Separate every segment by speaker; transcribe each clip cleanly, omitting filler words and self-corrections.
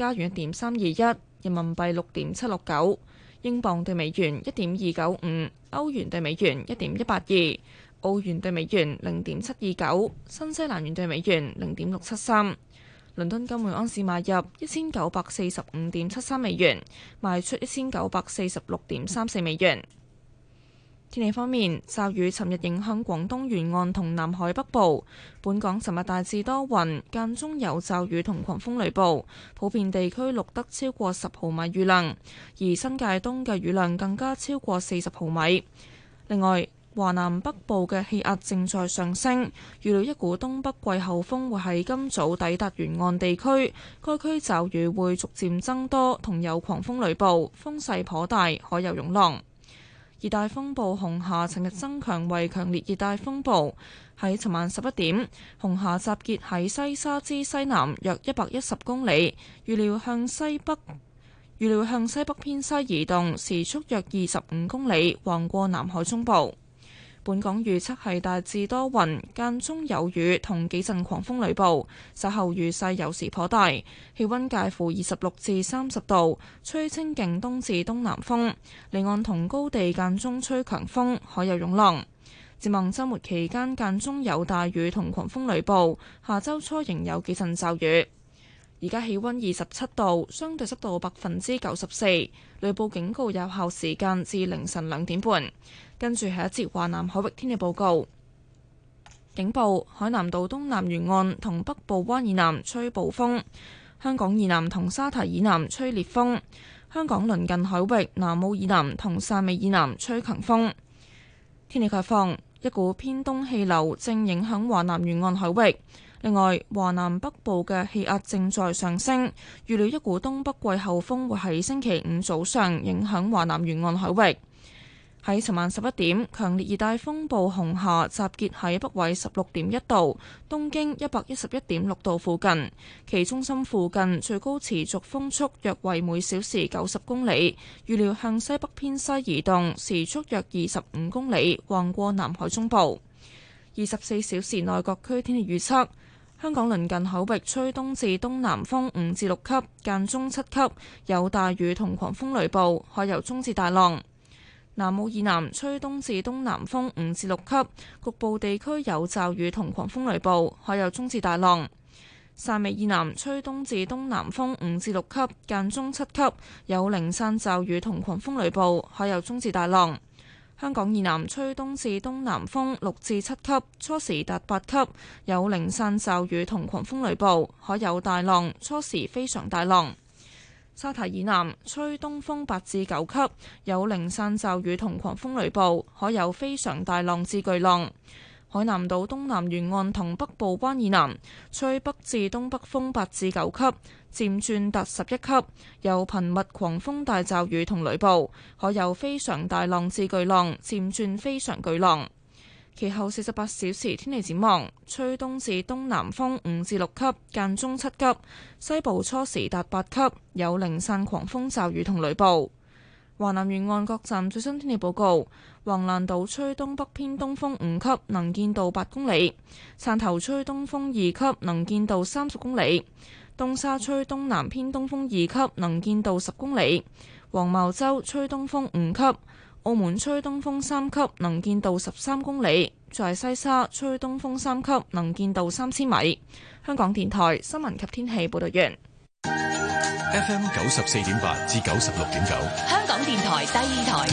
Speaker 1: 加元1.321，人民幣6.769，英鎊對美元1.295，歐元對美元1.182，澳元對美元0.729，新西蘭元對美元0.673。倫敦金每安士買入1945.73美元，賣出1946.34美元。天氣方面，驟雨尋日影響廣東沿岸同南海北部。本港尋日大致多雲，間中有驟雨同狂風雷暴，普遍地區錄得超過10毫米雨量，而新界東嘅雨量更加超過40毫米。另外，華南北部嘅氣壓正在上升，預料一股東北季候風會喺今早抵達沿岸地區，該區驟雨會逐漸增多，同有狂風雷暴，風勢頗大，海有湧浪。熱帶風暴紅霞尋日增強為強烈熱帶風暴，喺尋晚11點，紅霞集結喺西沙之西南約110公里，預料向西北偏西移動，時速約25公里，橫過南海中部。本港預測係大致多雲，間中有雨同幾陣狂風雷暴，稍後雨勢有時頗大，氣溫介乎26至30度，吹清勁東至東南風，離岸同高地間中吹強風，海有湧浪。展望週末期間間中有大雨同狂風雷暴，下週初仍有幾陣驟雨。而家氣溫27度，相對濕度94%，雷暴警告有效時間至凌晨2點半。跟住係一節華南海域天氣報告。警報：海南島東南沿岸同北部灣以南吹暴風，香港以南同沙堤以南吹烈風，香港鄰近海域南澳以南同汕尾以南吹強風。天氣概況：一股偏東氣流正影響華南沿岸海域。另外，華南北部嘅氣壓正在上升，預料一股東北季候風會喺星期五早上影響華南沿岸海域。喺尋晚11點，強烈熱帶風暴紅霞集結喺北緯16.1度、東經111.6度附近，其中心附近最高持續風速約為每小時90公里，預料向西北偏西移動，時速約25公里，橫過南海中部。24小時內各區天氣預測：香港鄰近海域吹東至東南風5至6級，間中7級，有大雨同狂風雷暴，海有中至大浪。南澳以南吹東至東南風5至6級，局部地區有驟雨同狂風雷暴，海有中至大浪。汕尾以南吹東至東南風5至6級，間中7級，有零散驟雨同狂風雷暴，海有中至大浪。香港以南吹東至東南風6至7級，初時達8級，有零散驟雨同狂風雷暴，海有大浪，初時非常大浪。沙堤以南吹東風8至9級，有零散驟雨同狂風雷暴，海有非常大浪至巨浪。海南島東南沿岸同北部灣以南吹北至東北風8至9級，漸轉達11級，有頻密狂風大驟雨同雷暴，海有非常大浪至巨浪，漸轉非常巨浪。其後48小時天氣展望：吹東至東南風5至6級，間中7級，西部初時達8級，有零散狂風驟雨同雷暴。華南沿岸各站最新天氣報告：橫瀾島吹東北偏東風5級，能見度8公里；汕頭吹東風2級，能見度30公里；東沙吹東南偏東風2級，能見度10公里；黃茅洲吹東風5級。澳門吹東風3級，能見度13公里；在西沙吹東風3級，能見度3000米。香港電台新聞及天氣報道完。
Speaker 2: FM 94.8至96.9，
Speaker 3: 香港電台第二台，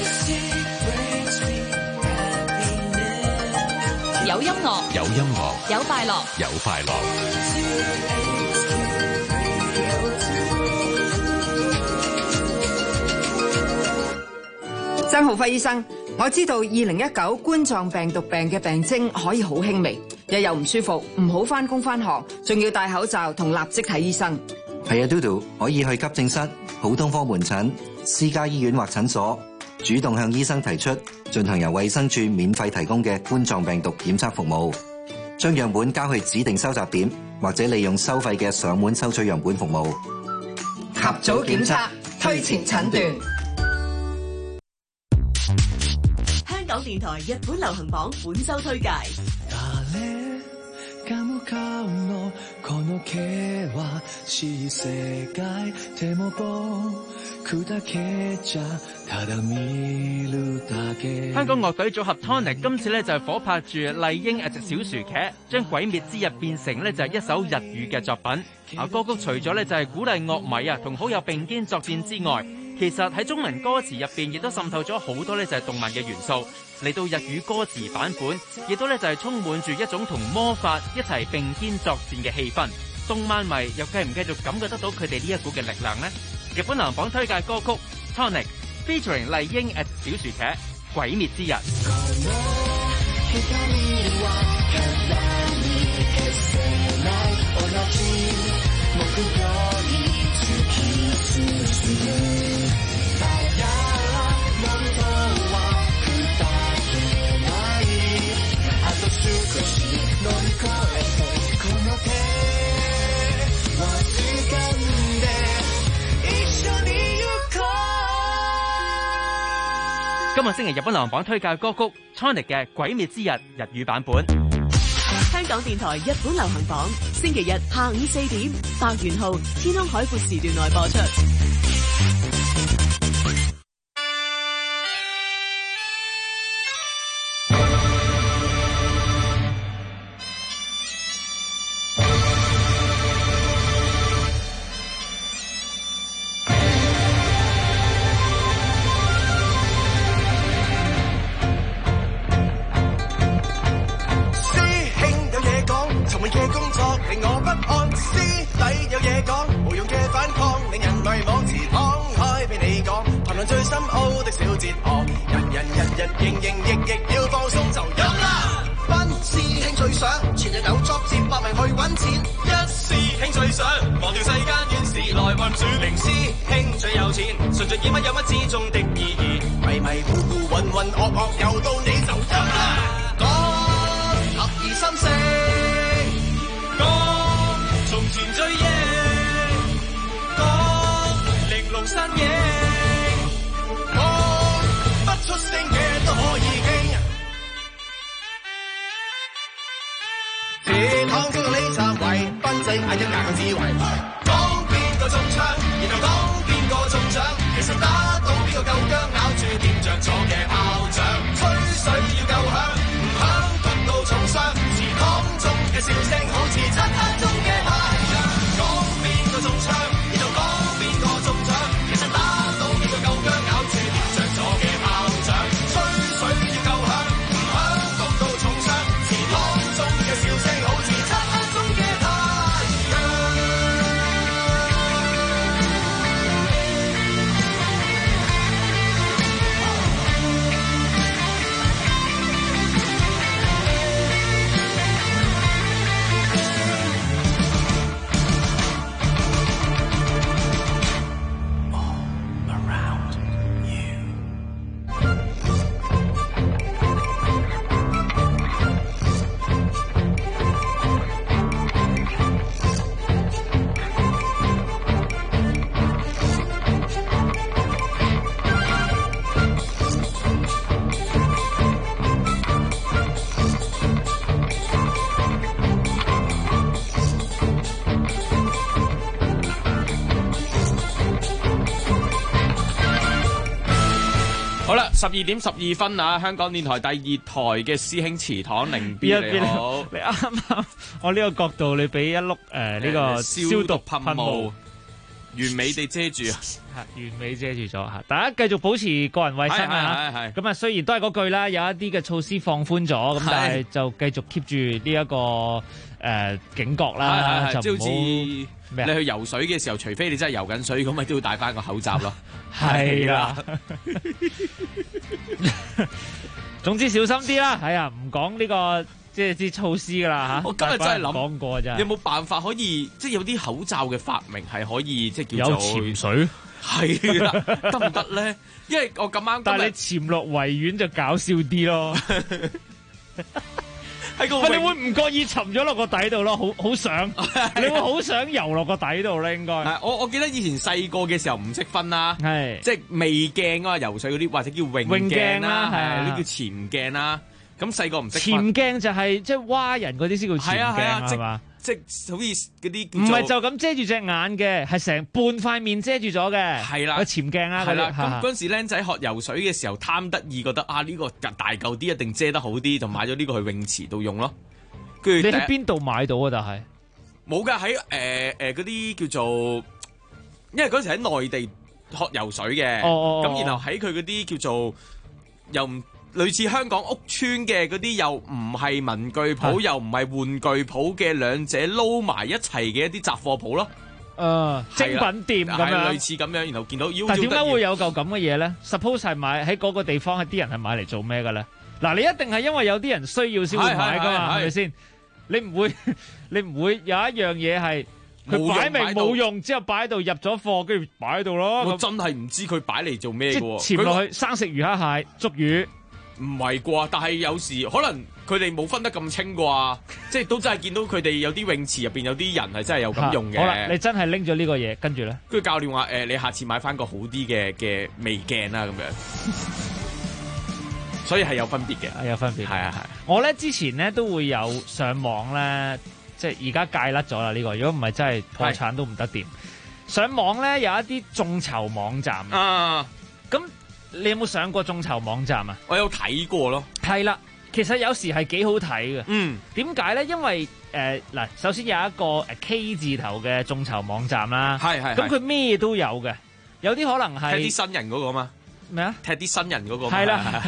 Speaker 3: 有音樂，
Speaker 2: 有音樂，
Speaker 3: 有快樂，
Speaker 2: 有快樂。
Speaker 4: 曾浩輝醫生，我知道2019冠狀病毒病嘅病徵可以好輕微，日又唔舒服，唔好返工返學，仲要戴口罩同立即睇醫生。
Speaker 5: 係啊，嘟嘟可以去急症室、普通科門診、私家醫院或診所，主動向醫生提出進行由衛生署免費提供嘅冠狀病毒檢測服務，將樣本交去指定收集點，或者利用收費嘅上門收取樣本服務。
Speaker 4: 及早檢測，推前診斷。
Speaker 3: 香港電台日本流行榜本周推介。
Speaker 6: 感覺のこの毛はしい世界でも僕だけじゃただ見るだけ。
Speaker 7: 香港樂隊組合 Tonic 今次咧就係火拍住麗英隻小薯茄，將鬼滅之刃變成咧就係一首日語嘅作品。歌曲除咗咧就係鼓勵樂迷啊同好友並肩作戰之外，其實喺中文歌詞入邊亦都滲透咗好多咧就係動漫嘅元素。嚟到日語歌詞版本，亦都咧就係充滿住一種同魔法一齊並肩作戰嘅氣氛。動漫迷又繼唔繼續感覺得到佢哋呢一股嘅力量呢？日本流行榜推介歌曲 Tonic featuring 麗英@小薯茄鬼滅之刃。今日星期日本流行榜推介歌曲 Tonic 嘅《鬼滅之刃》日語版本。
Speaker 8: 香港電台日本流行榜，星期日下午4點，白元號天空海闊時段內播出。
Speaker 9: 12:12啊！香港電台第2台嘅師兄祠堂靈 B 你好，
Speaker 10: 你啱我呢個角度，你俾一碌呢個消毒噴霧，
Speaker 9: 完美地遮住啊！
Speaker 10: 完美遮住咗嚇，大家繼續保持個人衛生啊！咁啊，雖然都係嗰句啦，有一啲嘅措施放寬咗，咁但係就繼續 keep 住呢一個警覺啦，就唔好
Speaker 9: 你去游水嘅時候，除非你真係游緊水，咁咪都要戴翻個口罩咯。
Speaker 10: 係啦，總之小心啲啦。係啊，唔講呢個即係啲措施噶啦嚇。
Speaker 9: 我今日真係諗
Speaker 10: 講過真係。
Speaker 9: 有冇辦法可以即係有啲口罩嘅發明係可以即係叫做
Speaker 10: 有潛水？
Speaker 9: 係啦，得唔得咧？因為我咁啱，
Speaker 10: 但係你潛落維園就搞笑啲咯。你會唔覺意沉咗落個底度咯？好想，你會好想游落個底度咧？應該。
Speaker 9: 我記得以前細個嘅時候唔識分啦，
Speaker 10: 係
Speaker 9: 即係未鏡啊，游水嗰啲或者叫泳鏡啦，係呢叫潛鏡啦。 咁細個唔識
Speaker 10: 潛鏡就係即係蛙人嗰啲先叫潛鏡係嘛？
Speaker 9: 即好似嗰啲
Speaker 10: 唔係就咁遮住隻眼嘅，係成半塊面遮住咗嘅。
Speaker 9: 係啦，
Speaker 10: 個潛鏡啊，
Speaker 9: 係啦。咁嗰陣時僆仔學游水嘅時候貪得意，覺得呢個大嚿啲一定遮得好啲，就買咗呢個去泳池度用咯。跟住
Speaker 10: 你喺邊度買到啊？但係
Speaker 9: 冇㗎，喺嗰啲叫做，因為嗰陣時喺內地學游水嘅，咁然後喺佢嗰啲叫做又唔類似香港屋村嘅嗰啲，又唔係文具鋪，又唔係玩具鋪嘅兩者撈埋一齊嘅一啲雜貨鋪咯。
Speaker 10: 精品店咁樣，
Speaker 9: 類似咁樣，然後見到。
Speaker 10: 但點解會有嚿咁嘅嘢咧 ？Suppose 係買喺嗰個地方，係啲人係買嚟做咩嘅咧？嗱，你一定係因為有啲人需要先會買噶嘛，係咪先？你唔會有一樣嘢係佢擺明冇用，之後擺喺度入咗貨，跟住擺喺度咯。
Speaker 9: 我真係唔知佢擺嚟做咩嘅。
Speaker 10: 潛落去生食魚蝦蟹捉魚。
Speaker 9: 唔係啩？但係有時可能佢哋冇分得咁清啩，即係都真係見到佢哋有啲泳池入邊有啲人係真係有咁用嘅。
Speaker 10: 好啦，你真係拎咗呢個嘢，跟住咧，
Speaker 9: 跟住教練話你下次買翻個好啲嘅微鏡啦，咁樣。所以係有分別嘅，
Speaker 10: 有分別。
Speaker 9: 係。
Speaker 10: 我咧之前咧都會有上網咧，即係而家戒甩咗啦呢個。如果唔係真係破產都唔得掂。上網咧有一啲眾籌網站啊，咁。你有冇上過眾籌網站啊？
Speaker 9: 我有睇過咯。
Speaker 10: 係啦，其實有時係幾好睇嘅。點解咧？因為嗱，首先有一個K 字頭嘅眾籌網站啦。
Speaker 9: 係。
Speaker 10: 咁佢咩都有嘅，有啲可能係
Speaker 9: 踢啲新人嗰個嘛？咩啊？踢啲新人嗰個。
Speaker 10: 係啦，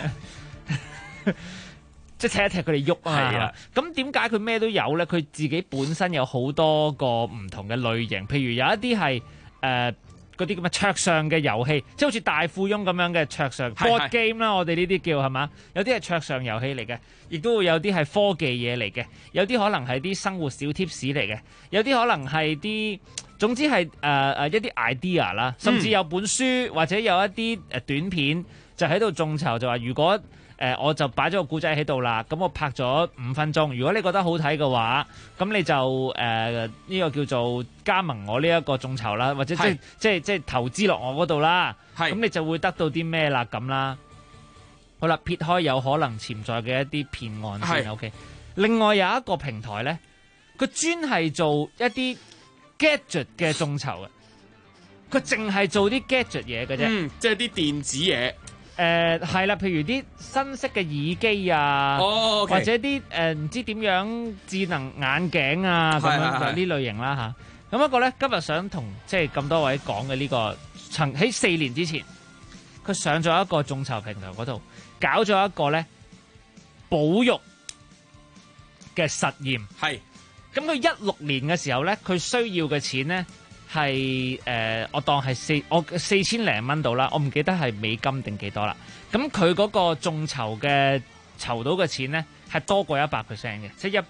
Speaker 10: 即係踢一踢佢哋喐啊。係啦。咁點解佢咩都有咧？佢自己本身有好多個唔同嘅類型，譬如有一啲係嗰啲咁嘅桌上嘅遊戲，即係好似大富翁咁樣嘅桌上 board game 啦，我哋呢啲叫係嘛？有啲係桌上遊戲嚟嘅，亦都會有啲係科技嘢嚟嘅，有啲可能係啲生活小貼士嚟嘅，有啲可能係啲，總之係一啲 idea 啦，甚至有本書或者有一啲短片就喺度眾籌，就話如果我就擺咗個故仔喺度啦，咁我拍咗5分鐘。如果你覺得好睇嘅話，咁你就呢個叫做加盟我呢一個眾籌啦，或者即係投資落我嗰度啦。咁你就會得到啲咩啦咁啦。好啦，撇開有可能潛在嘅一啲騙案先。OK。另外有一個平台咧，佢專係做一啲 gadget 嘅眾籌嘅，佢淨係做啲 gadget 嘢嘅啫。
Speaker 9: 即係啲電子嘢。
Speaker 10: 係啦，譬如啲新式嘅耳機啊，或者啲唔知點樣智能眼鏡啊咁樣呢類型啦嚇。咁不過咧，今日想同即係咁多位講嘅呢個，喺4年之前，佢上咗一個眾籌平台嗰度，搞咗一個咧保育嘅實驗。係。咁佢16年嘅時候咧，佢需要嘅錢咧。係我當係4000零蚊到啦，我唔記得係美金定幾多啦。咁佢嗰個眾籌嘅籌到嘅錢咧，係多過100% 嘅，即係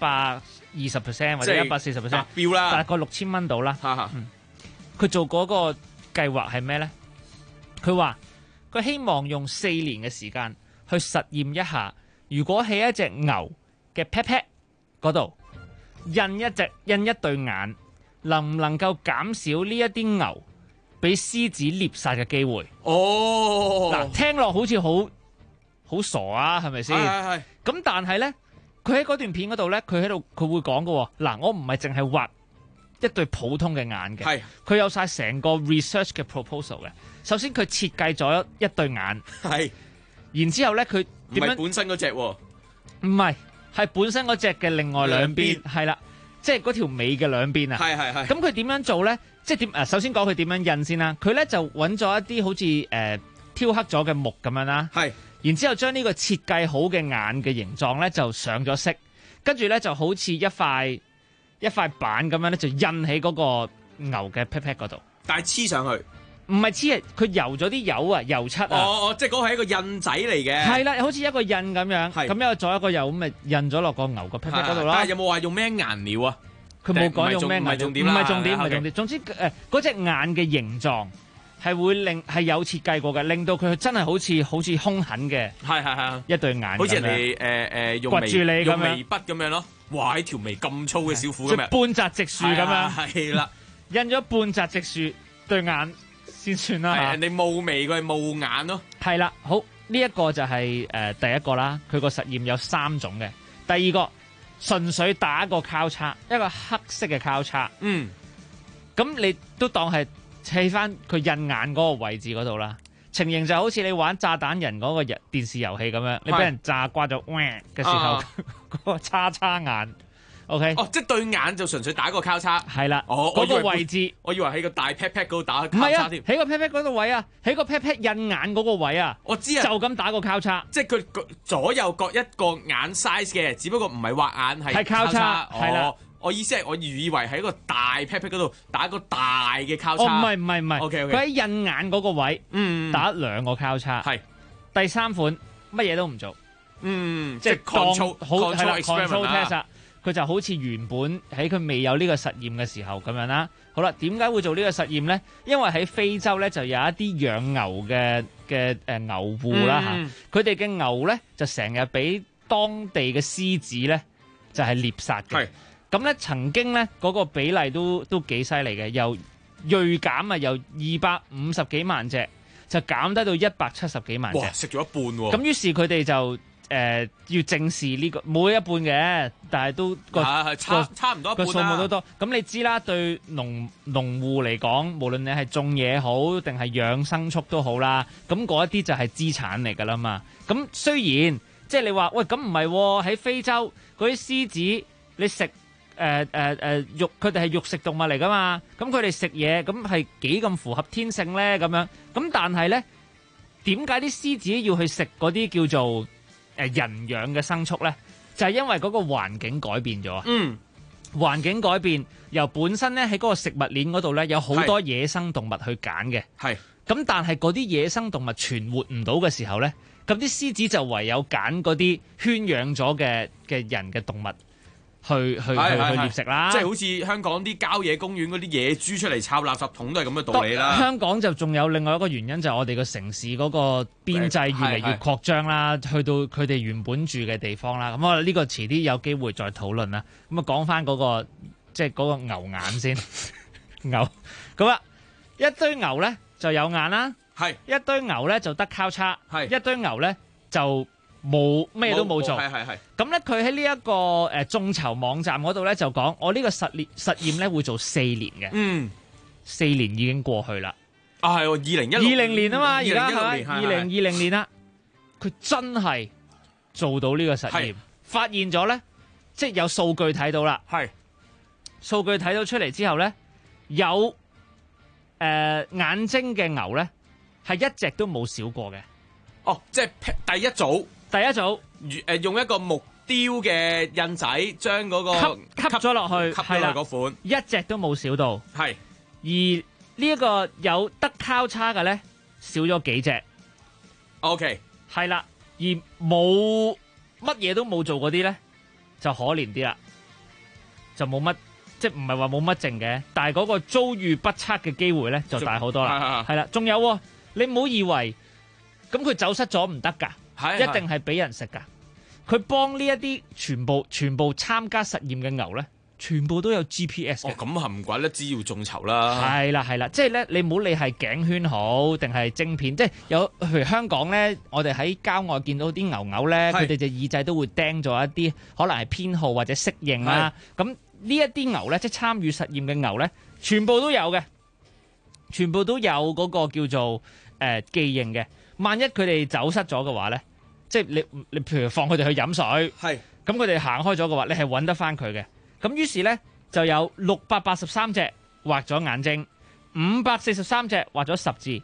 Speaker 10: 120%或者140%達標啦，大概6000蚊到啦。佢做嗰個計劃係咩咧？佢話佢希望用4年嘅時間去實驗一下，如果喺一隻牛嘅 pat pat 嗰度印一對眼。能唔能夠減少呢一啲牛俾獅子獵殺嘅機會？嗱，聽落好似好傻啊，係咪先？係。咁但係咧，佢喺嗰段片嗰度咧，佢會講嘅。嗱，我唔係淨係畫一對普通嘅眼嘅，係。佢有晒成個 research 嘅 proposal 嘅。首先佢設計咗一對眼，係。然之後咧，佢點樣？唔係
Speaker 9: 本身嗰隻喎，
Speaker 10: 唔係，係本身嗰隻嘅另外兩邊，係啦。即係嗰條尾嘅兩邊啊！係。咁佢點樣做咧？即係點？首先講佢點樣印先啦。佢咧就揾咗一啲好似挑黑咗嘅木咁樣啦。係。然之後將呢個設計好嘅眼嘅形狀咧就上咗色，跟住咧就好似一塊板咁樣咧就印喺嗰個牛嘅 pat pat 嗰度。
Speaker 9: 但係黐上去。
Speaker 10: 唔係黐，佢油咗啲油啊，油漆啊。
Speaker 9: 即係嗰個係一個印仔嚟嘅。
Speaker 10: 係啦，好似一個印咁樣。係。咁一個左一個右咁咪印咗落個牛個 pat pat 嗰度啦。
Speaker 9: 但係有冇話用咩顏料啊？
Speaker 10: 佢冇講用咩顏料。唔係重點。唔係重點。總之嗰隻眼嘅形狀係有設計過嘅，令到佢真係好似兇狠嘅。係。一對眼。好似人哋用眉筆咁樣咯。
Speaker 9: 哇！條眉咁粗嘅小虎咁樣。
Speaker 10: 半澤直樹咁樣。
Speaker 9: 係啦。
Speaker 10: 印咗半澤直樹對眼。先算啦，
Speaker 9: 人哋霧眉，佢係霧眼咯。
Speaker 10: 係啦，好呢一個就係第一個啦，佢個實驗有3種嘅。第二個純粹打個交叉，一個黑色嘅交叉。咁你都當係砌翻佢印眼嗰個位置嗰度啦。情形就好似你玩炸彈人嗰個電視遊戲咁樣，你俾人炸瓜咗嘅時候，嗰個叉眼。OK，
Speaker 9: 即係對眼就純粹打個交叉。
Speaker 10: 係啦，嗰個位置，
Speaker 9: 我以為喺個大 pat pat 嗰度打交叉添。
Speaker 10: 喺個 pat pat 嗰度位啊，喺個 pat pat 印眼嗰個位啊。
Speaker 9: 我知啊，
Speaker 10: 就咁打個交叉，
Speaker 9: 即係佢左右各一個眼 size 嘅，只不過唔係畫眼係交叉。係啦，我意思係我以為喺個大 pat pat 嗰度打個大嘅交叉。
Speaker 10: 唔係。
Speaker 9: OK，
Speaker 10: 佢喺印眼嗰個位，打2個交叉。係第3款乜嘢都唔做，即係 control test。佢就好似原本喺佢未有呢個實驗嘅時候咁樣啦。好啦，點解會做呢個實驗呢？因為喺非洲咧就有一啲養牛嘅牛戶啦嚇，佢哋嘅牛咧就成日俾當地嘅獅子咧就係獵殺嘅。咁咧曾經咧嗰個比例都幾犀利嘅，由鋭減啊，由250幾萬隻就減低到170幾萬隻。
Speaker 9: 哇！食咗一半喎。
Speaker 10: 咁於是佢哋就要正視呢個冇一半嘅，但係都
Speaker 9: 差唔多一半啦。個數目都多。
Speaker 10: 咁你知啦，對農戶嚟講，無論你係種嘢好定係養牲畜都好啦，咁嗰一啲就係資產嚟㗎啦嘛。咁雖然即係你話喂，咁唔係喎，喺非洲嗰啲獅子你食肉，佢哋係肉食動物嚟㗎嘛。咁佢哋食嘢咁係幾咁符合天性咧？咁樣咁但係咧，點解啲獅子要去食嗰啲叫做人養嘅牲畜咧？就係因為嗰個環境改變咗啊！環境改變，由本身咧喺嗰個食物鏈嗰度咧有好多野生動物去揀嘅。咁但係嗰啲野生動物存活唔到嘅時候咧，咁啲獅子就唯有揀嗰啲圈養咗嘅人嘅動物去獵食啦。
Speaker 9: 即係好似香港啲郊野公園嗰啲野豬出嚟抄垃圾桶都係咁嘅道理啦。
Speaker 10: 香港就仲有另外一個原因，就係我哋個城市嗰個邊際越嚟越擴張啦，去到佢哋原本住嘅地方啦。咁我呢個遲啲有機會再討論啦。咁啊講翻嗰個即係嗰個牛眼先，牛咁啊一堆牛咧就有眼啦，一堆牛咧就得交叉，一堆牛咧就冇咩都冇做。咁咧佢喺呢一個眾籌網站嗰度咧就講，我呢個實驗咧會做4年嘅。4年已經過去啦。
Speaker 9: 係
Speaker 10: 2020年啊嘛，而家係2020年啦。佢真係做到呢個實驗，發現咗咧，即係有數據睇到啦。數據睇到出嚟之後咧，有眼睛嘅牛咧係一隻都冇少過嘅。
Speaker 9: 即係第一組用一個木雕嘅印仔將嗰個
Speaker 10: 吸咗落去，
Speaker 9: 係啦，嗰款
Speaker 10: 一隻都冇少到。而呢一個有得交叉嘅咧少咗幾隻。係啦，而冇乜嘢都冇做嗰啲咧就可憐啲啦，就冇乜，即係唔係話冇乜剩嘅，但係嗰個遭遇不測嘅機會咧就大好多啦。係啦，仲有你唔好以為咁佢走失咗唔得㗎。一定係俾人食㗎。佢幫呢一啲全部參加實驗嘅牛咧，全部都有 GPS 嘅。
Speaker 9: 咁係唔怪得知要眾籌啦。
Speaker 10: 係啦，即係咧，你唔好理係頸圈好定係晶片，即係有譬如香港咧，我哋喺郊外見到啲牛咧，佢哋隻耳仔都會釘咗一啲可能係編號或者適應啦。咁呢一啲牛咧，即係參與實驗嘅牛咧，全部都有嘅，全部都有嗰個叫做記認嘅。萬一佢哋走失咗嘅話咧，即係你譬如放佢哋去飲水，咁佢哋行開咗嘅話，你係揾得翻佢嘅。咁於是咧就有683隻畫咗眼睛，543隻畫咗十字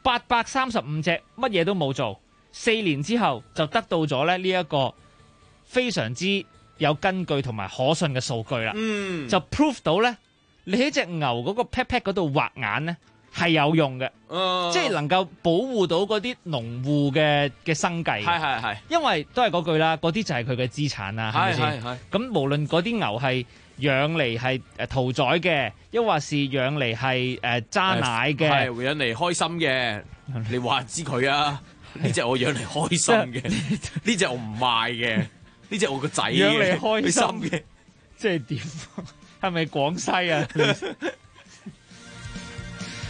Speaker 10: ，835隻乜嘢都冇做。4年之後就得到咗咧呢一個非常之有根據同埋可信嘅數據啦。就 prove 到咧你喺隻牛嗰個 pat pat 嗰度畫眼咧係有用嘅，即係能夠保護到嗰啲農戶嘅生計。因為都係嗰句啦，嗰啲就係佢嘅資產啦，係咪先？咁無論嗰啲牛係養嚟係屠宰嘅，抑或是養嚟係揸奶嘅，
Speaker 9: 養嚟開心嘅，你話知佢啊？呢隻我養嚟開心嘅，呢隻我唔賣嘅，呢隻我個仔
Speaker 10: 養嚟開心
Speaker 9: 嘅，
Speaker 10: 即係點？係咪廣西啊？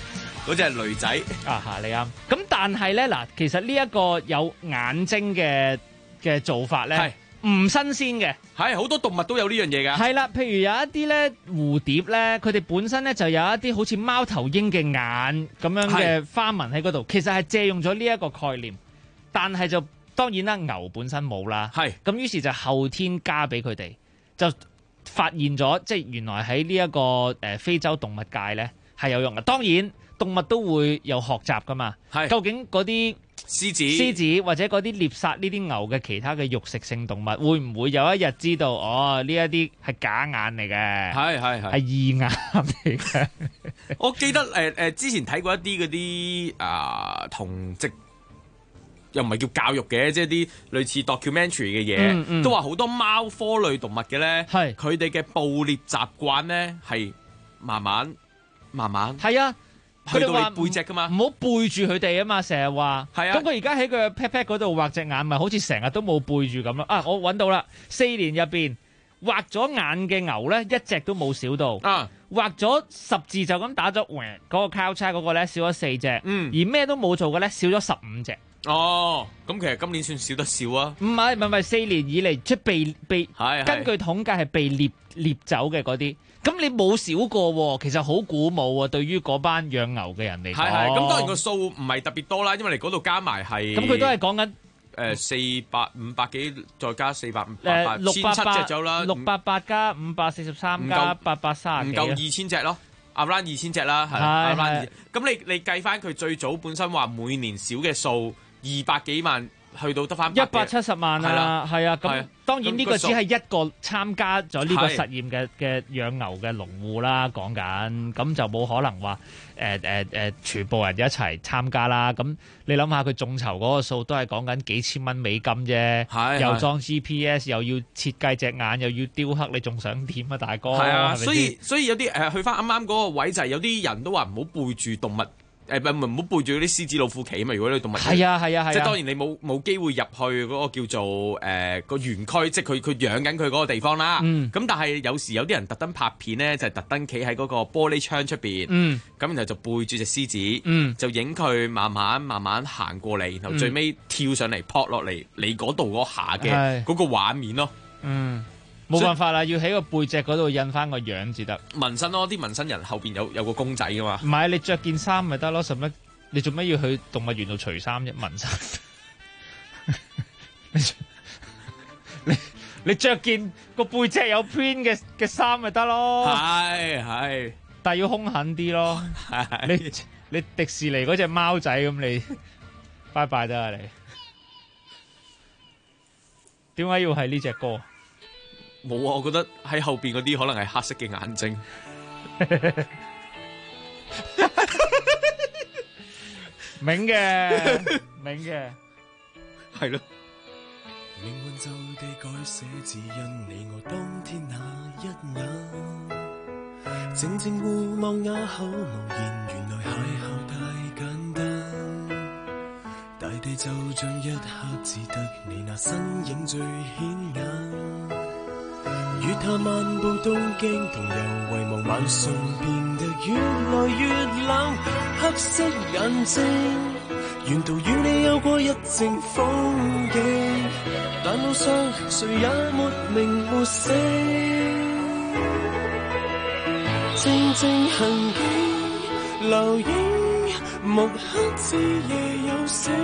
Speaker 9: 嗰隻係騾仔
Speaker 10: 啊嚇，你啱。咁但係咧嗱，其實呢一個有眼睛嘅做法咧，係唔新鮮嘅。
Speaker 9: 係好多動物都有呢樣嘢㗎。
Speaker 10: 係啦，譬如有一啲咧蝴蝶咧，佢哋本身咧就有一啲好似貓頭鷹嘅眼咁樣嘅花紋喺嗰度，其實係借用咗呢一個概念，但係就當然啦，牛本身冇啦。係咁，於是就後天加俾佢哋，就發現咗即係原來喺呢一個非洲動物界咧係有用嘅。當然動物都會有學習噶嘛。係究竟嗰啲獅子或者嗰啲獵殺呢啲牛嘅其他嘅肉食性動物，會唔會有一日知道哦？呢一啲係假眼嚟嘅，係義眼嚟嘅。
Speaker 9: 我記得之前睇過一啲嗰啲同植。又唔係叫教育嘅，即係啲類似 documentary 嘅嘢，都話好多貓科類動物嘅咧，佢哋嘅捕獵習慣咧係慢慢
Speaker 10: 係啊，
Speaker 9: 去到你背脊噶嘛，
Speaker 10: 唔好背住佢哋啊嘛，成日話係啊。咁佢而家喺佢嘅 pat pat 嗰度畫隻眼，咪好似成日都冇背住咁咯。啊，我揾到啦，4年入邊畫咗眼嘅牛咧，一隻都冇少到。畫咗十字就咁打咗嗰個交叉嗰個咧，少咗4隻。而咩都冇做嘅咧，少咗15隻。
Speaker 9: 哦，咁其實今年算少得少啊？唔
Speaker 10: 係4年以嚟，即係被根據統計係被獵走嘅嗰啲，咁你冇少過喎，其實好鼓舞啊！對於嗰班養牛嘅人嚟講，
Speaker 9: 咁當然個數唔係特別多啦，因為你嗰度加埋係，
Speaker 10: 咁佢都係講緊
Speaker 9: 500幾，再加400、500、17隻咗啦
Speaker 10: ，688加543加830，
Speaker 9: 唔夠2000隻咯。around 2000隻啦，係啦，around 2000。咁你計翻佢最早本身話每年少嘅數200幾萬，去到得翻
Speaker 10: 170萬啊，係啊，咁當然呢個只係一個參加咗呢個實驗嘅養牛嘅農戶啦，講緊，咁就冇可能話全部人一齊參加啦。咁你諗下佢眾籌嗰個數都係講緊幾千蚊美金啫，又裝 GPS， 又要設計隻眼，又要雕刻，你仲想點啊，大哥？係啊，
Speaker 9: 所以有啲去翻啱啱嗰個位就係有啲人都話唔好背住動物。唔好背住嗰啲獅子老虎企嘛！如果你動物
Speaker 10: 係啊，即
Speaker 9: 係當然你冇機會入去嗰個叫做個園區，即係佢養緊佢嗰個地方啦。咁但係有時有啲人特登拍片咧，就係特登企喺嗰個玻璃窗出邊，咁然後就背住隻獅子，就影佢慢慢行過嚟，然後最尾跳上嚟撲落嚟你嗰度嗰下嘅嗰個畫面咯。
Speaker 10: 冇辦法啦，要喺個背脊嗰度印翻個樣至得。
Speaker 9: 紋身咯，啲紋身人後邊有個公仔噶嘛。
Speaker 10: 唔係，你着件衫咪得咯，使乜？你做咩要去動物園度除衫啫？紋身，你着件個背脊有 print 嘅衫咪得咯。
Speaker 9: 係，
Speaker 10: 但係要兇狠啲咯。你迪士尼嗰隻貓仔咁，你拜拜得啊你？點解要係呢隻歌？
Speaker 9: 冇啊！我覺得喺後邊嗰啲可能係黑色嘅眼睛，
Speaker 10: 明嘅，係咯。
Speaker 6: 命運就地改寫，只因你我當天那一眼，靜靜互望啞口無言，原來邂逅太簡單，大地就像一刻只得你那身影最顯眼。與他漫步東京，同遊遺忘，晚上變得越來越冷。黑色眼睛，沿途與你有過一程風景，但路上誰也沒名沒姓。靜靜行經，留影，木刻字夜有聲，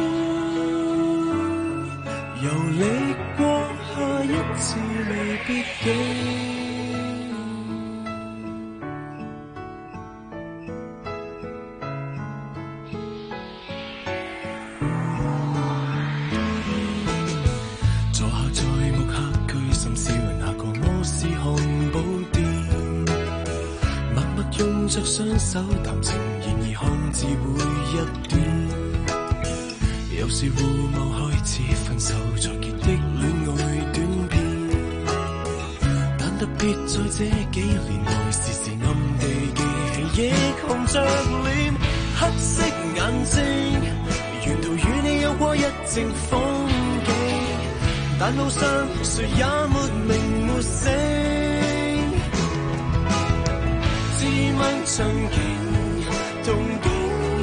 Speaker 6: 遊歷過下一次未必經。坐下在木刻區，深宵那個摩斯漢堡店，默默用着雙手談情，然而看字會一段。有時互望開始分手，再結的戀愛短片，但特別在這幾年內，時時暗地記起，亦紅着臉。黑色眼睛，沿途與你有過一程風景，但路上誰也沒名沒姓。自問場景，同經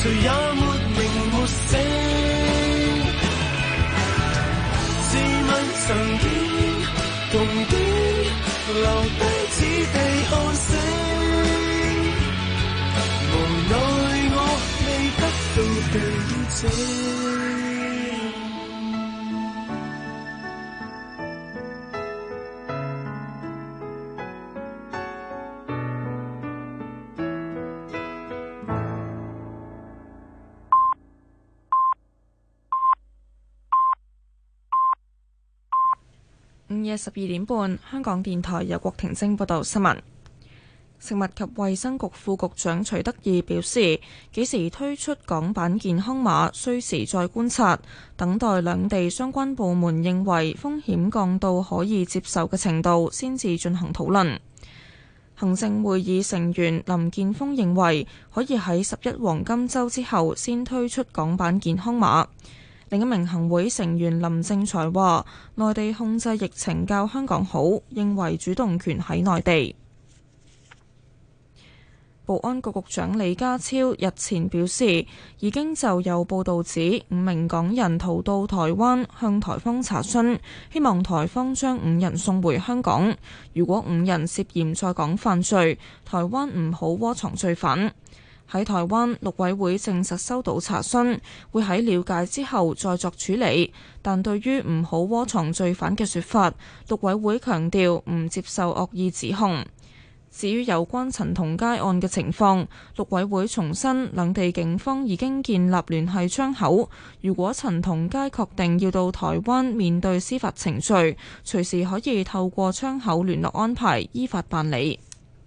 Speaker 6: 誰也沒名沒姓。自問曾經共經，留低此地看星。無奈我未得到記證。
Speaker 1: 午夜12點半，香港電台由郭婷晶報道新聞。食物及衛生局副局長徐德義表示，幾時推出港版健康碼需時再觀察，等待兩地相關部門認為風險降到可以接受嘅程度，先至進行討論。行政會議成員林健鋒認為，可以喺11黃金週之後先推出港版健康碼。另一名行會成員林正財話，內地控制疫情較香港好，認為主動權喺內地。保安局局長李家超日前表示，已經就有報道指5名港人逃到台灣，向台方查詢，希望台方將5人送回香港。如果5人涉嫌在港犯罪，台灣唔好窩藏罪犯。喺台灣，陸委會證實收到查詢，會喺了解之後再作處理。但對於唔好窩藏罪犯嘅說法，陸委會強調唔接受惡意指控。至於有關陳同佳案嘅情況，陸委會重申兩地警方已經建立聯繫窗口。如果陳同佳確定要到台灣面對司法程序，隨時可以透過窗口聯絡安排，依法辦理。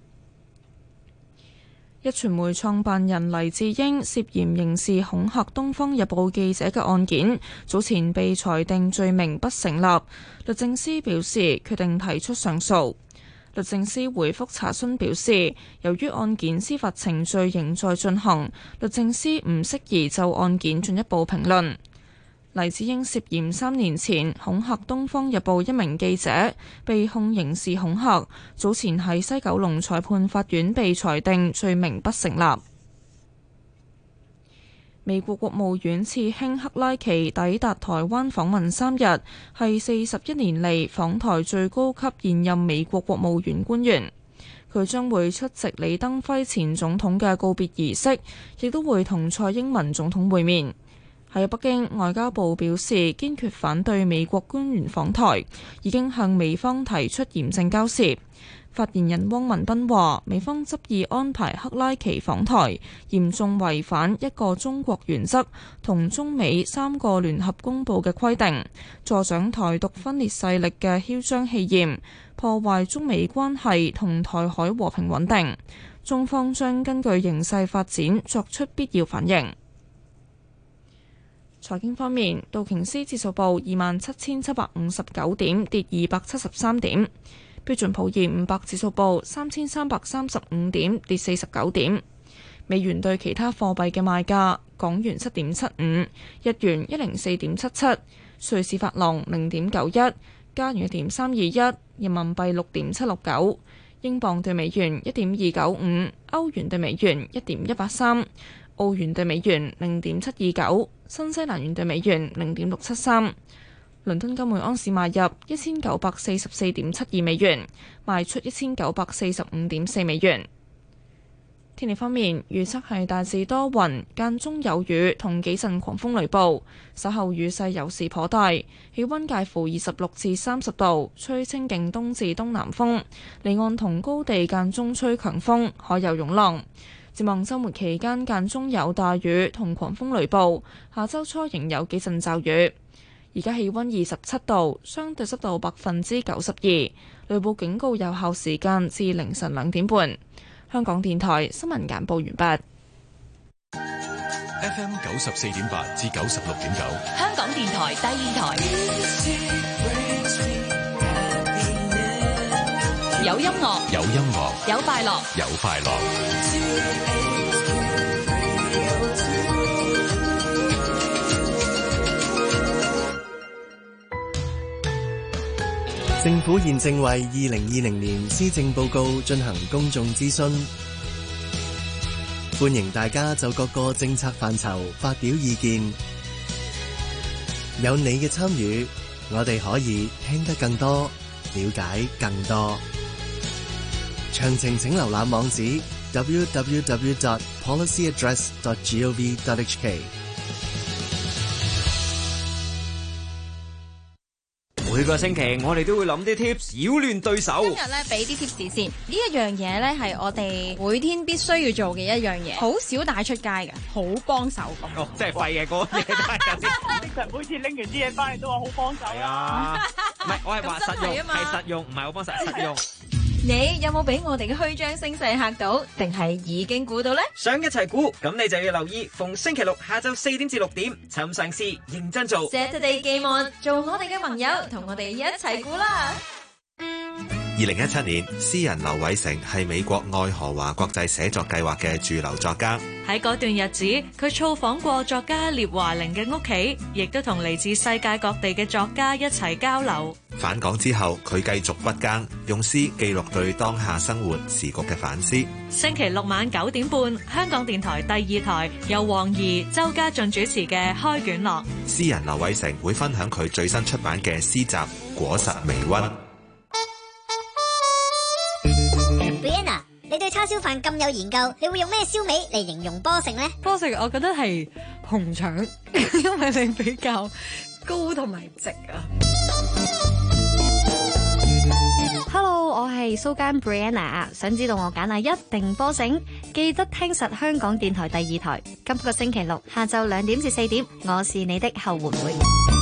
Speaker 1: 壹傳媒創辦人黎智英涉嫌刑事恐嚇《東方日報》記者嘅案件，早前被裁定罪名不成立。律政司表示決定提出上訴。律政司回覆查詢表示，由於案件司法程序仍在進行，律政司唔適宜就案件進一步評論。黎智英涉嫌3年前恐嚇《東方日報》一名記者，被控刑事恐嚇，早前喺西九龍裁判法院被裁定罪名不成立。美國國務院次卿克拉奇抵達台灣訪問3日，係41年嚟訪台最高級現任美國國務院官員。佢將會出席李登輝前總統嘅告別儀式，亦都會同蔡英文總統會面。喺北京，外交部表示堅決反對美國官員訪台，已經向美方提出嚴正交涉。發言人汪文斌話，美方執意安排克拉奇訪台，嚴重違反一個中國原則同中美3個聯合公報嘅規定，助長台獨分裂勢力嘅囂張氣焰，破壞中美關係同台海和平穩定。中方將根據形勢發展作出必要反應。財經方面，道瓊斯指數報27,759點，跌273點；標準普爾500指數報3,335點，跌49點。美元對其他貨幣嘅賣價：港元7.75，日元104.77，瑞士法郎0.91，加元1.321，人民幣6.769，英鎊對美元1.295，歐元對美元1.183。澳元對美元0.729，新西蘭元對美元0.673。倫敦金每盎司買入1944.72美元，賣出1945.4美元。天氣方面，預測係大致多雲，間中有雨同幾陣狂風雷暴，稍後雨勢有時頗大，氣溫介乎26至30度，吹清勁東至東南風，離岸同高地間中吹強風，海有湧浪。展望週末期間間中有大雨同狂風雷暴，下週初仍有幾陣驟雨。而家氣溫27度，相對濕度92%，雷暴警告有效時間至凌晨2點半。香港電台新聞簡報完畢。
Speaker 2: FM 94.8至96.9，
Speaker 3: 香港電台第二台。有音樂，
Speaker 2: 有音樂，
Speaker 3: 有快樂，
Speaker 2: 有快樂。
Speaker 11: 政府現正為2020年施政報告進行公眾諮詢， 歡迎大家就各個政策範疇發表意見。有你嘅參與，我哋可以聽得更多，了解更多。詳情請瀏覽網址 www.policyaddress.gov.hk。
Speaker 12: 每個星期我哋都會諗啲 tips 擾亂對手。
Speaker 13: 今日咧俾啲 tips 先，呢一樣嘢咧係我哋每天必須要做嘅一樣嘢，好少帶出街嘅，好幫手咁。
Speaker 12: 哦，即係廢嘅嗰嘢都係有啲。
Speaker 14: 其實每次拎完啲嘢翻嚟都話好幫手啊。
Speaker 12: 唔係，我係話實用，係實用，唔係我幫手，實用。
Speaker 13: 你有冇俾我哋嘅虛張聲勢嚇到，定係已經估到呢？
Speaker 12: 想一齊估，咁你就要留意逢星期六下晝4點至6點，尋嘗試認真做。
Speaker 13: Saturday Game On，做我哋嘅盟友，同我哋一齊估啦
Speaker 15: ！2017年，詩人劉偉成係美國愛荷華國際寫作計劃嘅駐留作家。
Speaker 16: 喺嗰段日子，佢造訪過作家聶華苓嘅屋企，亦都同嚟自世界各地嘅作家一齊交流。
Speaker 15: 返港之後，佢繼續筆耕，用詩記錄對當下生活時局嘅反思。
Speaker 16: 星期六晚9點半，香港電台第2台由黃怡、周家俊主持嘅《開卷樂》。
Speaker 15: 詩人劉偉成會分享佢最新出版嘅詩集《果實微溫》。
Speaker 17: Brianna， 你對叉燒飯咁有研究，你會用咩燒味嚟形容波城呢？
Speaker 18: 波城我覺得係紅腸，因為你比較高同埋直啊。
Speaker 19: Hello， 我係蘇間 Brianna， 想知道我揀啊一定波城，記得聽實香港電台第2台，今個星期六下晝2點至4點，我是你的後援會。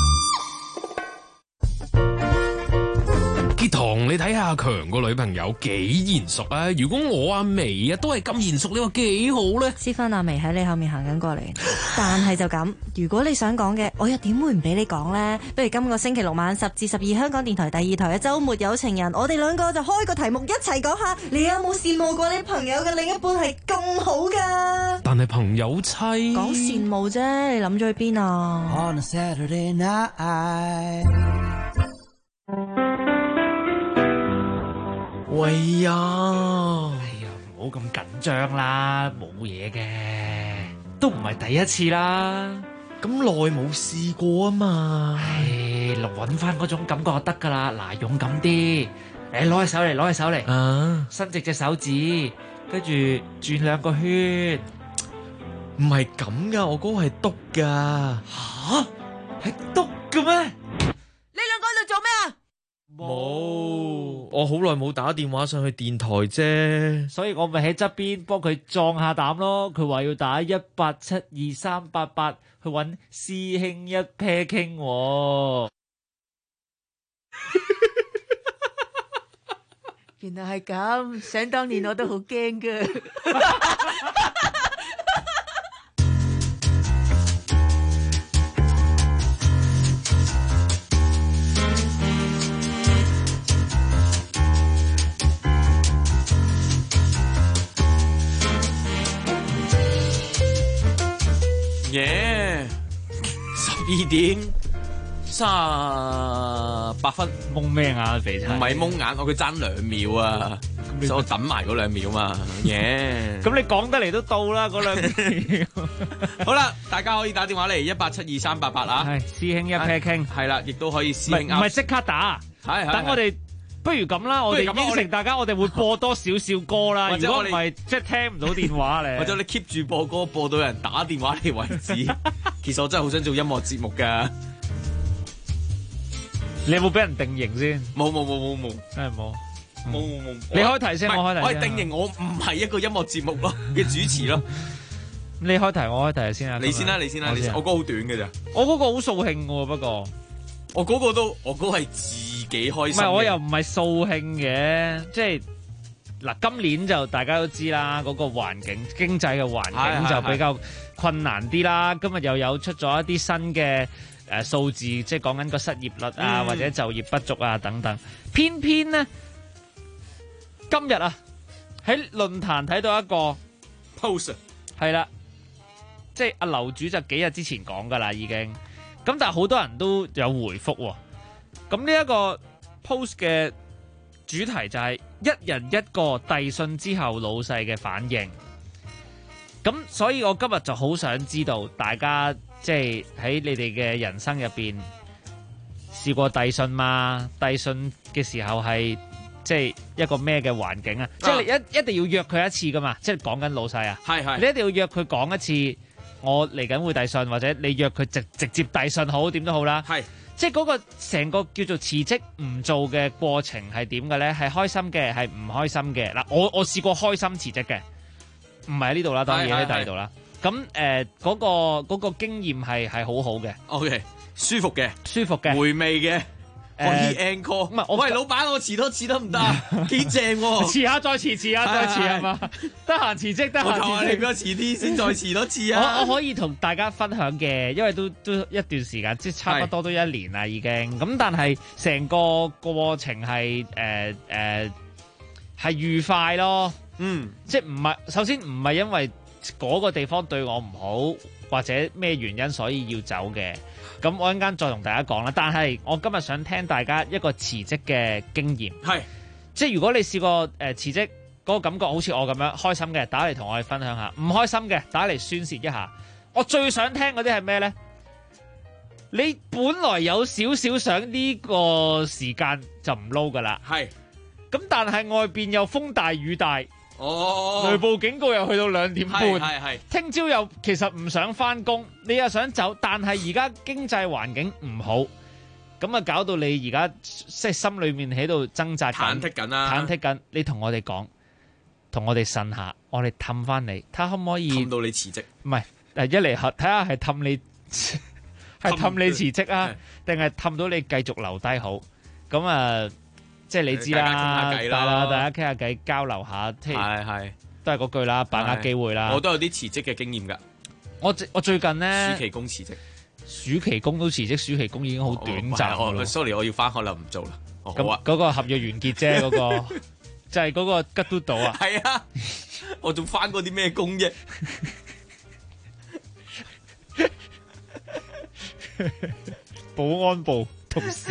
Speaker 20: 傑堂，你睇下阿強個女朋友幾賢淑啊！如果我阿眉啊都係咁賢淑，你話幾好咧？
Speaker 21: 思芬阿眉喺你後面行緊過嚟，但係就咁，如果你想講嘅，我又點會唔俾你講呢？不如今個星期六晚10至12，香港電台第2台嘅週末有情人，我哋兩個就開個題目一齊講下，你有冇羨慕過你朋友嘅另一半係咁好㗎？
Speaker 20: 但係朋友妻
Speaker 21: 講羨慕啫，你諗咗去邊啊？On a Saturday night。
Speaker 10: 喂呀！哎呀，唔好咁緊張啦，冇嘢嘅，都唔係第一次啦。
Speaker 9: 咁耐冇試過啊嘛。
Speaker 10: 唉，揾翻嗰種感覺就得噶啦。嗱，勇敢啲，攞起手嚟，攞起手嚟，
Speaker 9: 啊，
Speaker 10: 伸直隻手指，跟住轉2個圈。
Speaker 9: 唔係咁噶，我嗰個係篤噶。
Speaker 10: 吓？係篤嘅咩？
Speaker 13: 你兩個喺度做咩啊？
Speaker 9: 冇，我好耐冇打電話上去電台啫，
Speaker 10: 所以我咪喺側邊幫佢壯下膽咯。佢話要打1872388去揾師兄一 pair 傾。
Speaker 13: 原來係咁，想當年我都好驚噶。
Speaker 9: 耶！12點38分，
Speaker 10: 蒙咩眼肥仔？
Speaker 9: 唔係蒙眼，我佢爭2秒啊，所以我等埋嗰2秒嘛。耶！
Speaker 10: 咁你講得嚟都到啦，嗰2秒。
Speaker 9: 好啦，大家可以打電話嚟1872388啊。
Speaker 10: 係師兄一 pair 傾，
Speaker 9: 係啦，亦都可以師兄。
Speaker 10: 唔係即刻打，等我哋。不如咁啦，我哋應承大家，我哋會播多少少歌啦。如果唔係，即係聽唔到電話咧。
Speaker 9: 或者你 keep 住播歌，播到有人打電話嚟為止。其實我真係好想做音樂節目㗎。
Speaker 10: 你有冇俾人定型先？
Speaker 9: 冇，
Speaker 10: 真係冇。
Speaker 9: 你
Speaker 10: 開題先，我開題先。
Speaker 9: 我係定型，我唔係一個音樂節目咯嘅主持咯。
Speaker 10: 你開題，我開題先啊。
Speaker 9: 你先啦。我歌好短嘅咋。
Speaker 10: 我嗰個好掃興喎，不過
Speaker 9: 我嗰個係幾開心。
Speaker 10: 唔係，我又唔係掃興嘅，即係嗱，今年就大家都知啦，嗰個環境經濟嘅環境就比較困難啲啦。今日又有出咗一啲新嘅數字，即係講緊個失業率啊，或者就業不足啊等等。偏偏呢，今日啊喺論壇睇到一個
Speaker 9: post，
Speaker 10: 係啦，即係阿樓主就幾日之前講噶啦已經，咁但係好多人都有回覆喎。咁呢一個 post 嘅主題就係一人一個遞信之後老細嘅反應。 咁所以我今日就好想知道大家即係喺你哋嘅人生入邊試過遞信嗎？遞信嘅時候係即係一個咩嘅環境啊？即係你一定要約佢一次噶嘛？即係講緊老細啊，係你一定要約佢講一次，我嚟緊會遞信，或者你約佢直接遞信好點都好啦。係即係嗰個成個叫做辭職唔做嘅過程係點嘅咧？係開心嘅，係唔開心嘅嗱？我試過開心辭職嘅。唔係喺呢度啦，當然喺第二度啦。咁嗰個經驗係好好嘅。OK， 舒服嘅，回味嘅。可以 encore。唔係，喂，老闆，我辭多次得唔得？幾正喎！遲下再遲係嘛？得閒辭職，得閒辭職。我求下你俾我遲啲先，再遲多次啊！我可以同大家分享嘅，因為都一段時間，即係差不多都1年啦已經。咁但係成個過程係係愉快咯。即係唔係，首先唔係因為嗰個地方對我唔好，或者咩原因所以要走嘅。咁我一陣間再同大家講啦。但係我今日想聽大家一個辭職嘅經驗，係即係如果你試過辭職嗰個感覺好似我咁樣開心嘅，打嚟同我哋分享下；唔開心嘅，打嚟宣泄一下。我最想聽嗰啲係咩呢？你本來有少少想呢個時間就唔撈噶啦，係咁，但係外邊又風大雨大。雷暴警告又去到2點半，聽朝又其實唔想翻工，你又想走，但係而家經濟環境唔好，咁啊搞到你而家即係心裏面喺度掙扎緊、忐忑緊。你同我哋講，同我哋呻下，我哋氹翻你，睇下可唔可以氹到你辭職？唔係，一嚟睇下係氹你，係氹你辭職啊，定係氹到你繼續留低好？咁啊。即係你知啦，大家傾下偈，交流下，係都係嗰句啦，把握機會啦。我都有啲辭職嘅經驗㗎。我最近咧，暑期工辭職，暑期工都辭職，暑期工已經好短暫。sorry， 我要翻學啦，唔做啦。咁嗰個合約完結啫，嗰個就係嗰個吉嘟島啊。係啊，我仲翻過啲咩工啫？保安部同事。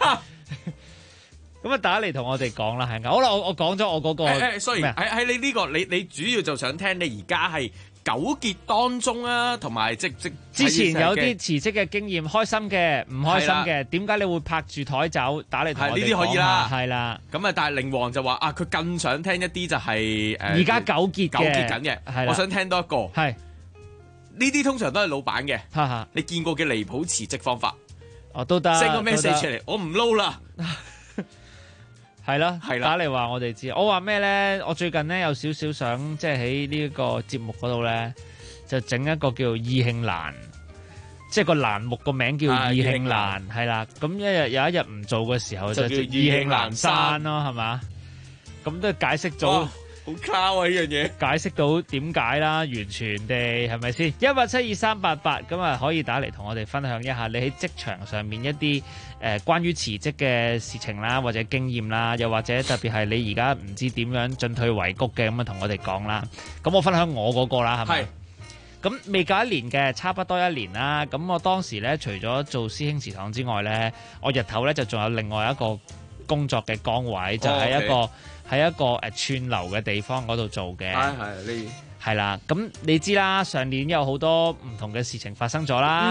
Speaker 10: 咁啊，打嚟同我哋講啦，係咪？好啦，我講咗我嗰個。sorry，喺你呢個，你主要就想聽你而家係糾結當中啊，同埋即之前有啲辭職嘅經驗，開心嘅，唔開心嘅，點解你會拍住台走？打嚟同我哋講。呢啲可以啦，係啦。咁啊，但係凌王就話啊，佢更想聽一啲就係而家糾結緊嘅，係啦。我想聽多一個。係呢啲通常都係老闆嘅，你見過嘅離譜辭職方法？哦，都得。send個 message 出嚟，我唔撈啦。係啦，打嚟話我哋知。我話咩咧？我最近咧有少少想，即係喺呢一個節目嗰度咧，就整一個叫意興欄，即係個欄目個名叫意興欄，係啦。咁有一日唔做嘅時候，就叫意興闌珊咯，係嘛？咁都解釋咗。好 cloud 啊！呢樣嘢解釋到點解啦，完全地係咪先？1872388咁啊，可以打嚟同我哋分享一下你喺職場上面一啲關於辭職嘅事情啦，或者經驗啦，又或者特別係你而家唔知點樣進退維谷嘅，咁啊，同我哋講啦。咁我分享我嗰個啦，係咪？咁未夠1年嘅，差不多1年啦。咁我當時咧，除咗做師兄祠堂之外咧，我日頭咧就仲有另外一個工作嘅崗位，就係喺一個串流嘅地方嗰度做嘅，係啦。咁你知啦，上年有好多唔同嘅事情發生咗啦。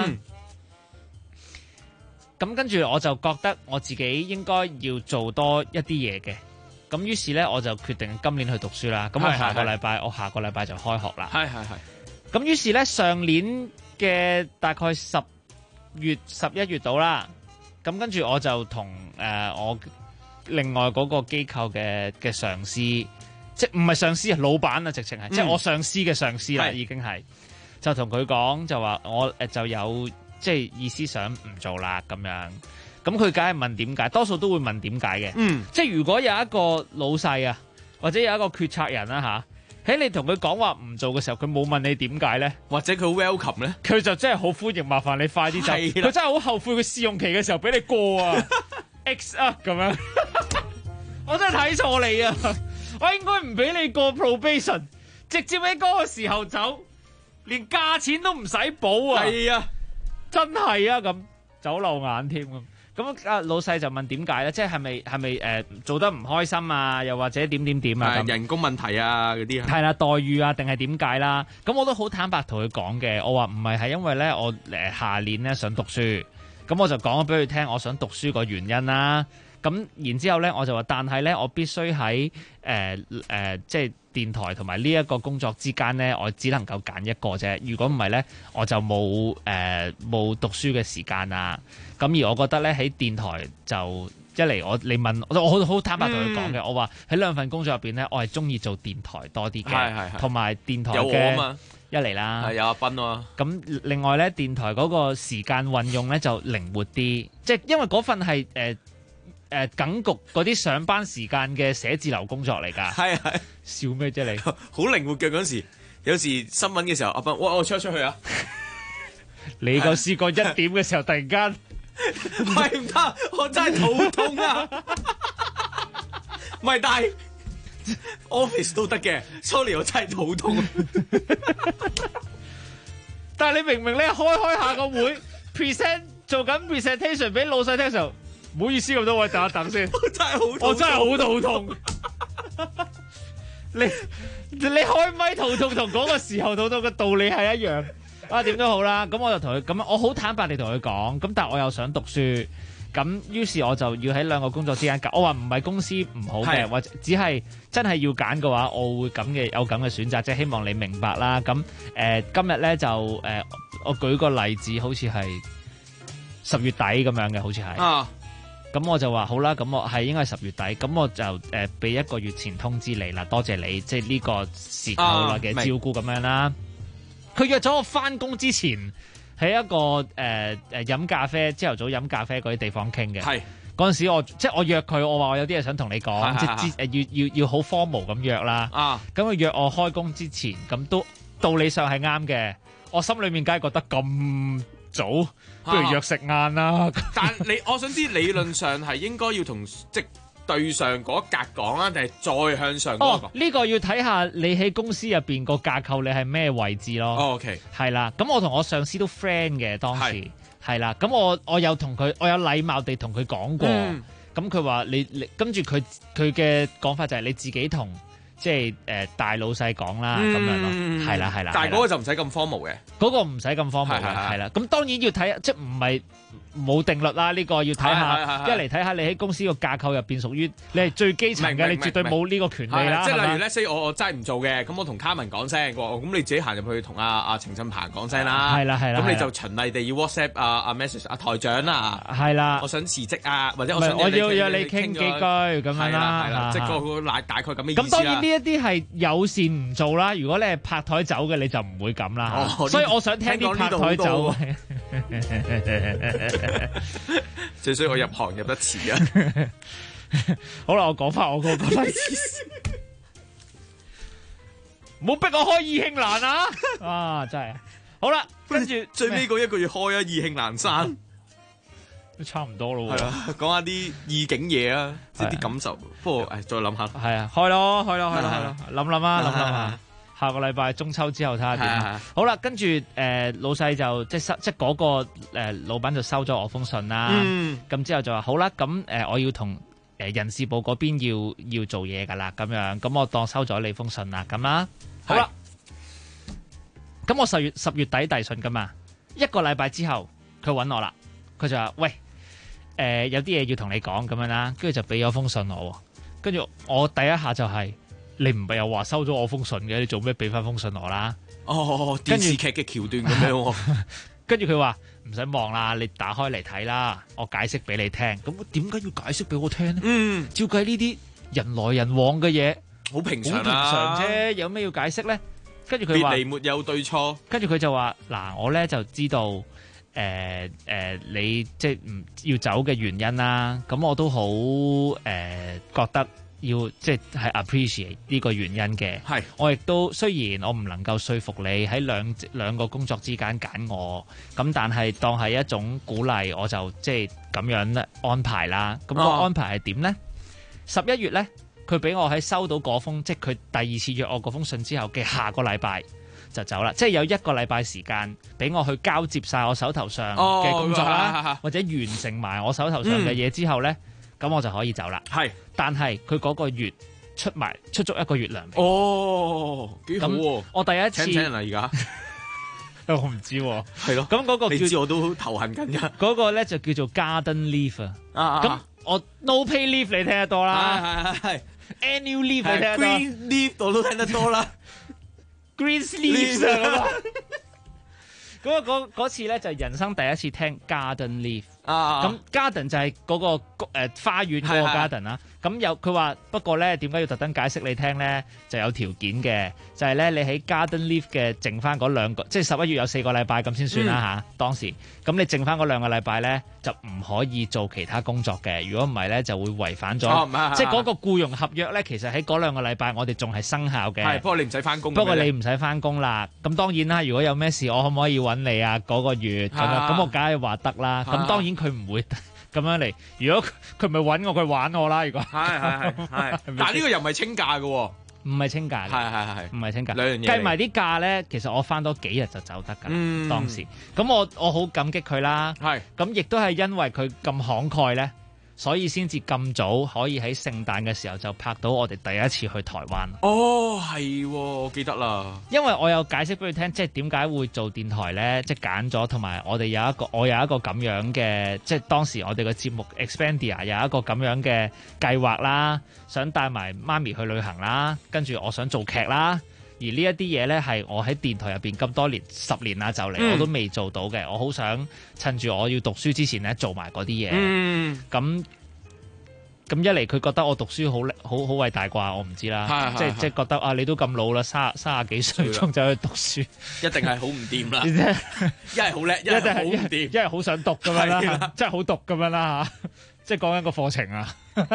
Speaker 10: 咁跟住我就覺得我自己應該要做多一啲嘢嘅。咁於是咧，我就決定今年去讀書啦。咁我下個禮拜就開學啦。咁於是咧，上年嘅大概10月、11月到啦。咁跟住我就同我另外嗰個機構嘅上司，即係唔係上司啊，老闆啊，直情係，即係我上司嘅上司啦，已經係就同佢講，就話我就有即係意思想唔做啦咁樣。咁佢梗係問點解，多數都會問點解嘅。即係如果有一個老細啊，或者有一個決策人啦嚇，喺你同佢講話唔做嘅時候，佢冇問你點解咧，或者佢 welcome 咧，佢就真係好歡迎，麻煩你快啲走。佢真係好後悔佢試用期嘅時候俾你過啊！X 啊咁樣，我真係睇錯你啊！我應該唔俾你過 probation， 直接喺嗰個時候走，連價錢都唔使補啊！係啊，真係啊咁走漏眼添咁。 咁啊老細就問點解咧？即係咪做得唔開心啊？又或者點啊？
Speaker 9: 人工問題啊嗰啲
Speaker 10: 係啦，待遇啊定係點解啦？咁我都好坦白同佢講嘅，我話唔係因為咧我下年咧想讀書，咁我就講咗俾佢聽我想讀書個原因啦。咁然之後咧我就話，但係咧我必須喺即係電台同埋呢一個工作之間咧，我只能夠揀一個啫。如果唔係咧，我就冇讀書嘅時間啊。咁而我覺得咧喺電台就一嚟你問我好坦白同佢講嘅，我話喺兩份工作入邊咧，我係中意做電台多啲嘅，同埋電台嘅有我啊嘛一嚟啦，
Speaker 9: 係有阿斌啊。
Speaker 10: 咁另外咧，電台嗰個時間運用咧就靈活啲，即係因為嗰份係梗局嗰啲上班時間嘅寫字樓工作嚟㗎。
Speaker 9: 係
Speaker 10: 笑咩啫你？
Speaker 9: 好靈活嘅嗰時，有時新聞嘅時候，阿斌，我出去啊！
Speaker 10: 你夠試過1點嘅時候，突然間
Speaker 9: 係唔得，我真係肚痛啊！唔係，但係 office 都得嘅。Sorry， 我真係肚痛。
Speaker 10: 但係你明明咧開下個會 present 做緊 presentation 俾老細聽嘅時候，唔好意思咁多位，等一等先。我真係好肚痛。你開咪肚痛同嗰個時候肚痛嘅道理係一樣。啊，點都好啦，咁我就同佢咁，我好坦白地同佢講，咁但係我又想讀書，咁於是我就要喺兩個工作之間揀。我話唔係公司唔好嘅，或者只係真係要揀嘅話，我會有咁嘅選擇，即係希望你明白啦。咁今日咧就我舉個例子，好似係10月底咁樣嘅，好似係。啊。咁我就話好啦，咁我係應該係10月底，咁我就俾1個月前通知你啦，多謝你即係呢個時間內嘅照顧咁樣啦。佢約咗我翻工之前喺一個飲咖啡，朝頭早飲咖啡嗰啲地方傾嘅。係嗰陣時我約佢，我話我有啲嘢想同你講，即係要好 formal 咁約啦。啊，咁佢約我開工之前，咁都道理上係啱嘅。我心裏面梗係覺得咁早，不如約食晏啦。
Speaker 9: 但我想知理論上係應該要同即對上嗰一格講啊，定係再向上嗰個？
Speaker 10: 呢個要睇下你喺公司入邊個架構，你係咩位置咯。
Speaker 9: OK，係
Speaker 10: 啦。咁我同我上司都 friend 嘅當時，係啦。咁我有同佢，我有禮貌地同佢講過。咁佢話你跟住佢嘅講法就係你自己同即係大老細講啦，咁樣咯。係啦。
Speaker 9: 但係嗰個就唔使咁formal嘅，
Speaker 10: 嗰個唔使咁formal嘅，係啦。咁當然要睇，即係唔係。冇定律啦，呢個要睇下，一嚟睇下你喺公司個架構入邊屬於你係最基層嘅，你絕對冇呢個權利啦。
Speaker 9: 即係例如咧，所我真係唔做嘅，咁我同卡文講聲，咁你自己行入去同阿程振鵬講聲啦。係啦。咁你就循例地要 WhatsApp 阿 message 阿台長啦。係啦。我想辭職啊，或者我
Speaker 10: 要約你傾幾句咁樣啦。
Speaker 9: 係啦，即係個大概咁嘅意思啦。
Speaker 10: 咁當然呢一啲係友善唔做啦。如果你係拍台走嘅，你就唔會咁啦。所以我想聽啲拍台走。
Speaker 9: 最衰我入行入得遲啊！
Speaker 10: 好啦，我講翻我個例子，唔好逼我開意興闌啊！啊，真係好啦，跟住
Speaker 9: 最尾嗰1個月開啊，意興闌珊
Speaker 10: 都差唔多咯。
Speaker 9: 係啊，講下啲意境嘢啊，即係啲感受。不過再諗下。
Speaker 10: 係啊，開咯，諗啊。下個禮拜中秋之後睇下點。好啦，跟住老細就即嗰個老闆就收咗我封信啦。咁之後就話好啦，咁我要同人事部嗰邊要做嘢噶啦，咁樣咁我當收咗你封信啦，咁啦。好啦，咁我10月底遞信噶嘛，1個禮拜之後佢揾我啦，佢就話喂，有啲嘢要同你講咁樣啦，跟住就俾咗封信我，跟住我第一下就係。你唔係又話收咗我封信嘅，你做咩俾翻封信我啦？
Speaker 9: 電視劇嘅橋段咁樣。
Speaker 10: 跟住佢話唔使望啦，你打開嚟睇啦，我解釋俾你聽。咁點解要解釋俾我聽呢？照計呢啲人來人往嘅嘢，
Speaker 9: 好平常
Speaker 10: 啫，有咩要解釋咧？跟住佢話
Speaker 9: 別離沒有對錯。跟住
Speaker 10: 佢就話嗱，我咧就知道你即係唔要走嘅原因啦。咁我都好覺得。要即係 appreciate 呢個原因嘅，係我亦都雖然我唔能夠說服你喺兩個工作之間揀我，咁但係當係一種鼓勵，我就即係咁樣安排啦。咁個安排係點呢？11月呢，佢俾我喺收到嗰封即係佢第2次約我嗰封信之後嘅下個禮拜， 就走啦，即係有1個禮拜時間俾我去交接晒我手頭上嘅工作啦，或者完成埋我手頭上嘅嘢之後咧，咁我就可以走啦。係，但係佢嗰個月出足1個月糧。
Speaker 9: 哦，幾好喎！
Speaker 10: 我第一次
Speaker 9: 請唔請人啊？而家
Speaker 10: 我唔知喎。係咯，
Speaker 9: 咁嗰個你知我都頭痕緊㗎。
Speaker 10: 嗰個咧就叫做 garden leave 啊。咁我 no pay leave 你聽得多啦。係 annual leave 你聽得多。
Speaker 9: green leave 我都聽得多啦。
Speaker 10: green leave 啊咁嗰次咧就人生第一次聽 garden leave。咁 garden 就係嗰個花園嗰個 garden 啦。咁佢話不過咧點解要特登解釋你聽咧？就有條件嘅，就係咧你喺 garden leave 嘅剩翻嗰2個，即係11月有4個禮拜咁先算啦嚇。當時咁你剩翻嗰2個禮拜咧就唔可以做其他工作嘅。如果唔係咧就會違反咗，即係嗰個僱傭合約咧。其實喺嗰2個禮拜我哋仲係生效嘅。係，
Speaker 9: 不過你唔使翻工。
Speaker 10: 不過你唔使翻工啦。咁當然啦，如果有咩事，我可唔可以揾你啊？嗰個月咁樣，咁我梗係話得啦。咁當然佢唔會咁樣嚟。如果佢咪揾我，佢玩我啦。如果
Speaker 9: 係，但係呢個又唔係清假嘅喎，
Speaker 10: 唔係清假嘅，係，唔係清假。
Speaker 9: 兩樣嘢
Speaker 10: 計埋啲假咧，其實我翻多幾日就走得㗎。當時咁我好感激佢啦。係咁，亦都係因為佢咁慷慨咧，所以先至咁早可以喺聖誕嘅時候就拍到我哋第一次去台灣。
Speaker 9: 哦，係，我記得啦。
Speaker 10: 因為我有解釋俾佢聽，即係點解會做電台咧，即係揀咗，同埋我有一個咁樣嘅，即係當時我哋嘅節目 Expandia 有一個咁樣嘅計劃啦，想帶埋媽咪去旅行啦，跟住我想做劇啦。而呢一啲嘢咧，係我喺電台入邊咁多年10年啦就嚟，我都未做到嘅。我好想趁住我要讀書之前咧，做埋嗰啲嘢。咁一嚟佢覺得我讀書好偉大啩，我唔知啦。即係覺得啊，你都咁老啦，30幾歲仲走去讀書，
Speaker 9: 一定係好唔掂啦。一係好叻，一係好唔掂，
Speaker 10: 一係好想讀咁樣啦，真係好讀咁樣啦嚇。即係講緊個課程啊。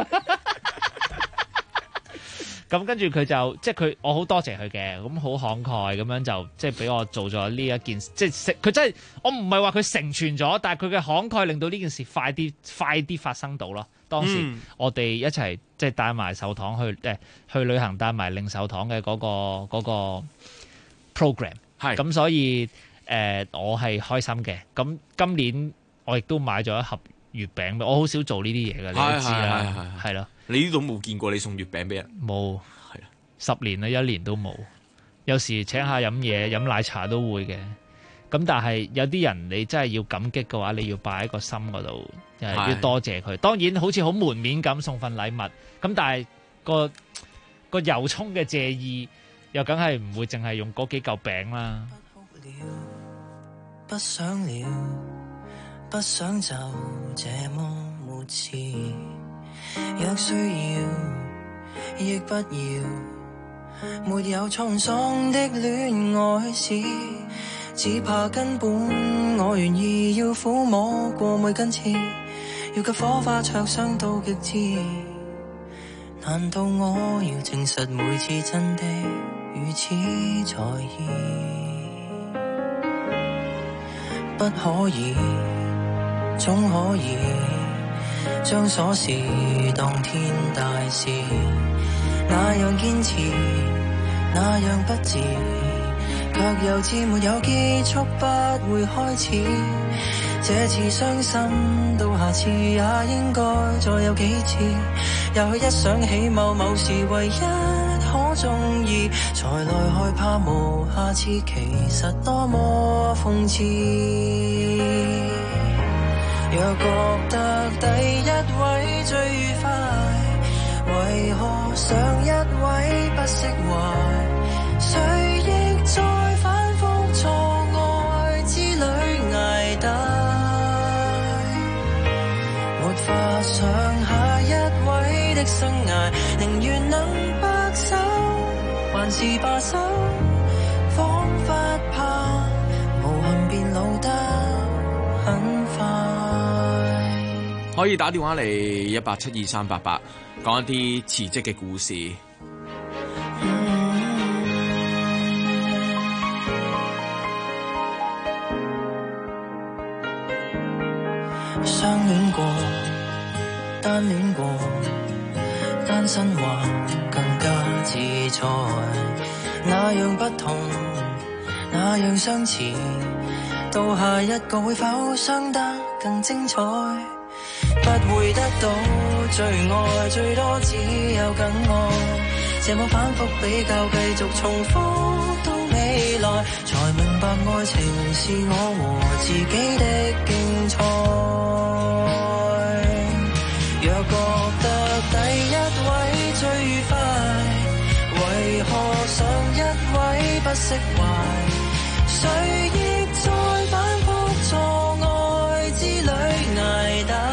Speaker 10: 咁跟住佢就即係佢，我好多謝佢嘅，咁好慷慨咁樣就即係俾我做咗呢一件事，即係佢真係我唔係話佢成全咗，但係佢嘅慷慨令到呢件事快啲發生到咯。當時我哋一齊即係帶埋壽堂去旅行，帶埋令壽堂嘅嗰個 program， 係咁，所以我係開心嘅。咁今年我亦都買咗一盒月餅，我好少做呢啲嘢嘅，你都知啦，係咯。
Speaker 9: 你呢度冇見過你送月餅俾人？
Speaker 10: 冇，係10年啦，1年都冇。有時請下飲嘢、飲奶茶都會嘅。咁但係有啲人你真係要感激嘅話，你要擺喺個心嗰度，要多謝佢。當然好似好門面咁送份禮物，咁但係個由衷嘅謝意又梗係唔會淨係用嗰幾嚿餅啦。
Speaker 6: 不想了，不想就這麼沒詞。若需要，亦不要，沒有滄桑的戀愛史，只怕根本我願意要撫摸過每根刺，要給火花灼傷到極致。難道我要證實每次真的如此在意？不可以，總可以將瑣事當天大事，那樣堅持，那樣不智，卻又知沒有結束，不會開始。這次傷心到下次也應該再有幾次，也許一想起某某事唯一可中意，才來害怕無下次，其實多麼諷刺。若覺得第一位最愉快，為何上一位不釋懷？誰亦在反覆錯愛之旅捱大，沒法想下一位的生涯，寧願能白首，還是罷手，彷彿怕無憾變老得很快。
Speaker 9: 可以打電話嚟1872388，講一啲辭職嘅故事。
Speaker 6: 相戀過，單戀過，單身話更加自在，那樣不同，
Speaker 5: 那樣相似，到下一個會否傷得更精彩？不會得到最愛，最多只有更愛。這麼反覆比較，繼續重複到未來，才明白愛情是我和自己的競賽。若覺得第一位最愉快，為何上一位不釋懷？誰亦在反覆錯愛之旅捱打，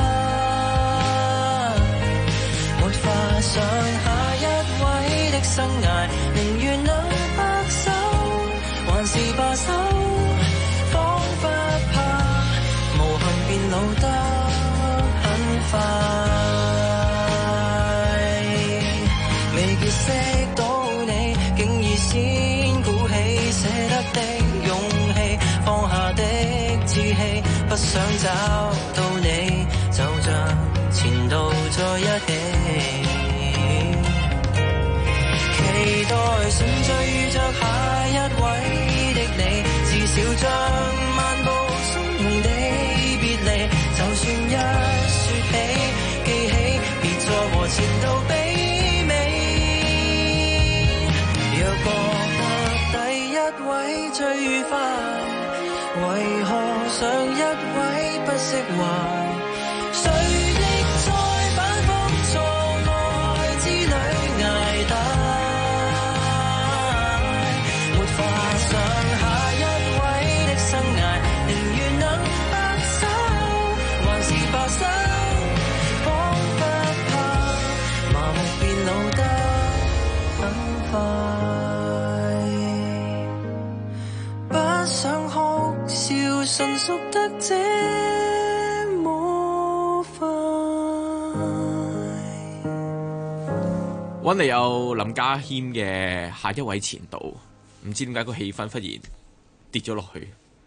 Speaker 5: 沒法想下一位的生涯，寧願能白手，還是罷手，彷彿怕無憾變老得很快，未結識到你，竟已先鼓起捨得的勇氣，放下的志氣，不想找到你，就像前度在一起。期待順序遇着下一位的你，至少將漫步鬆容的別離，就算一說起記起，別再和前度比美。若覺得第一位最愉快，為何上一位不釋懷？誰亦在反覆錯愛之旅捱打，沒法想下一位的生涯，寧願能白手，還是罷手，彷彿怕麻木變老得很快，不想哭笑純屬得這麼快。
Speaker 9: 揾嚟有林家謙嘅下一位前度，唔知點解個氣氛忽然跌咗落去。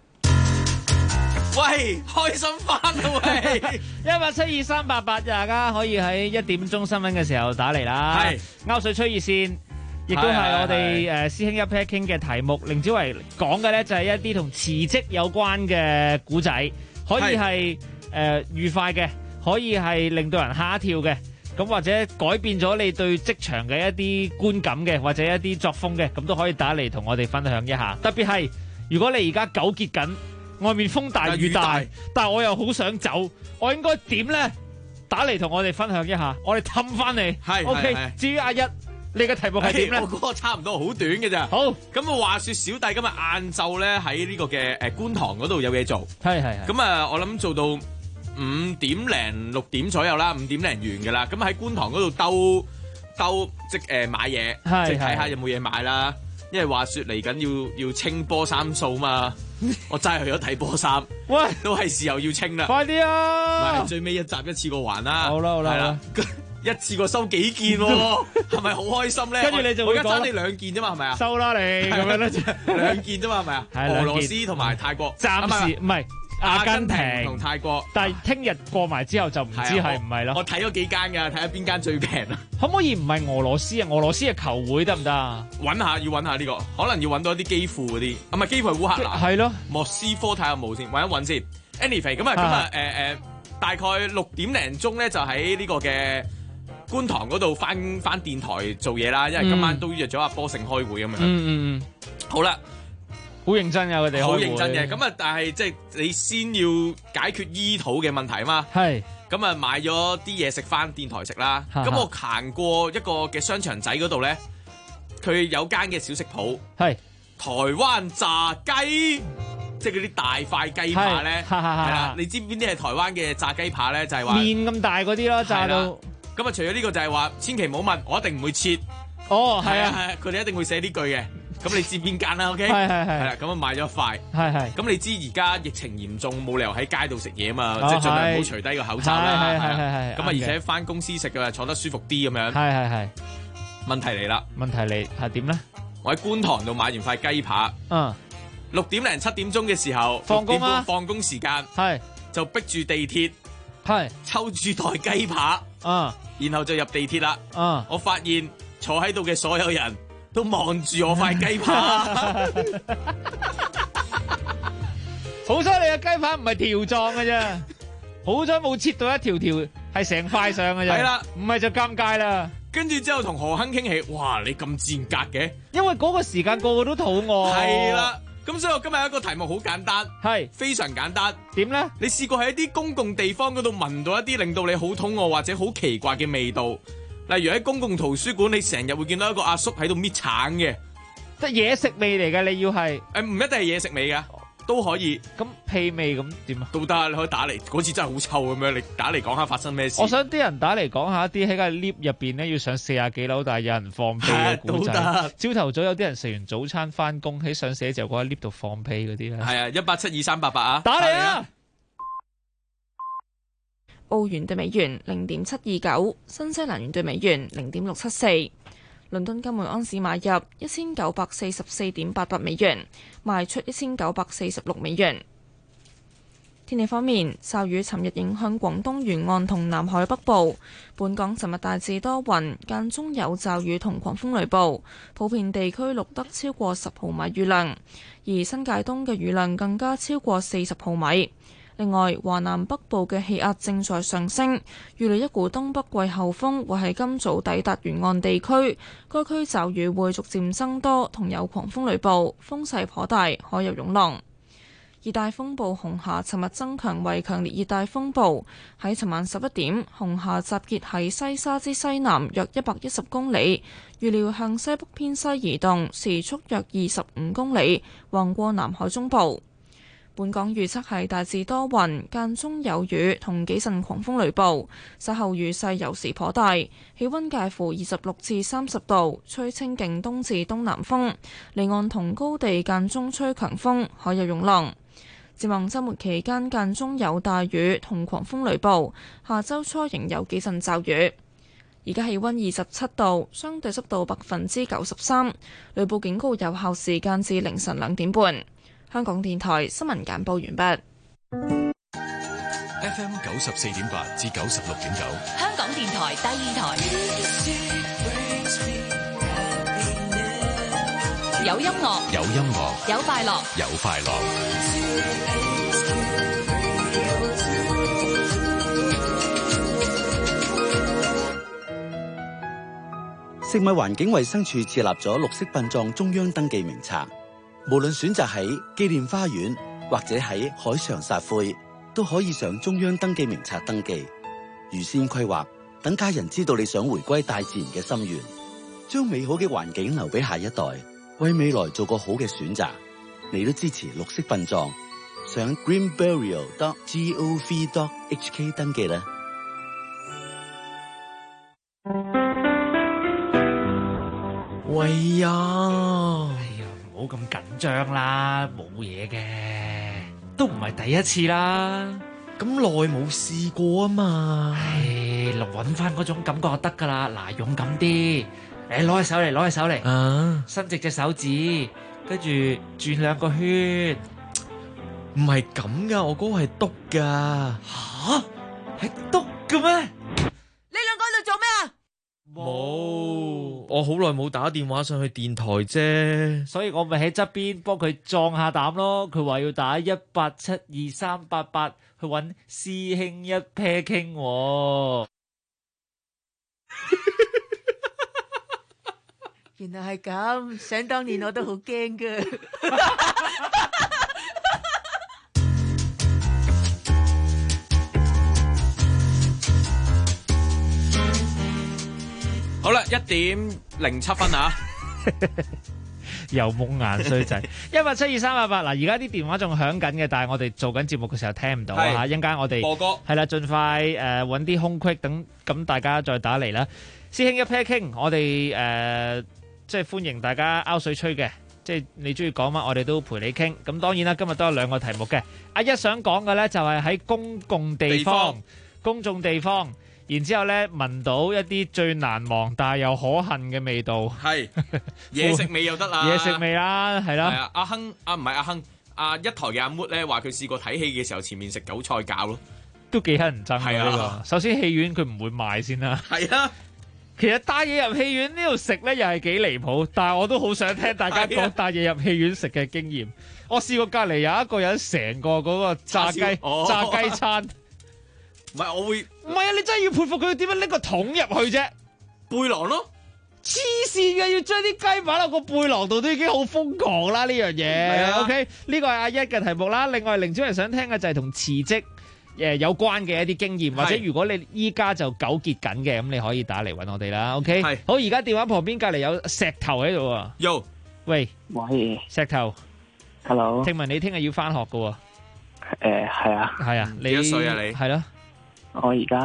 Speaker 9: 喂，開心翻啦喂
Speaker 10: ！172-388，大家可以喺1點鐘新聞嘅時候打嚟啦。係勾水吹熱線，亦都係我哋師兄一 pair 傾嘅題目。凌子維講嘅咧就係一啲同辭職有關嘅古仔，可以係愉快嘅，可以係令到人嚇一跳嘅。咁或者改變咗你對職場嘅一啲觀感嘅，或者一啲作風嘅，咁都可以打嚟同我哋分享一下。特別係如果你而家糾結緊，外面風大雨大，但係我又好想走，我應該點呢？打嚟同我哋分享一下，我哋氹翻你。係 OK。至於阿一，你嘅題目係點呢？
Speaker 9: 我嗰個差唔多好短嘅咋。好。咁啊，話說小弟今日晏晝咧喺呢個嘅觀塘嗰度有嘢做。係。咁啊，我諗做到5點零6點左右啦，5點零完㗎啦。咁喺觀塘嗰度兜即買嘢，即睇下有冇嘢買啦。因為話說嚟緊要清波衫數嘛，我真係去咗睇波衫。喂，都係時候要清啦。快啲啊！唔係最尾一集一次過還啦。好啦。係啦，一次過收幾件喎，係咪好開心咧？跟住你就會講，我而家爭你2件啫嘛，係咪啊？收啦你咁樣咧，2件啫嘛，係咪啊？俄羅斯同埋泰國，暫時唔係。阿根廷同泰國，但係聽日過埋之後就唔知係唔係咯。我睇咗幾間㗎，睇下邊間最平啊！可唔可以唔係俄羅斯啊？俄羅斯嘅球會得唔得啊？要揾下呢個，可能要揾到一啲基輔嗰啲，唔係基輔係烏克蘭。係咯，莫斯科睇下有冇先，揾一揾先。Anyway， 咁啊大概6點零鐘咧，就喺呢個嘅觀塘嗰度翻電台做嘢啦，因為今晚都約咗阿波成開會咁樣。好啦。好認真㗎，佢哋好認真嘅。咁啊，但係即係你先要解決醫肚嘅問題啊嘛。係。咁啊，買咗啲嘢食翻電台食啦。咁我行過一個嘅商場仔嗰度咧，佢有間嘅小食鋪。係。台灣炸雞，即係嗰啲大塊雞扒咧。係啦。你知邊啲係台灣嘅炸雞扒咧？就係話面咁大嗰啲咯，炸到。咁啊，除咗呢個就係話，千祈唔好問，我一定唔會切。哦，係啊，佢哋一定會寫呢句嘅。咁你知邊間啦 ？OK， 係啦，咁啊買咗一塊，係。咁你知而家疫情嚴重，冇理由喺街度食嘢啊嘛，即係盡量唔好除低個口罩啦。係。咁啊，而且翻公司食嘅坐得舒服啲咁樣。係。問題嚟啦，係點咧？我喺觀塘度買完塊雞扒，6點零7點鐘嘅時候，放工啦，放工時間，係就逼住地鐵，係抽住袋雞扒，然後就入地鐵啦。我發現坐喺度嘅所有人都望住我塊雞扒。
Speaker 10: 好彩你嘅雞排唔係條狀嘅啫，好彩冇切到一條條係成塊上嘅啫。
Speaker 9: 係啦，
Speaker 10: 唔係就尷尬啦。
Speaker 9: 跟住之後同何亨傾起，哇！你咁賤格嘅，
Speaker 10: 因為嗰個時間個個都肚餓。
Speaker 9: 係啦。咁所以我今日有一個題目好簡單，
Speaker 10: 係
Speaker 9: 非常簡單。
Speaker 10: 點咧？
Speaker 9: 你試過喺一啲公共地方嗰度聞到一啲令到你好肚餓或者好奇怪嘅味道？例如喺公共圖書館，你成日會見到一個阿叔喺度搣橙嘅，
Speaker 10: 即係嘢食味嚟嘅。你要係
Speaker 9: 唔一定係嘢食味㗎，都可以。
Speaker 10: 咁屁味咁點啊？
Speaker 9: 都得，你可以打嚟。嗰次真係好臭咁樣，你打嚟講下發生咩事。
Speaker 10: 我想啲人打嚟講下一啲喺個 lift 入邊咧要上40幾樓，但係有人放屁嘅故仔。朝頭早有啲人食完早餐翻工喺上寫字樓嗰個 lift 度放屁嗰啲咧。
Speaker 9: 係啊，1872388啊，
Speaker 10: 打嚟啊！
Speaker 1: 澳元對美元0.729，新西蘭元對美元0.674。倫敦金每盎司買入1944.88美元，賣出1946美元。天氣方面，驟雨尋日影響廣東沿岸同南海北部。本港尋日大致多雲，間中有驟雨同狂風雷暴，普遍地區錄得超過10毫米雨量，而新界東嘅雨量更加超過40毫米。另外，華南北部嘅氣壓正在上升，預料一股東北季候風會喺今早抵達沿岸地區，該區驟雨會逐漸增多，同有狂風雷暴，風勢頗大，海有湧浪。熱帶風暴紅霞尋日增強為強烈熱帶風暴，喺尋晚11點，紅霞集結喺西沙之西南約110公里，預料向西北偏西移動，時速約25公里，橫過南海中部。本港預測係大致多雲，間中有雨同幾陣狂風雷暴，稍後雨勢有時頗大，氣温介乎26至30度，吹清勁東至東南風，離岸同高地間中吹強風，海有湧浪。展望週末期間間中有大雨同狂風雷暴，下週初仍有幾陣驟雨。而家氣温27度，相對濕度93%，雷暴警告有效時間至凌晨2點半。香港電台新聞簡報完畢。
Speaker 2: FM 94.8至96.9，
Speaker 3: 香港電台第二台，有音樂，
Speaker 2: 有音樂，
Speaker 3: 有快樂，
Speaker 2: 有快樂。
Speaker 4: 食物環境衛生署設立咗綠色殯葬中央登記名冊。無論選擇喺紀念花園或者喺海上撒灰，都可以上中央登記名冊登記。預先規劃，等家人知道你想回歸大自然嘅心願，將美好嘅環境留俾下一代，為未來做個好嘅選擇。你都支持綠色殯葬，上 greenburial.gov.hk 登記啦。
Speaker 20: 喂呀！
Speaker 10: 唔好咁緊張啦，冇嘢嘅，都唔係第一次啦。
Speaker 20: 咁耐冇試過啊嘛。
Speaker 10: 唉，揾翻嗰種感覺就得噶啦。嗱，勇敢啲，攞起手嚟，攞起手嚟，伸直隻手指，跟住轉2個圈。
Speaker 20: 唔係咁噶，我嗰個係篤噶。
Speaker 10: 吓？係篤嘅咩？
Speaker 8: 你兩個喺度做咩啊？
Speaker 20: 冇，我好耐冇打電話上去電台啫，
Speaker 10: 所以我咪喺側邊幫佢壯下膽咯。佢話要打1872388去揾師兄一 pair 傾。
Speaker 8: 原來係咁，想當年我都好驚噶。
Speaker 9: 好啦，1:07啊！
Speaker 10: 又蒙眼衰仔，1872388嗱，而家啲電話仲響緊嘅，但係我哋做緊節目嘅時候聽唔到啊！一陣間我哋
Speaker 9: 播歌
Speaker 10: 係啦，盡快揾啲空隙等，咁大家再打嚟啦。師兄一 pair 傾，我哋即係歡迎大家拗水吹嘅，即係你中意講乜，我哋都陪你傾。咁當然啦，今日都有2個題目嘅。阿一想講嘅咧就係喺公共地方、公眾地方。然之後咧，聞到一啲最難忘但係又可恨嘅味道，
Speaker 9: 係嘢食味又得啦，
Speaker 10: 嘢食味啦，係啦。
Speaker 9: 係啊，阿亨啊，唔係阿亨，一台嘅阿 Mood 咧話佢試過睇戲嘅時候前面食韭菜餃咯，
Speaker 10: 都幾乞人憎
Speaker 9: 係啊。
Speaker 10: 呢個首先戲院佢唔會賣先啦，
Speaker 9: 係啊。
Speaker 10: 其實帶嘢入戲院呢度食咧又係幾離譜，但係我都好想聽大家講帶嘢入戲院食嘅經驗。我試過隔離有一個人成個嗰個炸雞餐，
Speaker 9: 唔係我會，
Speaker 10: 唔係啊！你真係要佩服佢點樣拎個桶入去啫，
Speaker 9: 背囊咯，
Speaker 10: 黐線嘅，要將啲雞擺落個背囊度都已經好瘋狂啦呢樣嘢。OK， 呢個係阿一嘅題目啦。另外凌超人想聽嘅就係同辭職有關嘅一啲經驗，或者如果你依家就糾結緊嘅，咁你可以打嚟揾我哋啦。OK， 好，而家電話旁邊隔離有石頭喺度啊。
Speaker 9: Yo，
Speaker 10: 喂，石頭
Speaker 7: ，Hello，
Speaker 10: 聽聞你聽日要翻學噶喎。
Speaker 7: 係啊，
Speaker 10: 係啊，你
Speaker 9: 幾多歲啊你？
Speaker 7: 係咯，我而家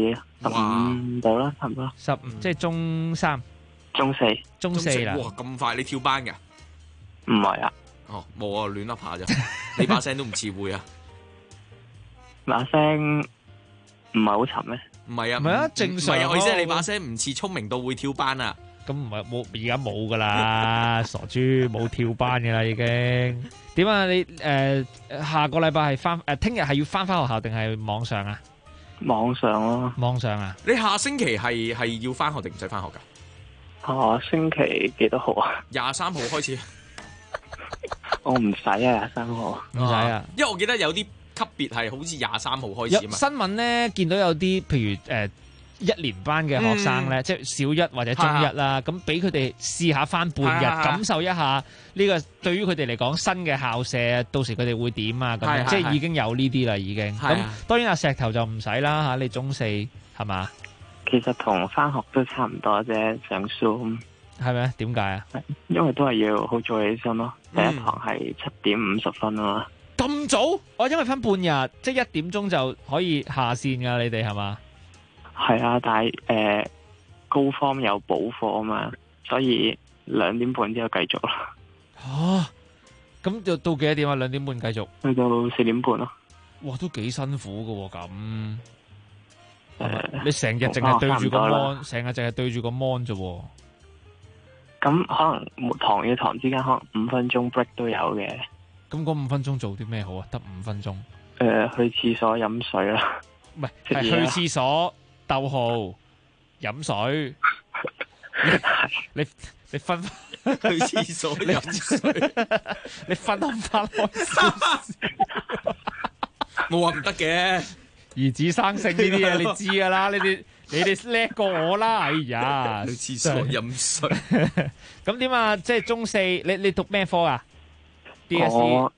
Speaker 7: 14、15到啦，差唔多。
Speaker 10: 15，即係中3、中四啦。
Speaker 9: 哇，咁快你跳班㗎？
Speaker 7: 唔係啊。
Speaker 9: 哦，冇啊，亂噏下啫。你把聲都唔似會啊。
Speaker 7: 把聲唔係好沉咩？
Speaker 9: 唔係啊，
Speaker 10: 唔係啊，正常。
Speaker 9: 唔係啊，我意思係你把聲唔似聰明到會跳班啊。
Speaker 10: 咁唔係冇，而家冇噶啦，傻豬冇跳班噶啦已經。點啊？你下個禮拜係翻聽日係要翻學校定係網上啊？
Speaker 7: 網上咯。
Speaker 10: 網上啊？
Speaker 9: 你下星期係要翻學定唔使翻學㗎？
Speaker 7: 下星期幾多號啊
Speaker 9: ？23號開始。
Speaker 7: 我唔使啊，23號。
Speaker 10: 唔使啊，
Speaker 9: 因為我記得有啲級別係好似23號開始啊嘛。
Speaker 10: 新聞咧見到有啲譬如1年班嘅學生咧，即係小一或者中一啦，咁俾佢哋試下翻半日，感受一下呢個對於佢哋嚟講新嘅校舍，到時佢哋會點啊？咁即係已經有呢啲啦，已經。咁當然阿石頭就唔使啦嚇，你中4係嘛？
Speaker 7: 其實同翻學都差唔多啫，上 Zoom。
Speaker 10: 係咪？點解啊？
Speaker 7: 因為都係要好早起身咯，第一堂係7點50分啊嘛。
Speaker 10: 咁早？我因為翻半日，即係1點鐘就可以下線㗎，你哋係嘛？
Speaker 7: 係啊，但係高方有補課啊嘛，所以2點半之後繼續啦。
Speaker 10: 咁就到幾多點啊？2點半繼續，
Speaker 7: 去到4點半咯。
Speaker 10: 哇，都幾辛苦噶咁。你成日淨係對住個 mon， 成日淨係對住個 mon 啫。
Speaker 7: 咁可能堂與堂之間可能5分鐘 break 都有嘅。
Speaker 10: 咁嗰5分鐘做啲咩好啊？得5分鐘。
Speaker 7: 去廁所飲水啦。
Speaker 10: 唔係，係去廁所。逗號飲水，你分
Speaker 9: 去廁所飲水，
Speaker 10: 你分翻開少少，
Speaker 9: 冇話唔得嘅。
Speaker 10: 兒子生性呢啲嘢你知噶啦，你哋叻過我啦，哎呀，
Speaker 9: 去廁所飲水。
Speaker 10: 咁點啊？即係中4，你讀咩科啊 ？DSE
Speaker 7: 我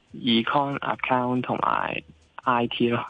Speaker 7: Econ Account 同埋 IT 咯。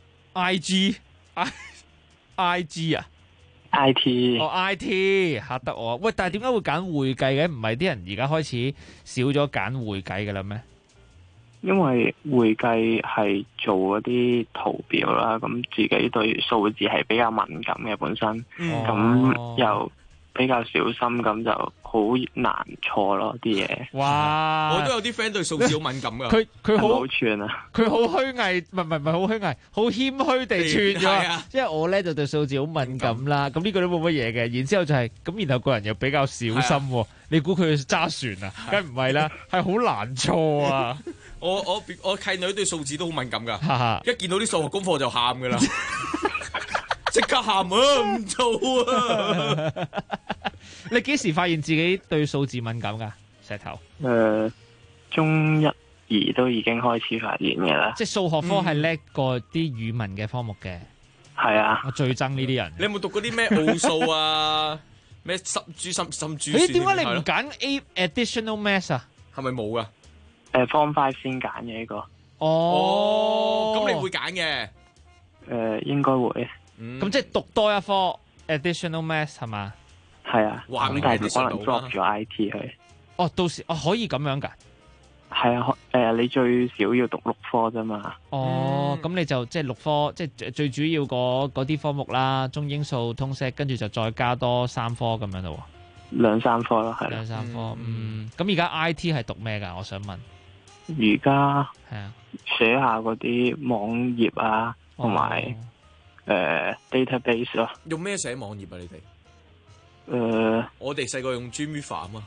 Speaker 10: IG 啊
Speaker 7: ，IT
Speaker 10: 哦 IT 嚇得我，喂！但係點解會揀會計嘅？唔係啲人而家開始少咗揀會計嘅啦咩？
Speaker 7: 因為會計係做嗰啲圖表啦，咁自己對數字係比較敏感嘅本身，咁又比較小心，咁就好難錯咯啲嘢。
Speaker 10: 哇！
Speaker 9: 我都有啲 friend 對數字好敏感噶。
Speaker 10: 佢好
Speaker 7: 串啊！
Speaker 10: 佢好虛偽，唔係好虛偽，好謙虛地串咗。即係我咧就對數字好敏感啦。咁呢個都冇乜嘢嘅。然之後就係咁，然後個人又比較小心。你估佢揸船啊？梗唔係啦，係好難錯啊！
Speaker 9: 我契女對數字都好敏感噶，一見到啲數學功課就喊噶啦。即刻喊啊！唔做啊！
Speaker 10: 你幾時發現自己對數字敏感噶？石頭？
Speaker 7: 中1、2都已經開始發現嘅啦。
Speaker 10: 即係數學科係叻過啲語文嘅科目嘅。
Speaker 7: 係啊！
Speaker 10: 我最憎呢啲人。
Speaker 9: 你有冇讀嗰啲咩奧數啊？咩心珠算？
Speaker 10: 誒，點解你唔揀 additional math 啊？
Speaker 9: 係咪冇噶
Speaker 7: ？Form 5先揀嘅呢個。
Speaker 9: 咁你會揀嘅？
Speaker 7: 應該會。
Speaker 10: 咁即係讀多一科 additional math 係嘛？
Speaker 7: 係啊，咁但係可能 drop 咗 IT 去。
Speaker 10: 到時可以咁樣㗎？
Speaker 7: 係啊，你最少要讀6科啫嘛。
Speaker 10: 咁你就即係6科，即係最主要嗰啲科目啦，中英數通識，跟住就再加多3科咁樣咯。
Speaker 7: 2、3科咯，係
Speaker 10: 2、3科。咁而家 IT 係讀咩㗎？我想問。
Speaker 7: 而家
Speaker 10: 係啊，
Speaker 7: 寫下嗰啲網頁啊，同埋database 咯。
Speaker 9: 用咩寫網頁啊？你哋？
Speaker 7: 誒，
Speaker 9: 我哋細個用 Dreamweaver 啊嘛。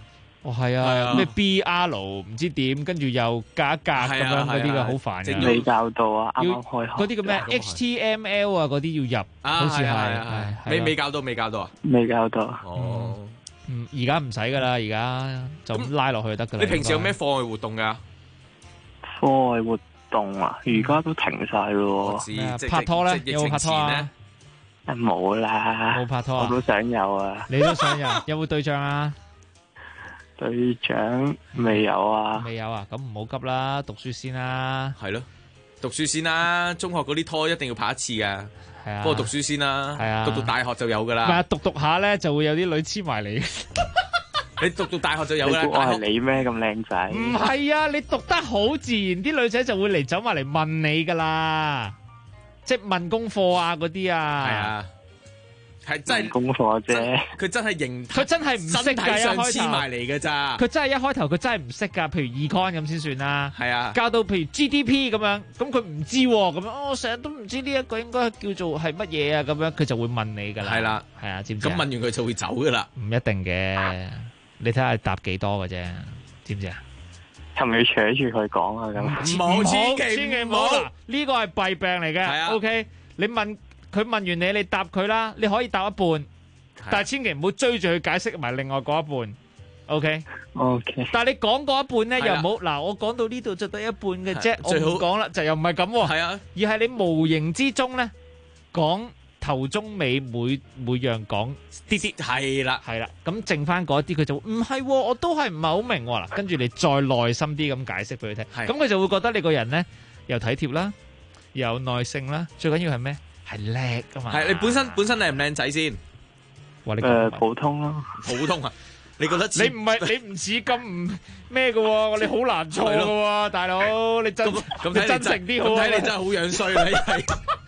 Speaker 10: 哦，係啊，咩 BR 唔知點，跟住又隔一格咁樣嗰啲嘅，好煩嘅。
Speaker 7: 未教到啊，啱啱開學。
Speaker 10: 嗰啲叫咩 HTML 啊，嗰啲要入，好似係。
Speaker 9: 未教到啊？
Speaker 7: 未教到。
Speaker 9: 哦。
Speaker 10: 而家唔使噶啦，而家就咁拉落去就得噶啦。
Speaker 9: 你平時有咩課外活動噶？
Speaker 7: 課外活動啊，而家都停晒咯。
Speaker 10: 拍拖咧，有冇拍拖啊？
Speaker 7: 冇啦。
Speaker 10: 冇拍拖啊？
Speaker 7: 我都想有啊。
Speaker 10: 你都想有？有冇對象啊？
Speaker 7: 對象未有啊。
Speaker 10: 未有啊？咁唔好急啦，讀書先啦。
Speaker 9: 係咯，讀書先啦。中學嗰啲拖一定要拍一次噶。係啊。不過讀書先啦。係啊。讀大學就有噶啦。
Speaker 10: 唔係讀下咧，就會有啲女黐埋你。
Speaker 9: 你讀大學就有啦。
Speaker 7: 我係你咩咁靚仔？
Speaker 10: 唔係啊，你讀得好自然，啲女仔就會嚟走埋嚟問你噶啦，即係問功課啊嗰啲啊。係啊，
Speaker 7: 係真係功課啫。
Speaker 9: 佢真係認，
Speaker 10: 佢真係唔識㗎，一開頭
Speaker 9: 黐埋嚟㗎咋。
Speaker 10: 佢真係一開頭佢真係唔識㗎，譬如 econ 咁先算啦。
Speaker 9: 係啊，
Speaker 10: 教到譬如 GDP 咁樣，咁佢唔知喎，咁樣我成日都唔知呢一個應該叫做係乜嘢啊，咁樣佢就會問你㗎啦。係啦，係啊，知唔知？
Speaker 9: 咁問完佢就會走㗎啦。
Speaker 10: 唔一定嘅。你睇下答幾多嘅啫，知唔知啊？
Speaker 7: 係咪要扯住佢講啊？咁
Speaker 10: 唔好，千祈唔好。嗱，呢個係弊病嚟嘅。OK， 你問佢問完你答佢啦，你可以答一半，但係千祈唔好追住佢解釋埋另外嗰一半。OK， 但係你講嗰一半咧，又唔好嗱，我講到呢度就得一半嘅啫，我唔講啦，就又唔係咁喎。係啊，而係你無形之中咧講。頭中尾每樣講啲啲係啦，咁剩翻嗰啲佢就唔係，我都係唔係好明喎。嗱，跟住你再耐心啲咁解釋俾佢聽，咁佢就會覺得你個人咧又體貼啦，又有耐性啦，最緊要係咩？係叻噶嘛。係你本身你係唔靚仔先？哇，你
Speaker 7: 普通咯，
Speaker 9: 普通啊？你覺得
Speaker 10: 你唔似咁唔咩嘅喎？你好難錯嘅喎，大佬，你真誠啲好。
Speaker 9: 睇你真係好樣衰啦，係。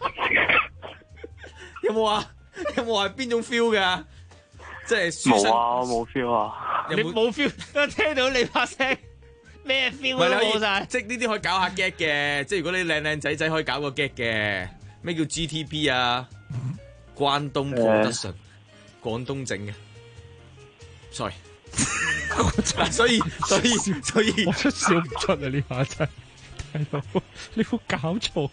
Speaker 9: 有冇話邊種 feel 噶？即係
Speaker 7: 冇啊，我冇 feel 啊。
Speaker 10: 你冇 feel，我聽到你把聲咩 feel 都冇晒。
Speaker 9: 即係呢啲可以搞下 gag 嘅，即係如果你靚仔可以搞個 gag 嘅。咩叫 GTP 啊？關東過得順，廣東整嘅。sorry， 所以
Speaker 10: 我真笑唔出啊！呢下真。你冇搞錯，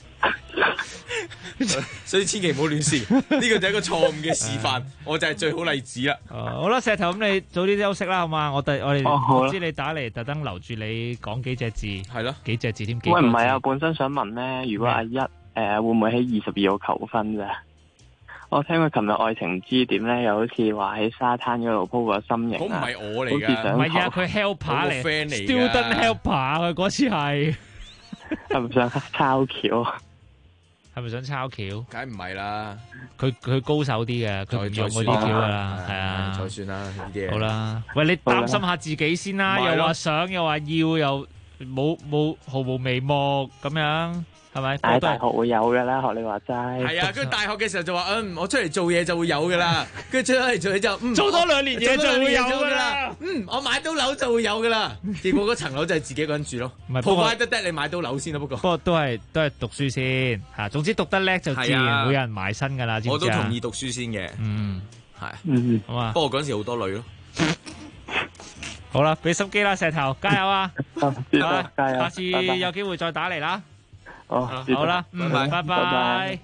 Speaker 9: 所以千祈唔好亂試，呢個就係一個錯誤嘅示範，我就係最好例子啦。
Speaker 10: 好啦，石頭，咁你早啲休息啦，好嘛？我哋知你打嚟特登留住你講幾隻字，係咯，幾隻字添？
Speaker 7: 喂，唔係啊，本身想問咧，如果阿一會唔會喺22號求婚啫？我聽佢琴日愛情唔知點咧，又好似話喺沙灘嗰度鋪個心形啊，
Speaker 9: 唔係我嚟㗎，
Speaker 10: 唔係啊，佢 helper 嚟 ，student helper 佢嗰次係。
Speaker 7: 係咪想抄橋？
Speaker 10: 係咪想抄橋？
Speaker 9: 梗唔係啦，
Speaker 10: 佢高手啲嘅，佢唔用嗰啲橋噶啦，係啊，
Speaker 9: 再算啦呢啲嘢。好
Speaker 10: 啦，喂，你擔心下自己先啦，又話想，又話要，又冇毫無眉目咁樣。係咪？
Speaker 7: 大學會有噶啦，學你話齋。
Speaker 9: 係啊，跟住大學嘅時候就話，我出嚟做嘢就會有噶啦。跟住出嚟做嘢就，
Speaker 10: 做多2年嘢就會有噶啦。
Speaker 9: 我買到樓就會有噶啦。結果嗰層樓就係自己一個人住咯。唔係，provide得你買到樓先啦。不過
Speaker 10: 都係讀書先吓。總之讀得叻就自然會有人埋身噶啦。
Speaker 9: 我都同意讀書先嘅。係。好嘛。不過嗰陣時好多女咯。
Speaker 10: 好啦，俾心機啦，石頭，加油啊！
Speaker 7: 加油！
Speaker 10: 下次有機會再打嚟啦。好啦，拜拜。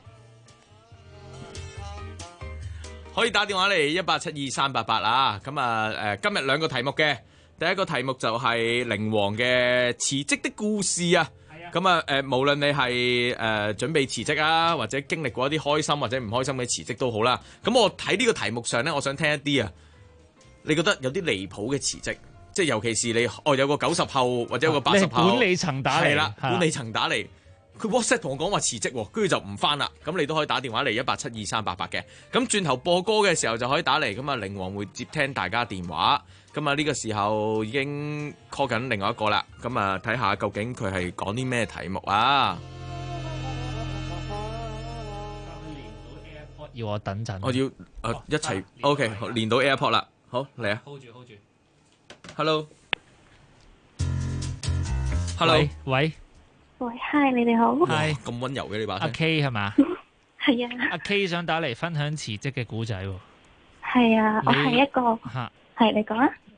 Speaker 9: 可以打電話嚟1872388啊！咁啊，今日2個題目嘅，第一個題目就係靈王嘅辭職的故事啊。咁啊，無論你係準備辭職啊，或者經歷過一啲開心或者唔開心嘅辭職都好啦。咁我睇呢個題目上咧，我想聽一啲啊，你覺得有啲離譜嘅辭職，即係尤其是你有個90後或者有個80後，
Speaker 10: 管理層打嚟，
Speaker 9: 係啦，管理層打嚟。佢 WhatsApp 同我講話辭職，跟住就唔返啦。咁你都可以打電話嚟1872388嘅。咁轉頭播歌嘅時候就可以打嚟，咁啊靈王會接聽大家電話。咁啊呢個時候已經 call 緊另外一個啦。咁啊睇下究竟佢係講啲咩題目啊？
Speaker 10: 要我等陣，
Speaker 9: 我要一齊 OK 連到 AirPod 啦。好嚟啊
Speaker 10: ！hold 住
Speaker 9: Hello，
Speaker 10: 喂，
Speaker 11: hi， 你哋好。
Speaker 10: 係
Speaker 9: 咁溫柔嘅你把聲。
Speaker 10: 阿 K 係嘛？
Speaker 11: 係啊。
Speaker 10: 阿 K 想打嚟分享辭職嘅故仔喎。
Speaker 11: 係啊，我係一個。係你講啊。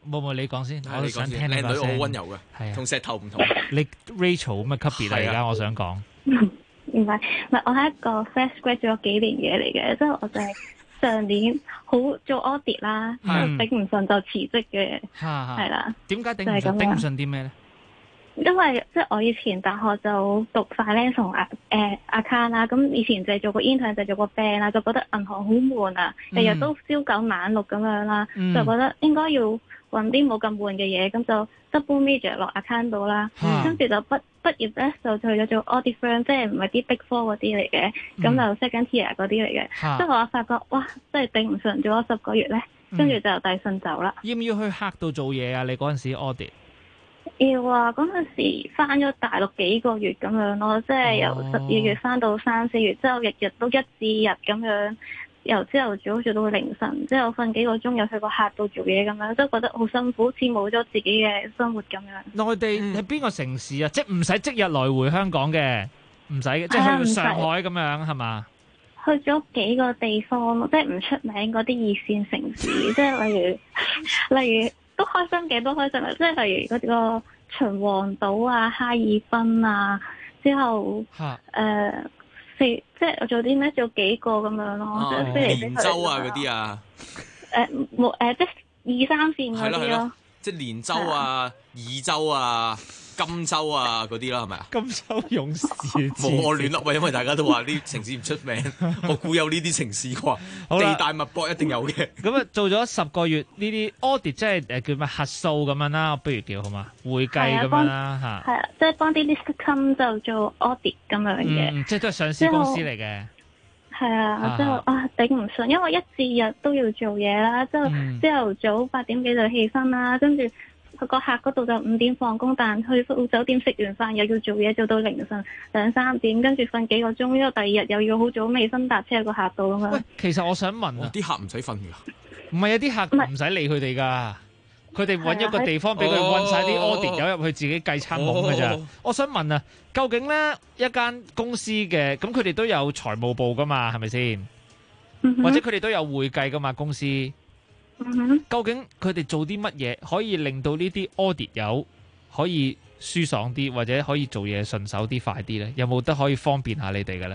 Speaker 10: 冇，你講先，我想聽你
Speaker 9: 靚女好
Speaker 10: 把聲。
Speaker 9: 溫柔嘅，
Speaker 10: 係啊，
Speaker 9: 同石頭唔同。
Speaker 10: 你 Rachel 咁嘅級別嚟㗎，我想講。
Speaker 11: 唔係，我係一個 fresh grad 咗幾年嘢嚟嘅，即係我就係上年好做 audit 啦，頂唔順就辭職嘅，係啦。
Speaker 10: 點解頂唔順？頂唔順啲咩咧？
Speaker 11: 因為即係我以前大學就讀 finance 同account 啦，咁以前就係做過 intern 就做過 band 啦，就覺得銀行好悶啊，日日都朝九晚六咁樣啦，就覺得應該要揾啲冇咁悶嘅嘢，咁就 double major 落 account 度啦，跟住就畢業咧就去咗做 audit firm， 即係唔係啲 big four 嗰啲嚟嘅，咁就 second tier 嗰啲嚟嘅，即係我發覺哇，真係頂唔順，做咗10個月咧，跟住就遞信走啦。
Speaker 10: 要唔要去客度做嘢啊？你嗰陣時 audit？
Speaker 11: 要啊！嗰陣時返咗大陸幾個月咁樣咯，即係由12月返到3、4月，之後日日都1至日咁樣，由朝頭早做到凌晨，之後瞓幾個鐘，又去個客度做嘢咁樣，都覺得好辛苦，好似冇咗自己嘅生活咁樣。
Speaker 10: 內地喺邊個城市啊？即係唔使即日來回香港嘅，唔使嘅，即係去上海咁樣係嘛？
Speaker 11: 去咗幾個地方咯，即係唔出名嗰啲2線城市，即係例如。都開心嘅，都開心嘅，即係例如嗰個秦皇島啊、哈爾濱啊，之後即係我做啲咩？做幾個咁樣咯，即係飛嚟飛去。
Speaker 9: 連州啊嗰啲啊，
Speaker 11: 即係2、3線嗰啲咯，
Speaker 9: 即係連州啊、義州啊、金州啊嗰啲啦，係咪啊？
Speaker 10: 金州勇士
Speaker 9: 冇我亂噏啊，因為大家都話呢啲城市唔出名，我估有呢啲城市啩，地大物博一定有嘅。
Speaker 10: 咁啊，做咗10個月呢啲 audit， 即係叫咩核數咁樣啦，不如叫好嘛？會計咁樣啦嚇。
Speaker 11: 係啊，即係幫啲 list com 就做 audit 咁樣嘅。
Speaker 10: 即係都係上市公司嚟嘅。
Speaker 11: 係啊，之後頂唔順，因為1至日都要做嘢啦，之後朝頭早8點幾就起身啦，跟住。去個客嗰度就5點放工，但去到酒店食完飯又要做嘢，做到凌晨2、3點，跟住瞓幾個鐘，之後第2日又要好早起身搭車去個客度咁樣。
Speaker 10: 喂，其實我想問啊，
Speaker 9: 啲客唔使瞓㗎？
Speaker 10: 唔係啊，啲客唔使理佢哋㗎，佢哋揾一個地方俾佢韞晒啲 audit 友入去自己計餐懵㗎咋。我想問啊，究竟咧一間公司嘅咁佢哋都有財務部㗎嘛？係咪先？或者佢哋都有會計㗎嘛？公司？究竟佢哋做啲乜嘢可以令到呢啲 audit 友可以舒爽啲，或者可以做嘢順手啲、快啲咧？有冇得可以方便下你哋嘅咧？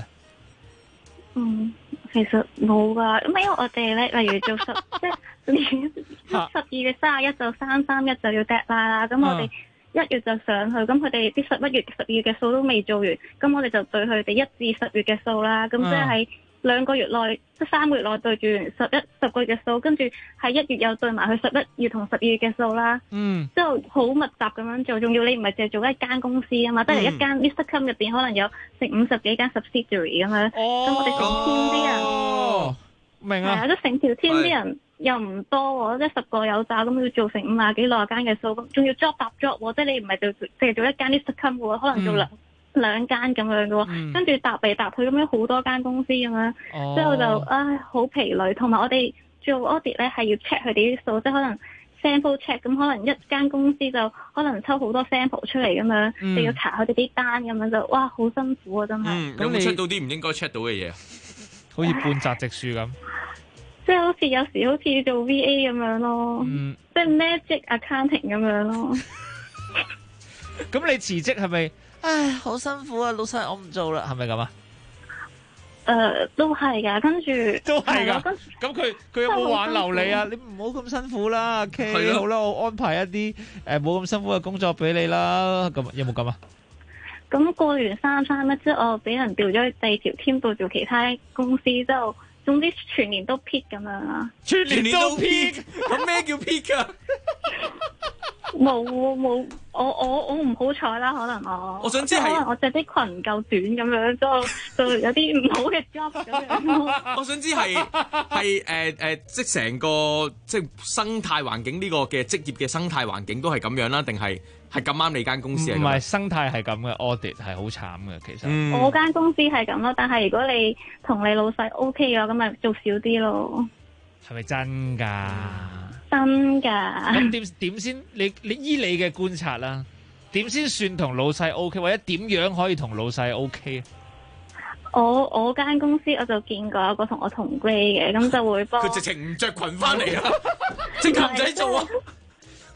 Speaker 11: 其實冇噶，因為我哋咧，例如做即係12月31就331就要 deadline 啦，咁我哋1月就上去，咁佢哋啲11月、12月嘅數都未做完，咁我哋就對佢哋1至10月嘅數啦，咁即係喺2個月內，即係3個月內對住10個月嘅數，跟住喺1月又對埋佢11月同12月嘅數啦。之後好密集咁樣做，仲要你唔係淨係做一間公司啊嘛，即係一間 list com 入邊可能有成50幾間 subsidiary 咁樣。咁我哋成 team 啲人，
Speaker 10: 明啊，
Speaker 11: 係啊，即係成條 team 啲人又唔多喎，即係10個有找咁要做成50幾60間嘅數，咁仲要 job 搭 job 喎，即係你唔係就淨係做一間 list com 喎，可能做兩間咁樣嘅喎，跟住搭嚟搭去咁樣好多間公司咁樣，之後就好疲累。同埋我哋做 audit 咧係要 check 佢哋啲數，即係可能 sample check，咁可能一間公司就可能抽好多 sample 出嚟咁樣，你要查佢哋啲單咁樣就哇好辛苦啊真係。
Speaker 9: 有冇 check 到啲唔應該 check 到嘅嘢啊？
Speaker 10: 好似半澤直樹咁，
Speaker 11: 即係好似有時好似做 VA 咁樣咯，即係 magic accounting 咁樣咯。
Speaker 10: 咁你辭職係咪？唉，好辛苦啊，老細，我唔做啦，係咪咁啊？
Speaker 11: 都係噶，跟住
Speaker 10: 都係噶。咁佢有冇挽留你啊？你唔好咁辛苦啦，K，好啦，我安排一啲冇咁辛苦嘅工作俾你啦。咁有冇咁啊？
Speaker 11: 咁過完331之後，我俾人調咗去第2條 team 度做其他公司之後，總之全年都 peak 咁樣啦。
Speaker 9: 全年都 peak， 咁咩叫 peak 啊？
Speaker 11: 冇，我唔好彩啦，可能我想知係可能我着啲裙唔夠短咁樣，就有啲唔好嘅 job 咁樣。
Speaker 9: 我想知係即係成個即係生態環境呢個嘅職業嘅生態環境都係咁樣啦，定係咁啱你間公司係咁？唔係
Speaker 10: 生態係咁嘅 audit 係好慘嘅，其實。
Speaker 11: 我間公司係咁咯，但係如果你同你老細 OK 嘅話，咁咪做少啲咯。
Speaker 10: 係咪真㗎？
Speaker 11: 真噶，
Speaker 10: 咁點先？你依你嘅觀察啦，點先算同老細 OK， 或者點樣可以同老細 OK？
Speaker 11: 我間公司我就見過一個同我同 grade 嘅，咁就會幫
Speaker 9: 佢直情唔着裙翻嚟啊，即刻唔使做啊！